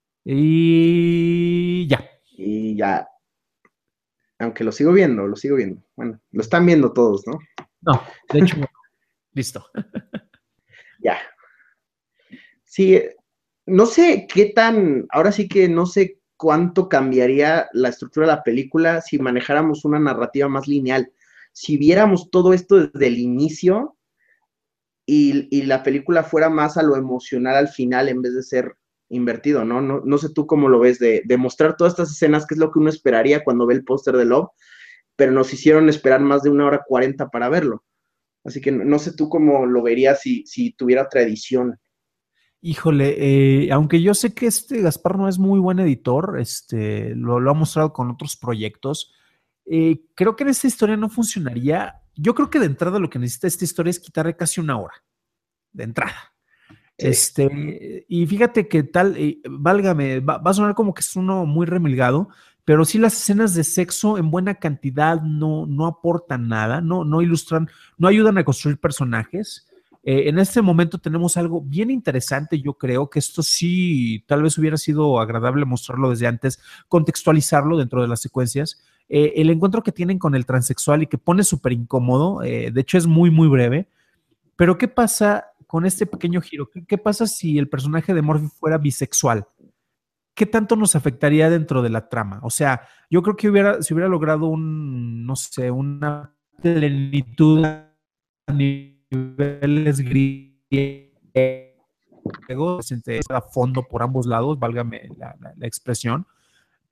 Y ya. Y ya, aunque lo sigo viendo, lo sigo viendo. Bueno, lo están viendo todos, ¿no? No, de hecho, listo. Ya. Sí, no sé qué tan, ahora sí que no sé cuánto cambiaría la estructura de la película si manejáramos una narrativa más lineal. Si viéramos todo esto desde el inicio y, y la película fuera más a lo emocional al final en vez de ser invertido, ¿no? No, no sé tú cómo lo ves, de, de mostrar todas estas escenas, que es lo que uno esperaría cuando ve el póster de Love, pero nos hicieron esperar más de una hora cuarenta para verlo. Así que no, no sé tú cómo lo verías si, si tuviera otra edición. Híjole, eh, aunque yo sé que este Gaspar no es muy buen editor, este, lo, lo ha mostrado con otros proyectos, eh, creo que en esta historia no funcionaría. Yo creo que de entrada lo que necesita esta historia es quitarle casi una hora, de entrada. Sí. Este, y fíjate que tal, eh, válgame, va, va a sonar como que es uno muy remilgado, pero sí las escenas de sexo en buena cantidad no, no aportan nada, no, no ilustran, no ayudan a construir personajes. Eh, en este momento tenemos algo bien interesante, yo creo que esto sí, tal vez hubiera sido agradable mostrarlo desde antes, contextualizarlo dentro de las secuencias. Eh, el encuentro que tienen con el transexual y que pone súper incómodo, eh, de hecho es muy, muy breve, pero ¿qué pasa con este pequeño giro? ¿Qué, qué pasa si el personaje de Murphy fuera bisexual? ¿Qué tanto nos afectaría dentro de la trama? O sea, yo creo que hubiera, si hubiera logrado un, no sé, una plenitud a niveles griegos, a fondo por ambos lados, válgame la, la, la expresión,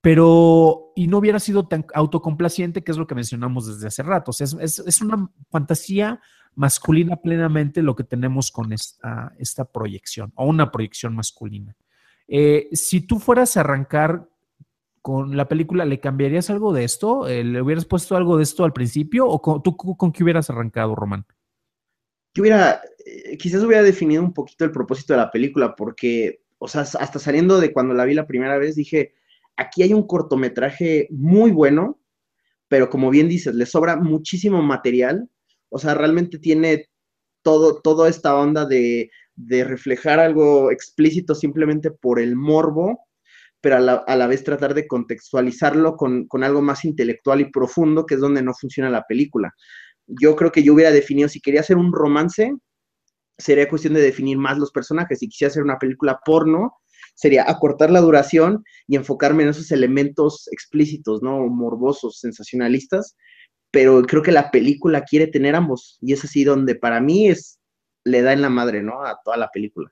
pero, y no hubiera sido tan autocomplaciente, que es lo que mencionamos desde hace rato. O sea, es, es, es una fantasía masculina plenamente lo que tenemos con esta, esta proyección, o una proyección masculina. Eh, si tú fueras a arrancar con la película, ¿le cambiarías algo de esto? Eh, ¿Le hubieras puesto algo de esto al principio? ¿O con, tú con qué hubieras arrancado, Román? Yo hubiera, eh, quizás hubiera definido un poquito el propósito de la película, porque, o sea, hasta saliendo de cuando la vi la primera vez, dije, aquí hay un cortometraje muy bueno, pero como bien dices, le sobra muchísimo material, o sea, realmente tiene todo, toda esta onda de, de reflejar algo explícito simplemente por el morbo, pero a la, a la vez tratar de contextualizarlo con, con algo más intelectual y profundo, que es donde no funciona la película. Yo creo que yo hubiera definido, si quería hacer un romance, sería cuestión de definir más los personajes. Si quisiera hacer una película porno, sería acortar la duración y enfocarme en esos elementos explícitos, ¿no? Morbosos, sensacionalistas, pero creo que la película quiere tener ambos, y es así donde para mí es, le da en la madre, ¿no? A toda la película.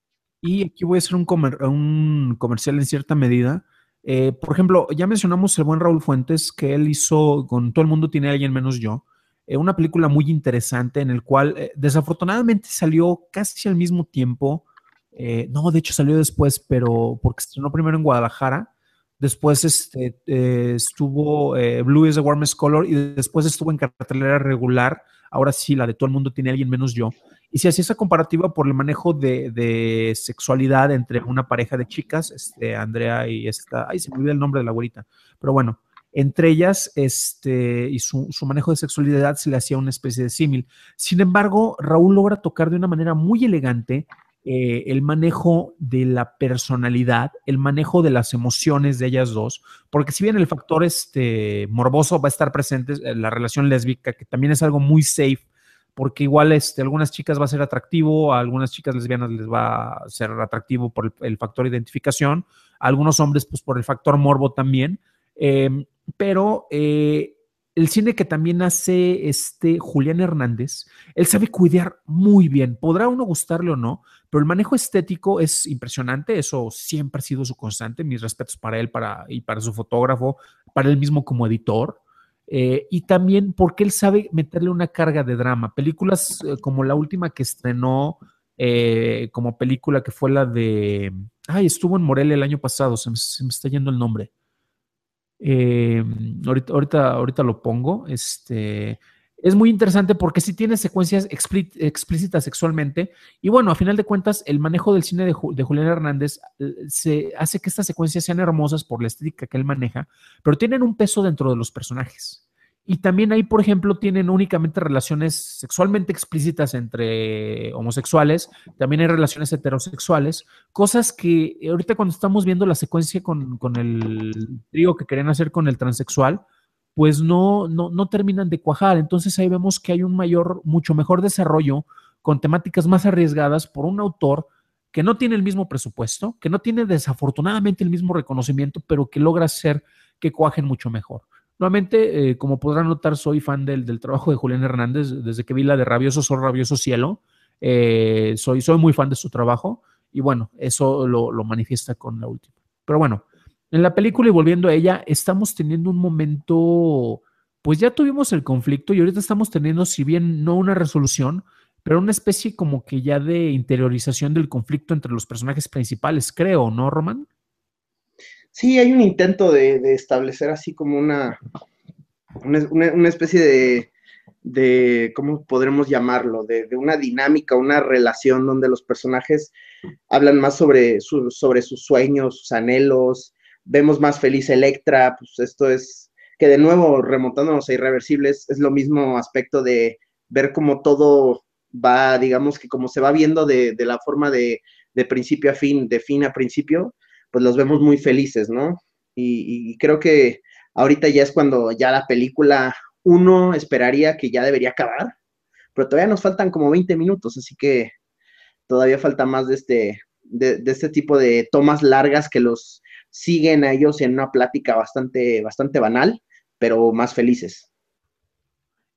Y aquí voy a hacer un, comer, un comercial en cierta medida. Eh, por ejemplo, ya mencionamos el buen Raúl Fuentes, que él hizo con Todo el mundo tiene a alguien menos yo, eh, una película muy interesante en el cual eh, desafortunadamente salió casi al mismo tiempo. Eh, no, de hecho salió después, pero porque estrenó primero en Guadalajara. Después este, eh, estuvo eh, Blue is the Warmest Color y después estuvo en cartelera regular. Ahora sí, la de Todo el mundo tiene a alguien menos yo. Y se hacía esa comparativa por el manejo de, de, sexualidad entre una pareja de chicas, este, Andrea y esta, ay, se me olvidó el nombre de la güerita, pero bueno, entre ellas, este, y su, su manejo de sexualidad se le hacía una especie de símil. Sin embargo, Raúl logra tocar de una manera muy elegante eh, el manejo de la personalidad, el manejo de las emociones de ellas dos, porque si bien el factor este, morboso va a estar presente, la relación lésbica, que también es algo muy safe, porque igual este, algunas chicas va a ser atractivo, a algunas chicas lesbianas les va a ser atractivo por el, el factor identificación, a algunos hombres pues por el factor morbo también, eh, pero eh, el cine que también hace este Julián Hernández, él sabe cuidar muy bien, podrá uno gustarle o no, pero el manejo estético es impresionante, eso siempre ha sido su constante, mis respetos para él para, y para su fotógrafo, para él mismo como editor. Eh, y también porque él sabe meterle una carga de drama. Películas eh, como la última que estrenó eh, como película que fue la de... Ay, estuvo en Morelia el año pasado, se me, se me está yendo el nombre. Eh, ahorita, ahorita, ahorita lo pongo. Este, es muy interesante porque sí tiene secuencias explí- explícitas sexualmente. Y bueno, a final de cuentas, el manejo del cine de, Ju- de Julián Hernández eh, se hace que estas secuencias sean hermosas por la estética que él maneja, pero tienen un peso dentro de los personajes. Y también ahí, por ejemplo, tienen únicamente relaciones sexualmente explícitas entre homosexuales, también hay relaciones heterosexuales, cosas que ahorita cuando estamos viendo la secuencia con, con el trío que querían hacer con el transexual, pues no, no, no terminan de cuajar. Entonces ahí vemos que hay un mayor, mucho mejor desarrollo con temáticas más arriesgadas por un autor que no tiene el mismo presupuesto, que no tiene desafortunadamente el mismo reconocimiento, pero que logra hacer que cuajen mucho mejor. Nuevamente, eh, como podrán notar, soy fan del, del, trabajo de Julián Hernández desde que vi la de Rabioso Sol, Rabioso Cielo. Eh, soy, soy muy fan de su trabajo y bueno, eso lo, lo manifiesta con la última. Pero bueno, en la película y volviendo a ella, estamos teniendo un momento, pues ya tuvimos el conflicto y ahorita estamos teniendo, si bien no una resolución, pero una especie como que ya de interiorización del conflicto entre los personajes principales, creo, ¿no, Román? Sí, hay un intento de, de establecer así como una, una, una, una especie de, de, ¿cómo podremos llamarlo? De, de, una dinámica, una relación donde los personajes hablan más sobre, su, sobre sus sueños, sus anhelos, vemos más feliz Electra, pues esto es, que de nuevo, remontándonos a Irreversibles, es lo mismo aspecto de ver cómo todo va, digamos que como se va viendo de, de la forma de, de principio a fin, de fin a principio, pues los vemos muy felices, ¿no? Y, y creo que ahorita ya es cuando ya la película, uno esperaría que ya debería acabar, pero todavía nos faltan como veinte minutos, así que todavía falta más de este, de, de este tipo de tomas largas que los siguen a ellos en una plática bastante, bastante banal, pero más felices.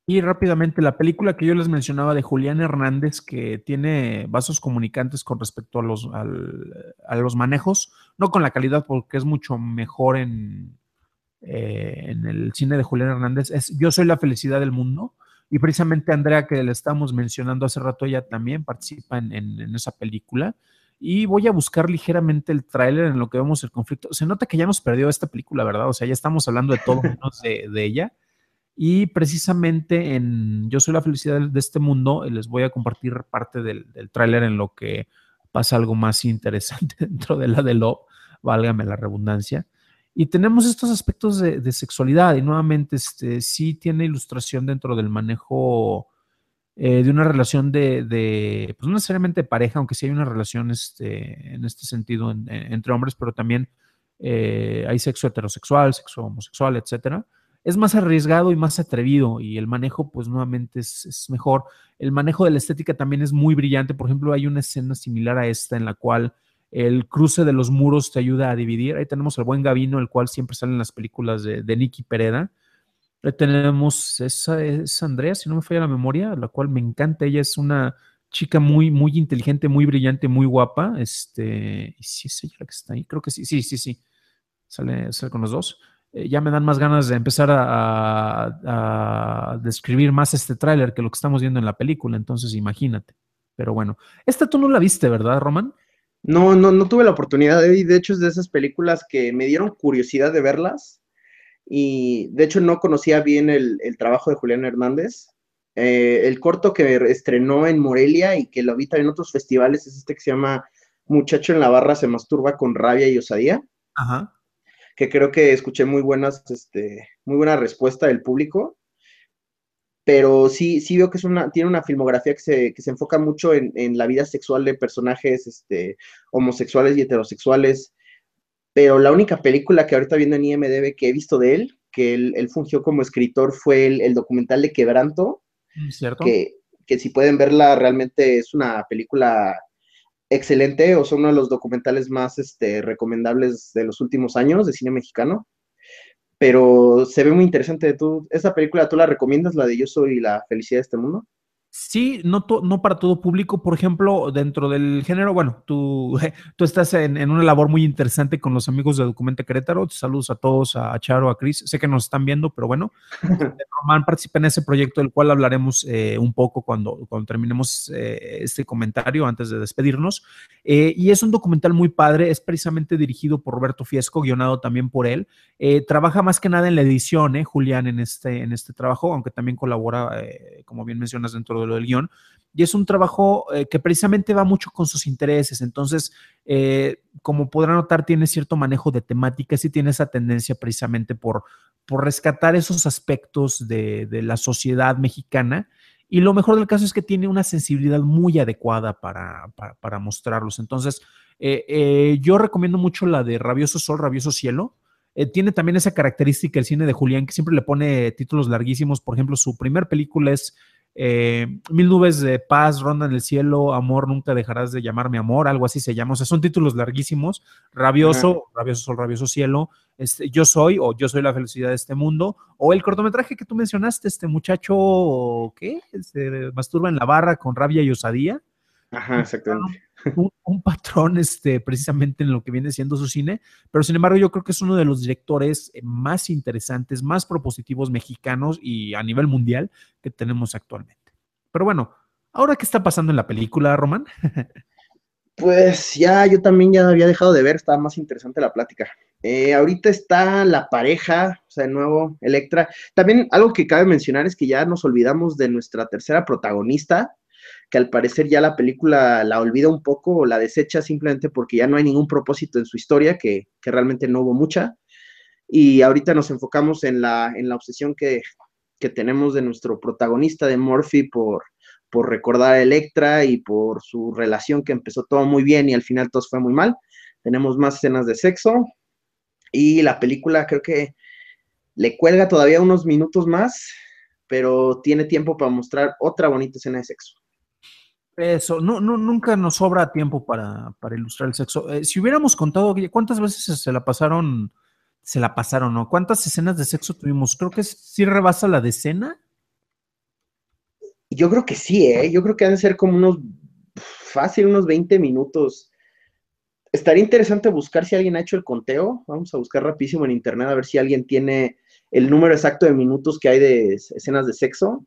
Y rápidamente, la película que yo les mencionaba de Julián Hernández, que tiene vasos comunicantes con respecto a los, al- a los manejos, no con la calidad, porque es mucho mejor en, eh, en el cine de Julián Hernández, es Yo soy la felicidad del mundo. Y precisamente Andrea, que le estamos mencionando hace rato, ella también participa en, en- en esa película. Y voy a buscar ligeramente el tráiler en lo que vemos el conflicto. Se nota que ya nos perdió esta película, ¿verdad? O sea, ya estamos hablando de todo menos de, de ella. Y precisamente en Yo soy la felicidad de este mundo, eh, les voy a compartir parte del, del tráiler en lo que pasa algo más interesante dentro de la de Love, válgame la redundancia. Y tenemos estos aspectos de, de sexualidad y nuevamente este, sí tiene ilustración dentro del manejo eh, de una relación de, de, pues no necesariamente de pareja, aunque sí hay una relación este, en este sentido en, en, entre hombres, pero también eh, hay sexo heterosexual, sexo homosexual, etcétera. Es más arriesgado y más atrevido y el manejo pues nuevamente es, es mejor. El manejo de la estética también es muy brillante. Por ejemplo, hay una escena similar a esta en la cual el cruce de los muros te ayuda a dividir. Ahí tenemos al buen Gavino, el cual siempre sale en las películas de, de Nicky Pereda. Ahí tenemos, esa es Andrea, si no me falla la memoria, la cual me encanta. Ella es una chica muy, muy inteligente, muy brillante, muy guapa. Este, y sí es ella la que está ahí, creo que sí, sí, sí, sí. Sale, sale con los dos. Eh, ya me dan más ganas de empezar a, a- a describir más este tráiler que lo que estamos viendo en la película, entonces imagínate. Pero bueno, esta tú no la viste, ¿verdad, Román? No, no, no tuve la oportunidad de ir, de hecho es de esas películas que me dieron curiosidad de verlas y de hecho no conocía bien el, el trabajo de Julián Hernández. Eh, el corto que estrenó en Morelia y que lo vi también en otros festivales es este que se llama Muchacho en la barra se masturba con rabia y osadía, Ajá. que creo que escuché muy buenas, este, muy buena respuesta del público, pero sí, sí veo que es una, tiene una filmografía que se, que se enfoca mucho en, en la vida sexual de personajes este, homosexuales y heterosexuales, pero la única película que ahorita viendo en IMDb que he visto de él, que él, él fungió como escritor, fue el, el documental de Quebranto, Mm, ¿cierto? que, que si pueden verla, realmente es una película excelente, o son uno de los documentales más este, recomendables de los últimos años de cine mexicano, pero se ve muy interesante. ¿Tú, esa película tú la recomiendas, la de Yo soy la felicidad de este mundo? Sí, no, to- no para todo público. Por ejemplo, dentro del género, bueno, tú, tú estás en, en una labor muy interesante con los amigos de Documenta Querétaro. Saludos a todos, a, a Charo, a Cris. Sé que nos están viendo, pero bueno, Román participa en ese proyecto, del cual hablaremos eh, un poco cuando, cuando terminemos eh, este comentario, antes de despedirnos. Eh, y es un documental muy padre, es precisamente dirigido por Roberto Fiesco, guionado también por él. Eh, trabaja más que nada en la edición, eh, Julián, en este, en este trabajo, aunque también colabora, eh, como bien mencionas, dentro de lo del guión. Y es un trabajo eh, que precisamente va mucho con sus intereses. Entonces, eh, como podrá notar, tiene cierto manejo de temáticas y tiene esa tendencia precisamente por por rescatar esos aspectos de, de, la sociedad mexicana. Y lo mejor del caso es que tiene una sensibilidad muy adecuada para, para, para mostrarlos. Entonces, eh, eh, yo recomiendo mucho la de Rabioso Sol, Rabioso Cielo. Eh, tiene también esa característica el cine de Julián, que siempre le pone títulos larguísimos. Por ejemplo, su primer película es eh, Mil nubes de paz rondan el cielo, amor, nunca dejarás de llamarme amor, algo así se llama. O sea, son títulos larguísimos. Ajá. Rabioso, Rabioso Sol, Rabioso Cielo, este, Yo soy o Yo soy la felicidad de este mundo, o el cortometraje que tú mencionaste, este muchacho, ¿qué? Se masturba en la barra con rabia y osadía. Ajá, exactamente. Un, un, patrón este, precisamente en lo que viene siendo su cine, pero sin embargo yo creo que es uno de los directores más interesantes, más propositivos mexicanos y a nivel mundial que tenemos actualmente. Pero bueno, ¿ahora qué está pasando en la película, Román? Pues ya, yo también ya había dejado de ver, estaba más interesante la plática. Eh, ahorita está la pareja, o sea, de nuevo, Electra. También algo que cabe mencionar es que ya nos olvidamos de nuestra tercera protagonista, que al parecer ya la película la olvida un poco o la desecha simplemente porque ya no hay ningún propósito en su historia, que, que realmente no hubo mucha. Y ahorita nos enfocamos en la, en la obsesión que, que tenemos de nuestro protagonista de Murphy por, por recordar a Electra y por su relación que empezó todo muy bien y al final todo fue muy mal. Tenemos más escenas de sexo y la película creo que le cuelga todavía unos minutos más, pero tiene tiempo para mostrar otra bonita escena de sexo. Eso, no, no, nunca nos sobra tiempo para, para ilustrar el sexo. Eh, si hubiéramos contado, ¿cuántas veces se la pasaron? Se la pasaron, ¿no? ¿Cuántas escenas de sexo tuvimos? Creo que sí rebasa la decena. Yo creo que sí, ¿eh? Yo creo que han de ser como unos, fácil, unos veinte minutos. Estaría interesante buscar si alguien ha hecho el conteo. Vamos a buscar rapidísimo en internet a ver si alguien tiene el número exacto de minutos que hay de escenas de sexo.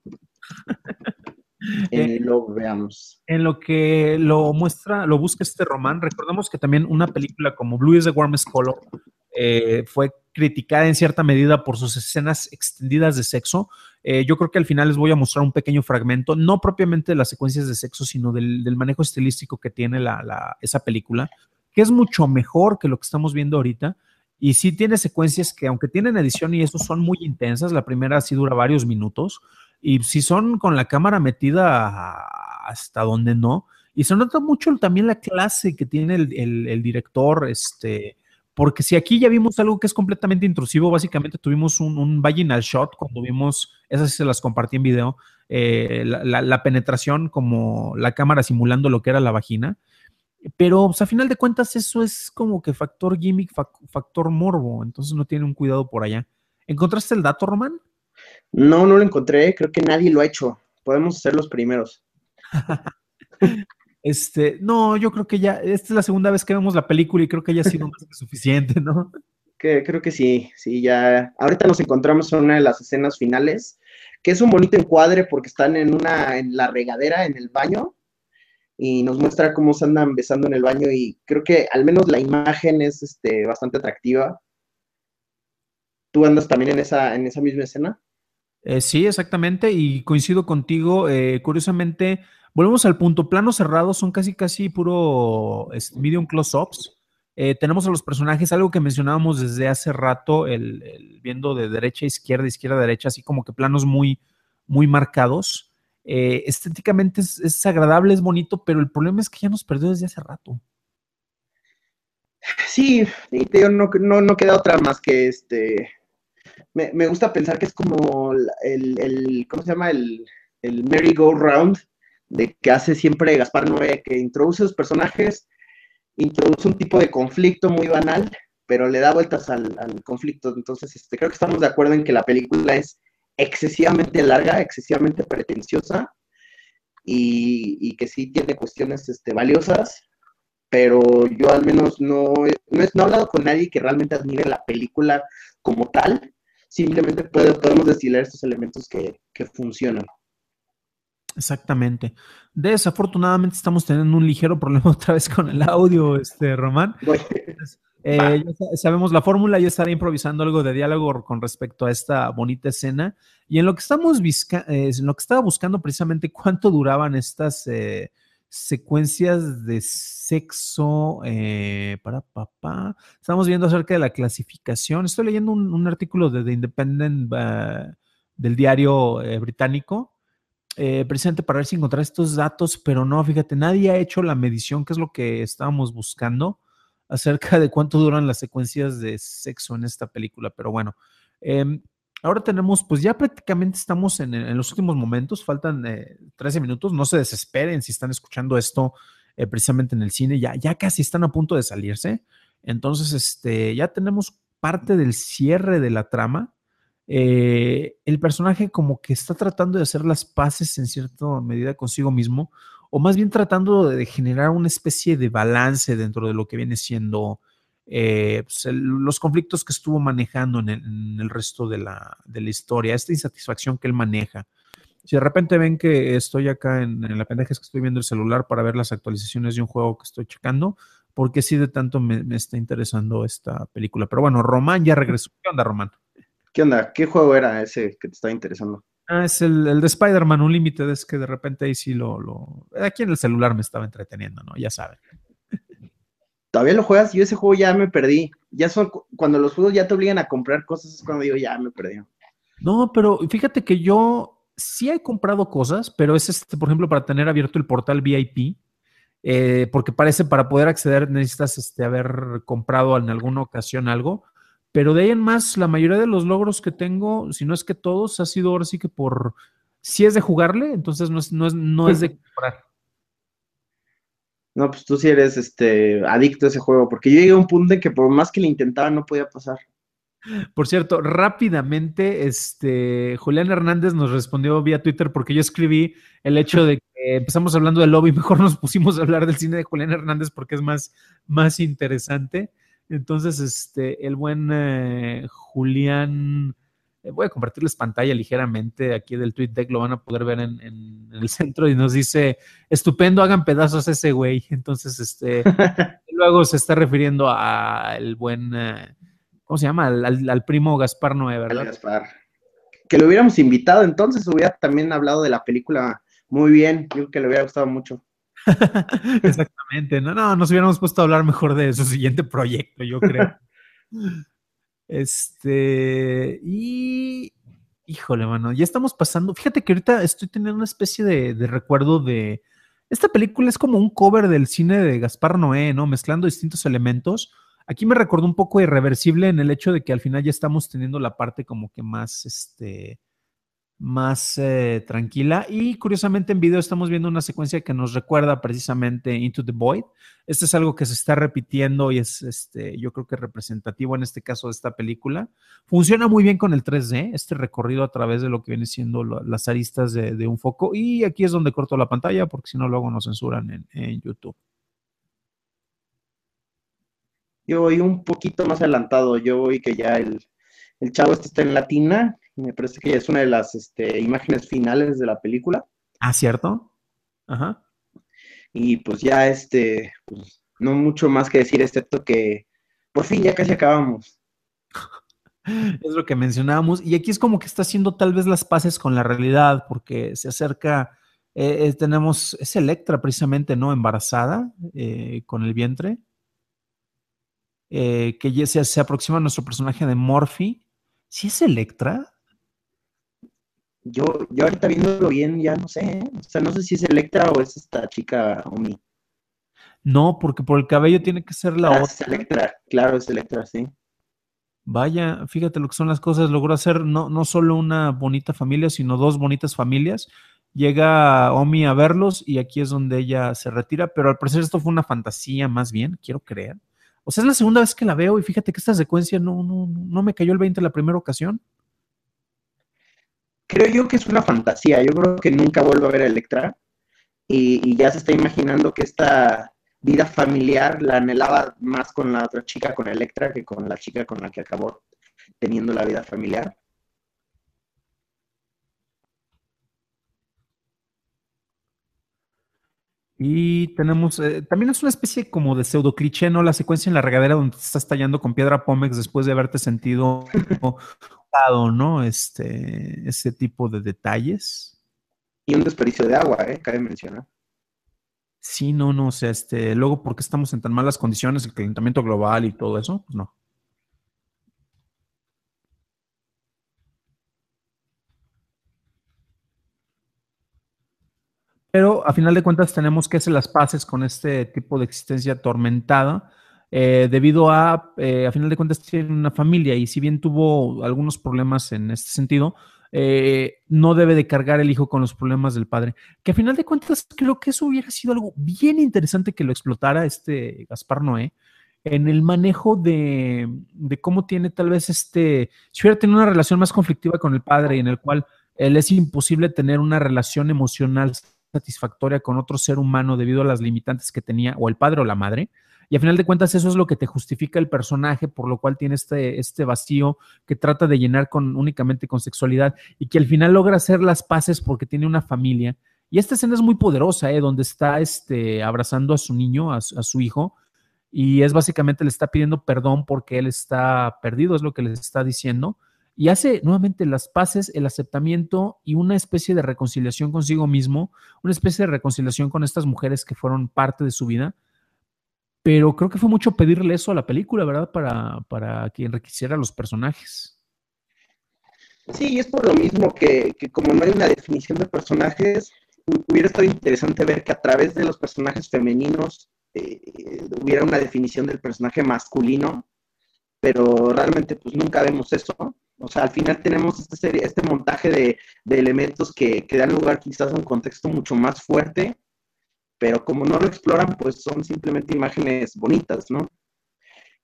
Eh, En lo veamos. en lo que lo muestra, lo busca este Román, recordemos que también una película como Blue is the Warmest Color eh, fue criticada en cierta medida por sus escenas extendidas de sexo. Eh, yo creo que al final les voy a mostrar un pequeño fragmento, no propiamente de las secuencias de sexo, sino del, del manejo estilístico que tiene la, la, esa película, que es mucho mejor que lo que estamos viendo ahorita. Y sí tiene secuencias que, aunque tienen edición y eso, son muy intensas. La primera sí dura varios minutos. Y si son con la cámara metida hasta donde no. Y se nota mucho también la clase que tiene el, el, el director, este, porque si aquí ya vimos algo que es completamente intrusivo, básicamente tuvimos un, un vaginal shot cuando vimos, esas sí se las compartí en video, eh, la, la, la penetración como la cámara simulando lo que era la vagina, pero pues, a final de cuentas eso es como que factor gimmick, factor morbo, entonces no tiene un cuidado por allá. ¿Encontraste el dato, Román? No, no lo encontré. Creo que nadie lo ha hecho. Podemos ser los primeros. Este, no, yo creo que ya, esta es la segunda vez que vemos la película y creo que ya ha sido más que suficiente, ¿no? Que, creo que sí, sí, ya. Ahorita nos encontramos en una de las escenas finales, que es un bonito encuadre porque están en una, en la regadera, en el baño, y nos muestra cómo se andan besando en el baño, y creo que al menos la imagen es este, bastante atractiva. ¿Tú andas también en esa, en esa misma escena? Eh, sí, exactamente, y coincido contigo. Eh, curiosamente, volvemos al punto, planos cerrados son casi, casi puro es, medium close-ups. Eh, tenemos a los personajes, algo que mencionábamos desde hace rato, el, el viendo de derecha a izquierda, izquierda a derecha, así como que planos muy, muy marcados. Eh, estéticamente es, es agradable, es bonito, pero el problema es que ya nos perdió desde hace rato. Sí, sí, te digo, no, no, no queda otra más que este. Me, me gusta pensar que es como el, el ¿cómo se llama? El, el merry-go-round de que hace siempre Gaspar Noé, que introduce los personajes, introduce un tipo de conflicto muy banal, pero le da vueltas al, al conflicto. Entonces, este, creo que estamos de acuerdo en que la película es excesivamente larga, excesivamente pretenciosa, y, y que sí tiene cuestiones este, valiosas, pero yo al menos no, no, he, no he hablado con nadie que realmente admire la película como tal. Simplemente puede, podemos destilar estos elementos que, que funcionan. Exactamente. Desafortunadamente estamos teniendo un ligero problema otra vez con el audio, este, Román. Voy. Entonces, eh, ya sabemos la fórmula, yo estaré improvisando algo de diálogo con respecto a esta bonita escena. Y en lo que estamos eh, en lo que estaba buscando precisamente cuánto duraban estas eh, secuencias de sexo eh, para papá. Estamos viendo acerca de la clasificación. Estoy leyendo un, un artículo de The Independent uh, del diario eh, británico eh, precisamente para ver si encontrar estos datos, pero no, fíjate, nadie ha hecho la medición, que es lo que estábamos buscando, acerca de cuánto duran las secuencias de sexo en esta película, pero bueno, eh, ahora tenemos, pues ya prácticamente estamos en, en los últimos momentos, faltan eh, trece minutos, no se desesperen si están escuchando esto eh, precisamente en el cine, ya, ya casi están a punto de salirse, entonces este, ya tenemos parte del cierre de la trama. Eh, el personaje como que está tratando de hacer las paces en cierta medida consigo mismo, o más bien tratando de generar una especie de balance dentro de lo que viene siendo eh, pues el, los conflictos que estuvo manejando en el, en el resto de la, de la, historia, esta insatisfacción que él maneja. Si de repente ven que estoy acá en, en la pendeja es que estoy viendo el celular para ver las actualizaciones de un juego que estoy checando, porque sí de tanto me, me está interesando esta película. Pero bueno, Román ya regresó. ¿Qué onda, Román? ¿Qué onda? ¿Qué juego era ese que te estaba interesando? Ah, es el, el de Spider-Man Unlimited, es que de repente ahí sí lo, lo... Aquí en el celular me estaba entreteniendo, ¿no? Ya saben. ¿Todavía lo juegas? Yo ese juego ya me perdí. Ya son, cuando los juegos ya te obligan a comprar cosas, es cuando digo, ya me perdí. No, pero fíjate que yo sí he comprado cosas, pero es este, por ejemplo, para tener abierto el portal V I P, eh, porque parece para poder acceder necesitas este, haber comprado en alguna ocasión algo, pero de ahí en más, la mayoría de los logros que tengo, si no es que todos, ha sido ahora sí que por, si es de jugarle, entonces no es, no es, no es de comprar. No, pues tú sí eres este, adicto a ese juego, porque yo llegué a un punto en que por más que le intentaba no podía pasar. Por cierto, rápidamente, este, Julián Hernández nos respondió vía Twitter porque yo escribí el hecho de que empezamos hablando del lobby, mejor nos pusimos a hablar del cine de Julián Hernández porque es más, más interesante. Entonces, este, el buen eh, Julián, eh, voy a compartirles pantalla ligeramente aquí del tweet deck, lo van a poder ver en, en- en el centro y nos dice, estupendo, hagan pedazos a ese güey. Entonces, este, luego se está refiriendo al buen... eh, ¿cómo se llama? Al, al- al primo Gaspar Noé, Al ¿verdad? Gaspar. Que lo hubiéramos invitado entonces, hubiera también hablado de la película muy bien. Yo creo que le hubiera gustado mucho. Exactamente. No, no, nos hubiéramos puesto a hablar mejor de su siguiente proyecto, yo creo. Este, y híjole, mano, ya estamos pasando. Fíjate que ahorita estoy teniendo una especie de, de recuerdo de. Esta película es como un cover del cine de Gaspar Noé, ¿no? Mezclando distintos elementos. Aquí me recordó un poco Irreversible en el hecho de que al final ya estamos teniendo la parte como que más, este, más eh, tranquila. Y curiosamente en video estamos viendo una secuencia que nos recuerda precisamente Into the Void. Este es algo que se está repitiendo y es, este, yo creo que representativo en este caso de esta película. Funciona muy bien con el tres D, este recorrido a través de lo que viene siendo lo, las aristas de, de, un foco. Y aquí es donde corto la pantalla porque si no luego nos censuran en, en YouTube. Yo voy un poquito más adelantado. Yo voy que ya el, el chavo este está en latina. Me parece que ya es una de las este, imágenes finales de la película. Ah, ¿cierto? Ajá. Y pues ya este, pues, no mucho más que decir, excepto que por fin ya casi acabamos. Es lo que mencionábamos. Y aquí es como que está haciendo tal vez las paces con la realidad, porque se acerca, eh, eh, tenemos, es Electra precisamente, ¿no? Embarazada eh, con el vientre, eh, que ya se, se aproxima a nuestro personaje de Morphy. ¿Sí es Electra? Yo, yo ahorita viéndolo bien, ya no sé, ¿eh? O sea, no sé si es Electra o es esta chica Omi. No, porque por el cabello tiene que ser la Ah, es otra. Electra, claro, es Electra, sí. Vaya, fíjate lo que son las cosas. Logró hacer no, no solo una bonita familia, sino dos bonitas familias. Llega Omi a verlos y aquí es donde ella se retira, pero al parecer esto fue una fantasía más bien, quiero creer. O sea, es la segunda vez que la veo y fíjate que esta secuencia no, no, no me cayó el veinte la primera ocasión. Creo yo que es una fantasía, yo creo que nunca vuelvo a ver a Electra y, y ya se está imaginando que esta vida familiar la anhelaba más con la otra chica, con Electra, que con la chica con la que acabó teniendo la vida familiar. Y tenemos, eh, también es una especie como de pseudo cliché, ¿no? La secuencia en la regadera donde te estás tallando con piedra Pómex después de haberte sentido, ¿no? Este, ese tipo de detalles. Y un desperdicio de agua, ¿eh? Cabe mencionar. Sí, no, no, o sea, este, luego, ¿por qué estamos en tan malas condiciones, el calentamiento global y todo eso? Pues no. Pero a final de cuentas tenemos que hacer las paces con este tipo de existencia atormentada, eh, debido a, eh, a final de cuentas, tiene una familia y si bien tuvo algunos problemas en este sentido, eh, no debe de cargar el hijo con los problemas del padre. Que a final de cuentas creo que eso hubiera sido algo bien interesante que lo explotara este Gaspar Noé en el manejo de, de cómo tiene tal vez este, si hubiera tenido una relación más conflictiva con el padre y en el cual él es imposible tener una relación emocional satisfactoria con otro ser humano debido a las limitantes que tenía o el padre o la madre. Y a final de cuentas eso es lo que te justifica el personaje, por lo cual tiene este, este vacío que trata de llenar con, únicamente con sexualidad y que al final logra hacer las paces porque tiene una familia. Y esta escena es muy poderosa, ¿eh? Donde está este, abrazando a su niño, a, a su hijo, y es básicamente le está pidiendo perdón porque él está perdido, es lo que le está diciendo, y hace nuevamente las paces, el aceptamiento y una especie de reconciliación consigo mismo, una especie de reconciliación con estas mujeres que fueron parte de su vida, pero creo que fue mucho pedirle eso a la película, ¿verdad? Para, para que enriqueciera a los personajes. Sí, es por lo mismo que, que como no hay una definición de personajes, hubiera estado interesante ver que a través de los personajes femeninos eh, hubiera una definición del personaje masculino, pero realmente pues nunca vemos eso, ¿no? O sea, al final tenemos esta serie, este montaje de, de elementos que, que, dan lugar quizás a un contexto mucho más fuerte, pero como no lo exploran, pues son simplemente imágenes bonitas, ¿no?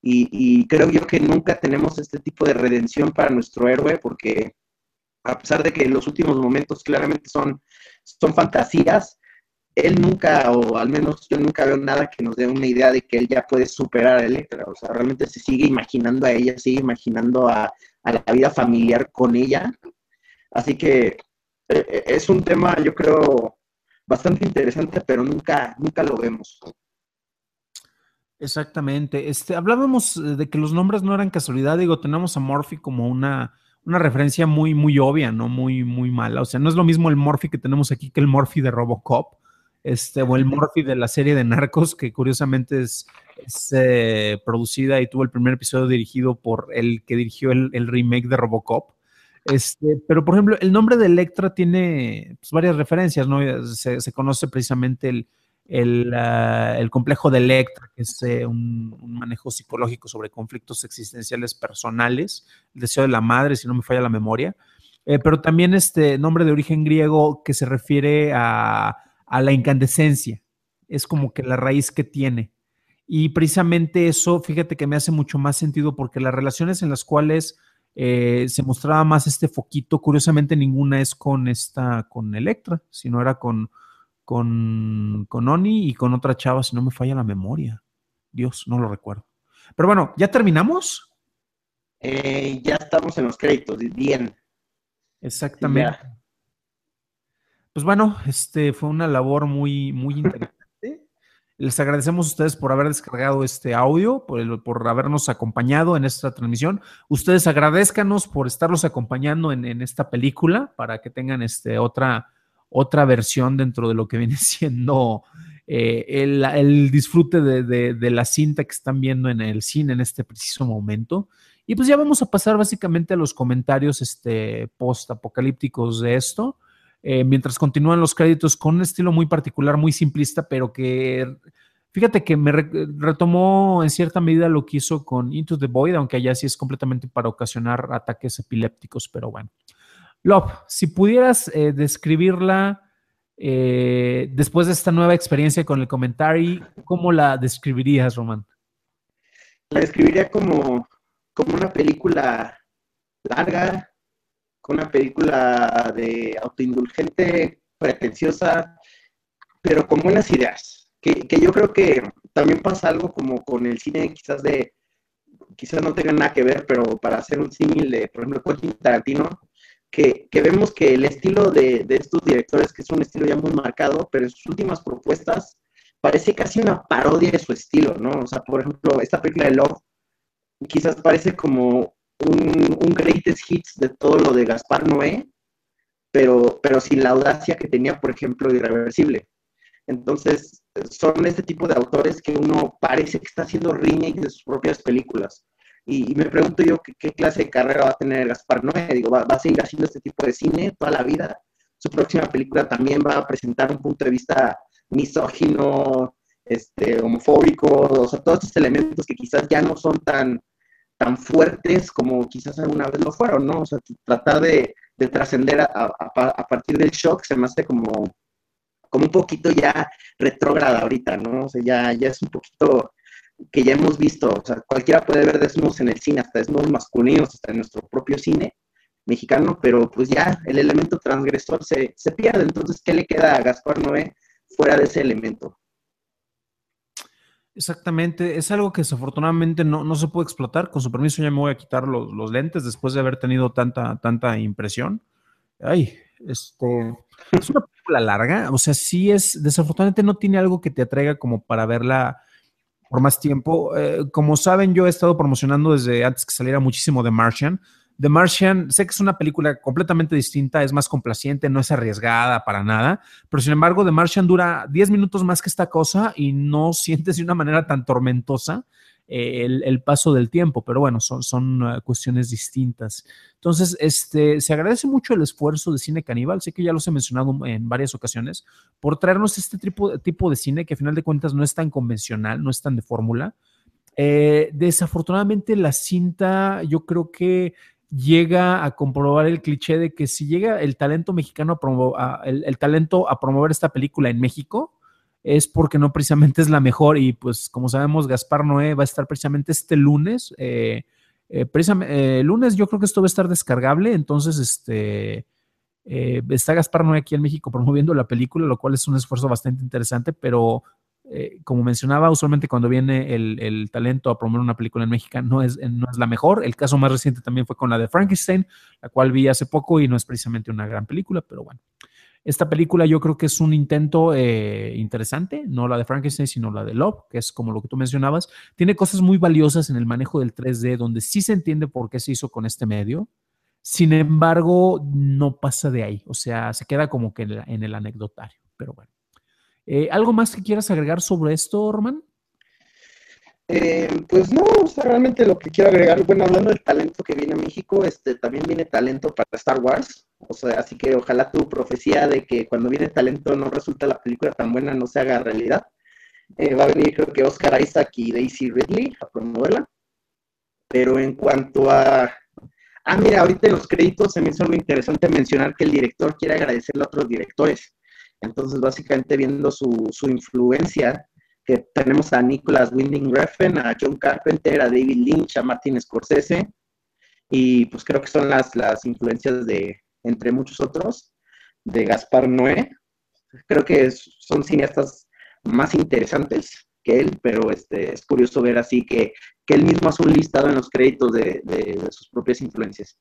Y, y creo yo que nunca tenemos este tipo de redención para nuestro héroe, porque a pesar de que los últimos momentos claramente son, son fantasías, él nunca, o al menos yo nunca veo nada que nos dé una idea de que él ya puede superar a Electra. O sea, realmente se sigue imaginando a ella, sigue imaginando a, a la vida familiar con ella. Así que eh, es un tema, yo creo, bastante interesante, pero nunca, nunca lo vemos. Exactamente. Este, hablábamos eh, de que los nombres no eran casualidad. Digo, tenemos a Murphy como una, una referencia muy, muy obvia, ¿no? Muy, muy mala. O sea, no es lo mismo el Murphy que tenemos aquí que el Murphy de RoboCop, este, o el Murphy de la serie de Narcos, que curiosamente es, es eh, producida y tuvo el primer episodio dirigido por el que dirigió el, el remake de RoboCop. Este, pero, por ejemplo, el nombre de Electra tiene pues, varias referencias, ¿no? Se, se conoce precisamente el el, uh, el complejo de Electra, que es eh, un, un, manejo psicológico sobre conflictos existenciales personales, el deseo de la madre, si no me falla la memoria, eh, pero también este nombre de origen griego que se refiere a, a la incandescencia, es como que la raíz que tiene. Y precisamente eso, fíjate que me hace mucho más sentido porque las relaciones en las cuales eh, se mostraba más este foquito, curiosamente ninguna es con esta, con Electra, sino era con con, con Oni y con otra chava, si no me falla la memoria. Dios, no lo recuerdo. Pero bueno, ¿ya terminamos? Eh, ya estamos en los créditos, bien. Sí, Exactamente. ya. Pues bueno, este fue una labor muy, muy interesante. Les agradecemos a ustedes por haber descargado este audio, por, el, por habernos acompañado en esta transmisión. Ustedes agradezcanos por estarlos acompañando en, en esta película para que tengan este, otra, otra versión dentro de lo que viene siendo eh, el, el, disfrute de, de, de la cinta que están viendo en el cine en este preciso momento. Y pues ya vamos a pasar básicamente a los comentarios este, post-apocalípticos de esto. Eh, mientras continúan los créditos con un estilo muy particular, muy simplista, pero que fíjate que me re retomó en cierta medida lo que hizo con Into the Void, aunque allá sí es completamente para ocasionar ataques epilépticos, pero bueno. Love, si pudieras eh, describirla eh, después de esta nueva experiencia con el comentario, ¿cómo la describirías, Román? La describiría como, como una película larga, con una película de autoindulgente, pretenciosa, pero con buenas ideas. Que, que yo creo que también pasa algo como con el cine, quizás de, quizás no tenga nada que ver, pero para hacer un símil de, por ejemplo, Quentin Tarantino, que, que vemos que el estilo de, de estos directores, que es un estilo ya muy marcado, pero en sus últimas propuestas parece casi una parodia de su estilo, ¿no? O sea, por ejemplo, esta película de Love quizás parece como un, un greatest hits de todo lo de Gaspar Noé, pero, pero sin la audacia que tenía, por ejemplo, Irreversible. Entonces, son este tipo de autores que uno parece que está haciendo remake de sus propias películas. Y, y me pregunto yo ¿qué, qué clase de carrera va a tener Gaspar Noé. Digo, ¿va, ¿va a seguir haciendo este tipo de cine toda la vida? Su próxima película también va a presentar un punto de vista misógino, este, homofóbico, o sea, todos estos elementos que quizás ya no son tan, tan fuertes como quizás alguna vez lo fueron, ¿no? O sea, tratar de, de trascender a, a, a partir del shock se me hace como, como un poquito ya retrógrada ahorita, ¿no? O sea, ya, ya es un poquito que ya hemos visto, o sea, cualquiera puede ver desnudos en el cine, hasta desnudos masculinos, hasta en nuestro propio cine mexicano, pero pues ya el elemento transgresor se, se pierde. Entonces, ¿qué le queda a Gaspar Noé fuera de ese elemento? Exactamente, es algo que desafortunadamente no, no se puede explotar. Con su permiso, ya me voy a quitar los, los lentes después de haber tenido tanta, tanta impresión. Ay, este, es una película larga, o sea, sí es, desafortunadamente no tiene algo que te atraiga como para verla por más tiempo. Eh, como saben, yo he estado promocionando desde antes que saliera muchísimo The Martian. The Martian, sé que es una película completamente distinta, es más complaciente, no es arriesgada para nada, pero sin embargo The Martian dura diez minutos más que esta cosa y no sientes de una manera tan tormentosa eh, el, el, paso del tiempo, pero bueno, son, son uh, cuestiones distintas. Entonces, este, se agradece mucho el esfuerzo de Cine Caníbal, sé que ya los he mencionado en varias ocasiones, por traernos este tipo, tipo de cine que a final de cuentas no es tan convencional, no es tan de fórmula. Eh, desafortunadamente la cinta yo creo que llega a comprobar el cliché de que si llega el talento mexicano a promover, a, el, el talento a promover esta película en México, es porque no precisamente es la mejor y pues como sabemos Gaspar Noé va a estar precisamente este lunes, eh, eh, precisamente, eh, lunes yo creo que esto va a estar descargable, entonces este... Eh, está Gaspar Noé aquí en México promoviendo la película, lo cual es un esfuerzo bastante interesante, pero eh, como mencionaba, usualmente cuando viene el, el, talento a promover una película en México no es, no es la mejor. El caso más reciente también fue con la de Frankenstein, la cual vi hace poco y no es precisamente una gran película, pero bueno. Esta película yo creo que es un intento eh, interesante, no la de Frankenstein, sino la de Love, que es como lo que tú mencionabas. Tiene cosas muy valiosas en el manejo del tres D, donde sí se entiende por qué se hizo con este medio. Sin embargo, no pasa de ahí, o sea, se queda como que en el, en el anecdotario, pero bueno. Eh, ¿Algo más que quieras agregar sobre esto, Román? Eh, pues no, o sea, realmente lo que quiero agregar, bueno, hablando del talento que viene a México, este, también viene talento para Star Wars, o sea, así que ojalá tu profecía de que cuando viene talento no resulta la película tan buena no se haga realidad. Eh, va a venir creo que Oscar Isaac y Daisy Ridley a promoverla, pero en cuanto a... Ah, mira, ahorita en los créditos se me hizo algo interesante mencionar que el director quiere agradecerle a otros directores, entonces básicamente viendo su, su influencia, que tenemos a Nicholas Winding Refn, a John Carpenter, a David Lynch, a Martin Scorsese, y pues creo que son las, las influencias de, entre muchos otros, de Gaspar Noé. Creo que es, son cineastas más interesantes que él, pero este, es curioso ver así que, que él mismo hace un listado en los créditos de, de, de sus propias influencias.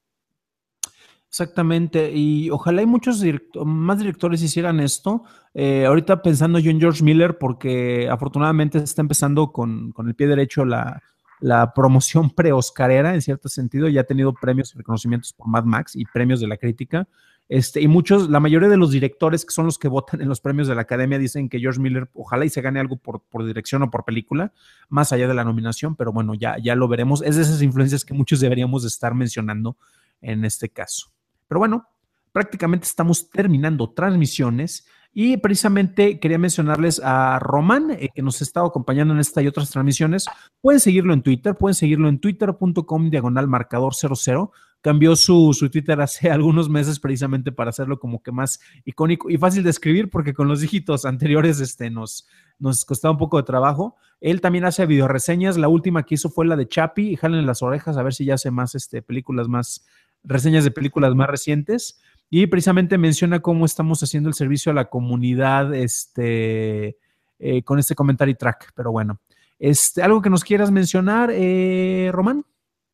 Exactamente, y ojalá hay muchos directo más directores hicieran esto. Eh, ahorita pensando yo en George Miller, porque afortunadamente está empezando con, con el pie derecho la, la promoción pre-oscarera, en cierto sentido, ya ha tenido premios y reconocimientos por Mad Max y premios de la crítica. Este, y muchos, la mayoría de los directores que son los que votan en los premios de la Academia dicen que George Miller ojalá y se gane algo por, por dirección o por película, más allá de la nominación, pero bueno, ya, ya lo veremos. Es de esas influencias que muchos deberíamos estar mencionando en este caso. Pero bueno, prácticamente estamos terminando transmisiones y precisamente quería mencionarles a Román, eh, que nos ha estado acompañando en esta y otras transmisiones. Pueden seguirlo en Twitter, pueden seguirlo en twitter punto com diagonal marcador cero cero. Cambió su, su Twitter hace algunos meses precisamente para hacerlo como que más icónico y fácil de escribir, porque con los dígitos anteriores este, nos, nos costaba un poco de trabajo. Él también hace videoreseñas. La última que hizo fue la de Chappie, y jalen las orejas a ver si ya hace más este, películas más, reseñas de películas más recientes, y precisamente menciona cómo estamos haciendo el servicio a la comunidad este, eh, con este commentary track. Pero bueno, este, ¿algo que nos quieras mencionar, eh, Román?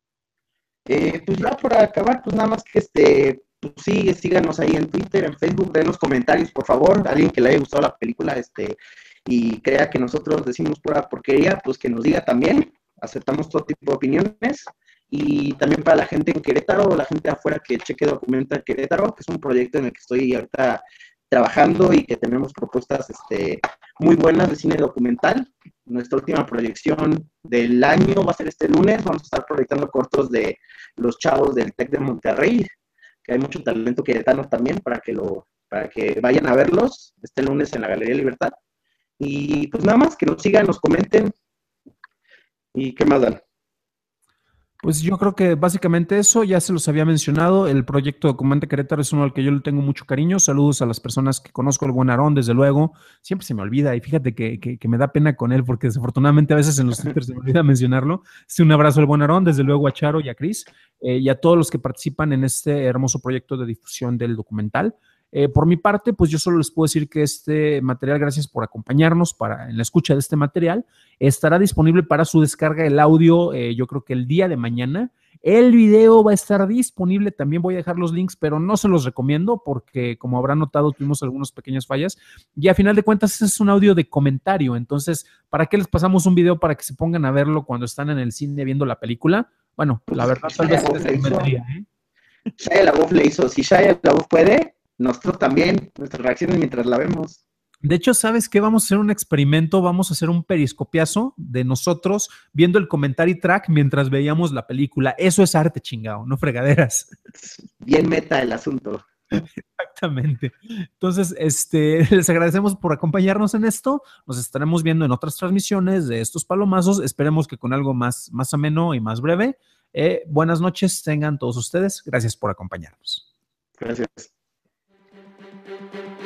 Eh, pues ya por acabar, pues nada más que este, pues sí, síganos ahí en Twitter, en Facebook, denos comentarios, por favor, alguien que le haya gustado la película, este, y crea que nosotros decimos pura porquería, pues que nos diga también, aceptamos todo tipo de opiniones. Y también para la gente en Querétaro, o la gente afuera que cheque Documenta Querétaro, que es un proyecto en el que estoy ahorita trabajando y que tenemos propuestas este, muy buenas de cine documental. Nuestra última proyección del año va a ser este lunes. Vamos a estar proyectando cortos de los chavos del TEC de Monterrey, que hay mucho talento queretano también para que, lo, para que vayan a verlos este lunes en la Galería Libertad. Y pues nada más, que nos sigan, nos comenten. ¿Y qué más dan? Pues yo creo que básicamente eso, ya se los había mencionado, el proyecto Documenta Querétaro es uno al que yo le tengo mucho cariño. Saludos a las personas que conozco, el buen Aarón, desde luego, siempre se me olvida y fíjate que, que, que me da pena con él porque desafortunadamente a veces en los Twitter se me olvida mencionarlo. Sí, un abrazo al buen Aarón, desde luego a Charo y a Cris, eh, y a todos los que participan en este hermoso proyecto de difusión del documental. Eh, por mi parte, pues yo solo les puedo decir que este material, gracias por acompañarnos para, en la escucha de este material, estará disponible para su descarga el audio, eh, yo creo que el día de mañana. El video va a estar disponible, también voy a dejar los links, pero no se los recomiendo porque, como habrán notado, tuvimos algunas pequeñas fallas y a final de cuentas es un audio de comentario. Entonces, ¿para qué les pasamos un video para que se pongan a verlo cuando están en el cine viendo la película? Bueno, la verdad, tal vez les convendría, ¿eh? Shia LaBeouf le hizo, si Shia LaBeouf puede, nosotros también, nuestras reacciones mientras la vemos. De hecho, ¿sabes qué? Vamos a hacer un experimento, vamos a hacer un periscopiazo de nosotros viendo el commentary track mientras veíamos la película. Eso es arte, chingado, no fregaderas. Bien meta el asunto. Exactamente. Entonces, este, les agradecemos por acompañarnos en esto. Nos estaremos viendo en otras transmisiones de estos palomazos. Esperemos que con algo más, más ameno y más breve. Eh, buenas noches tengan todos ustedes. Gracias por acompañarnos. Gracias.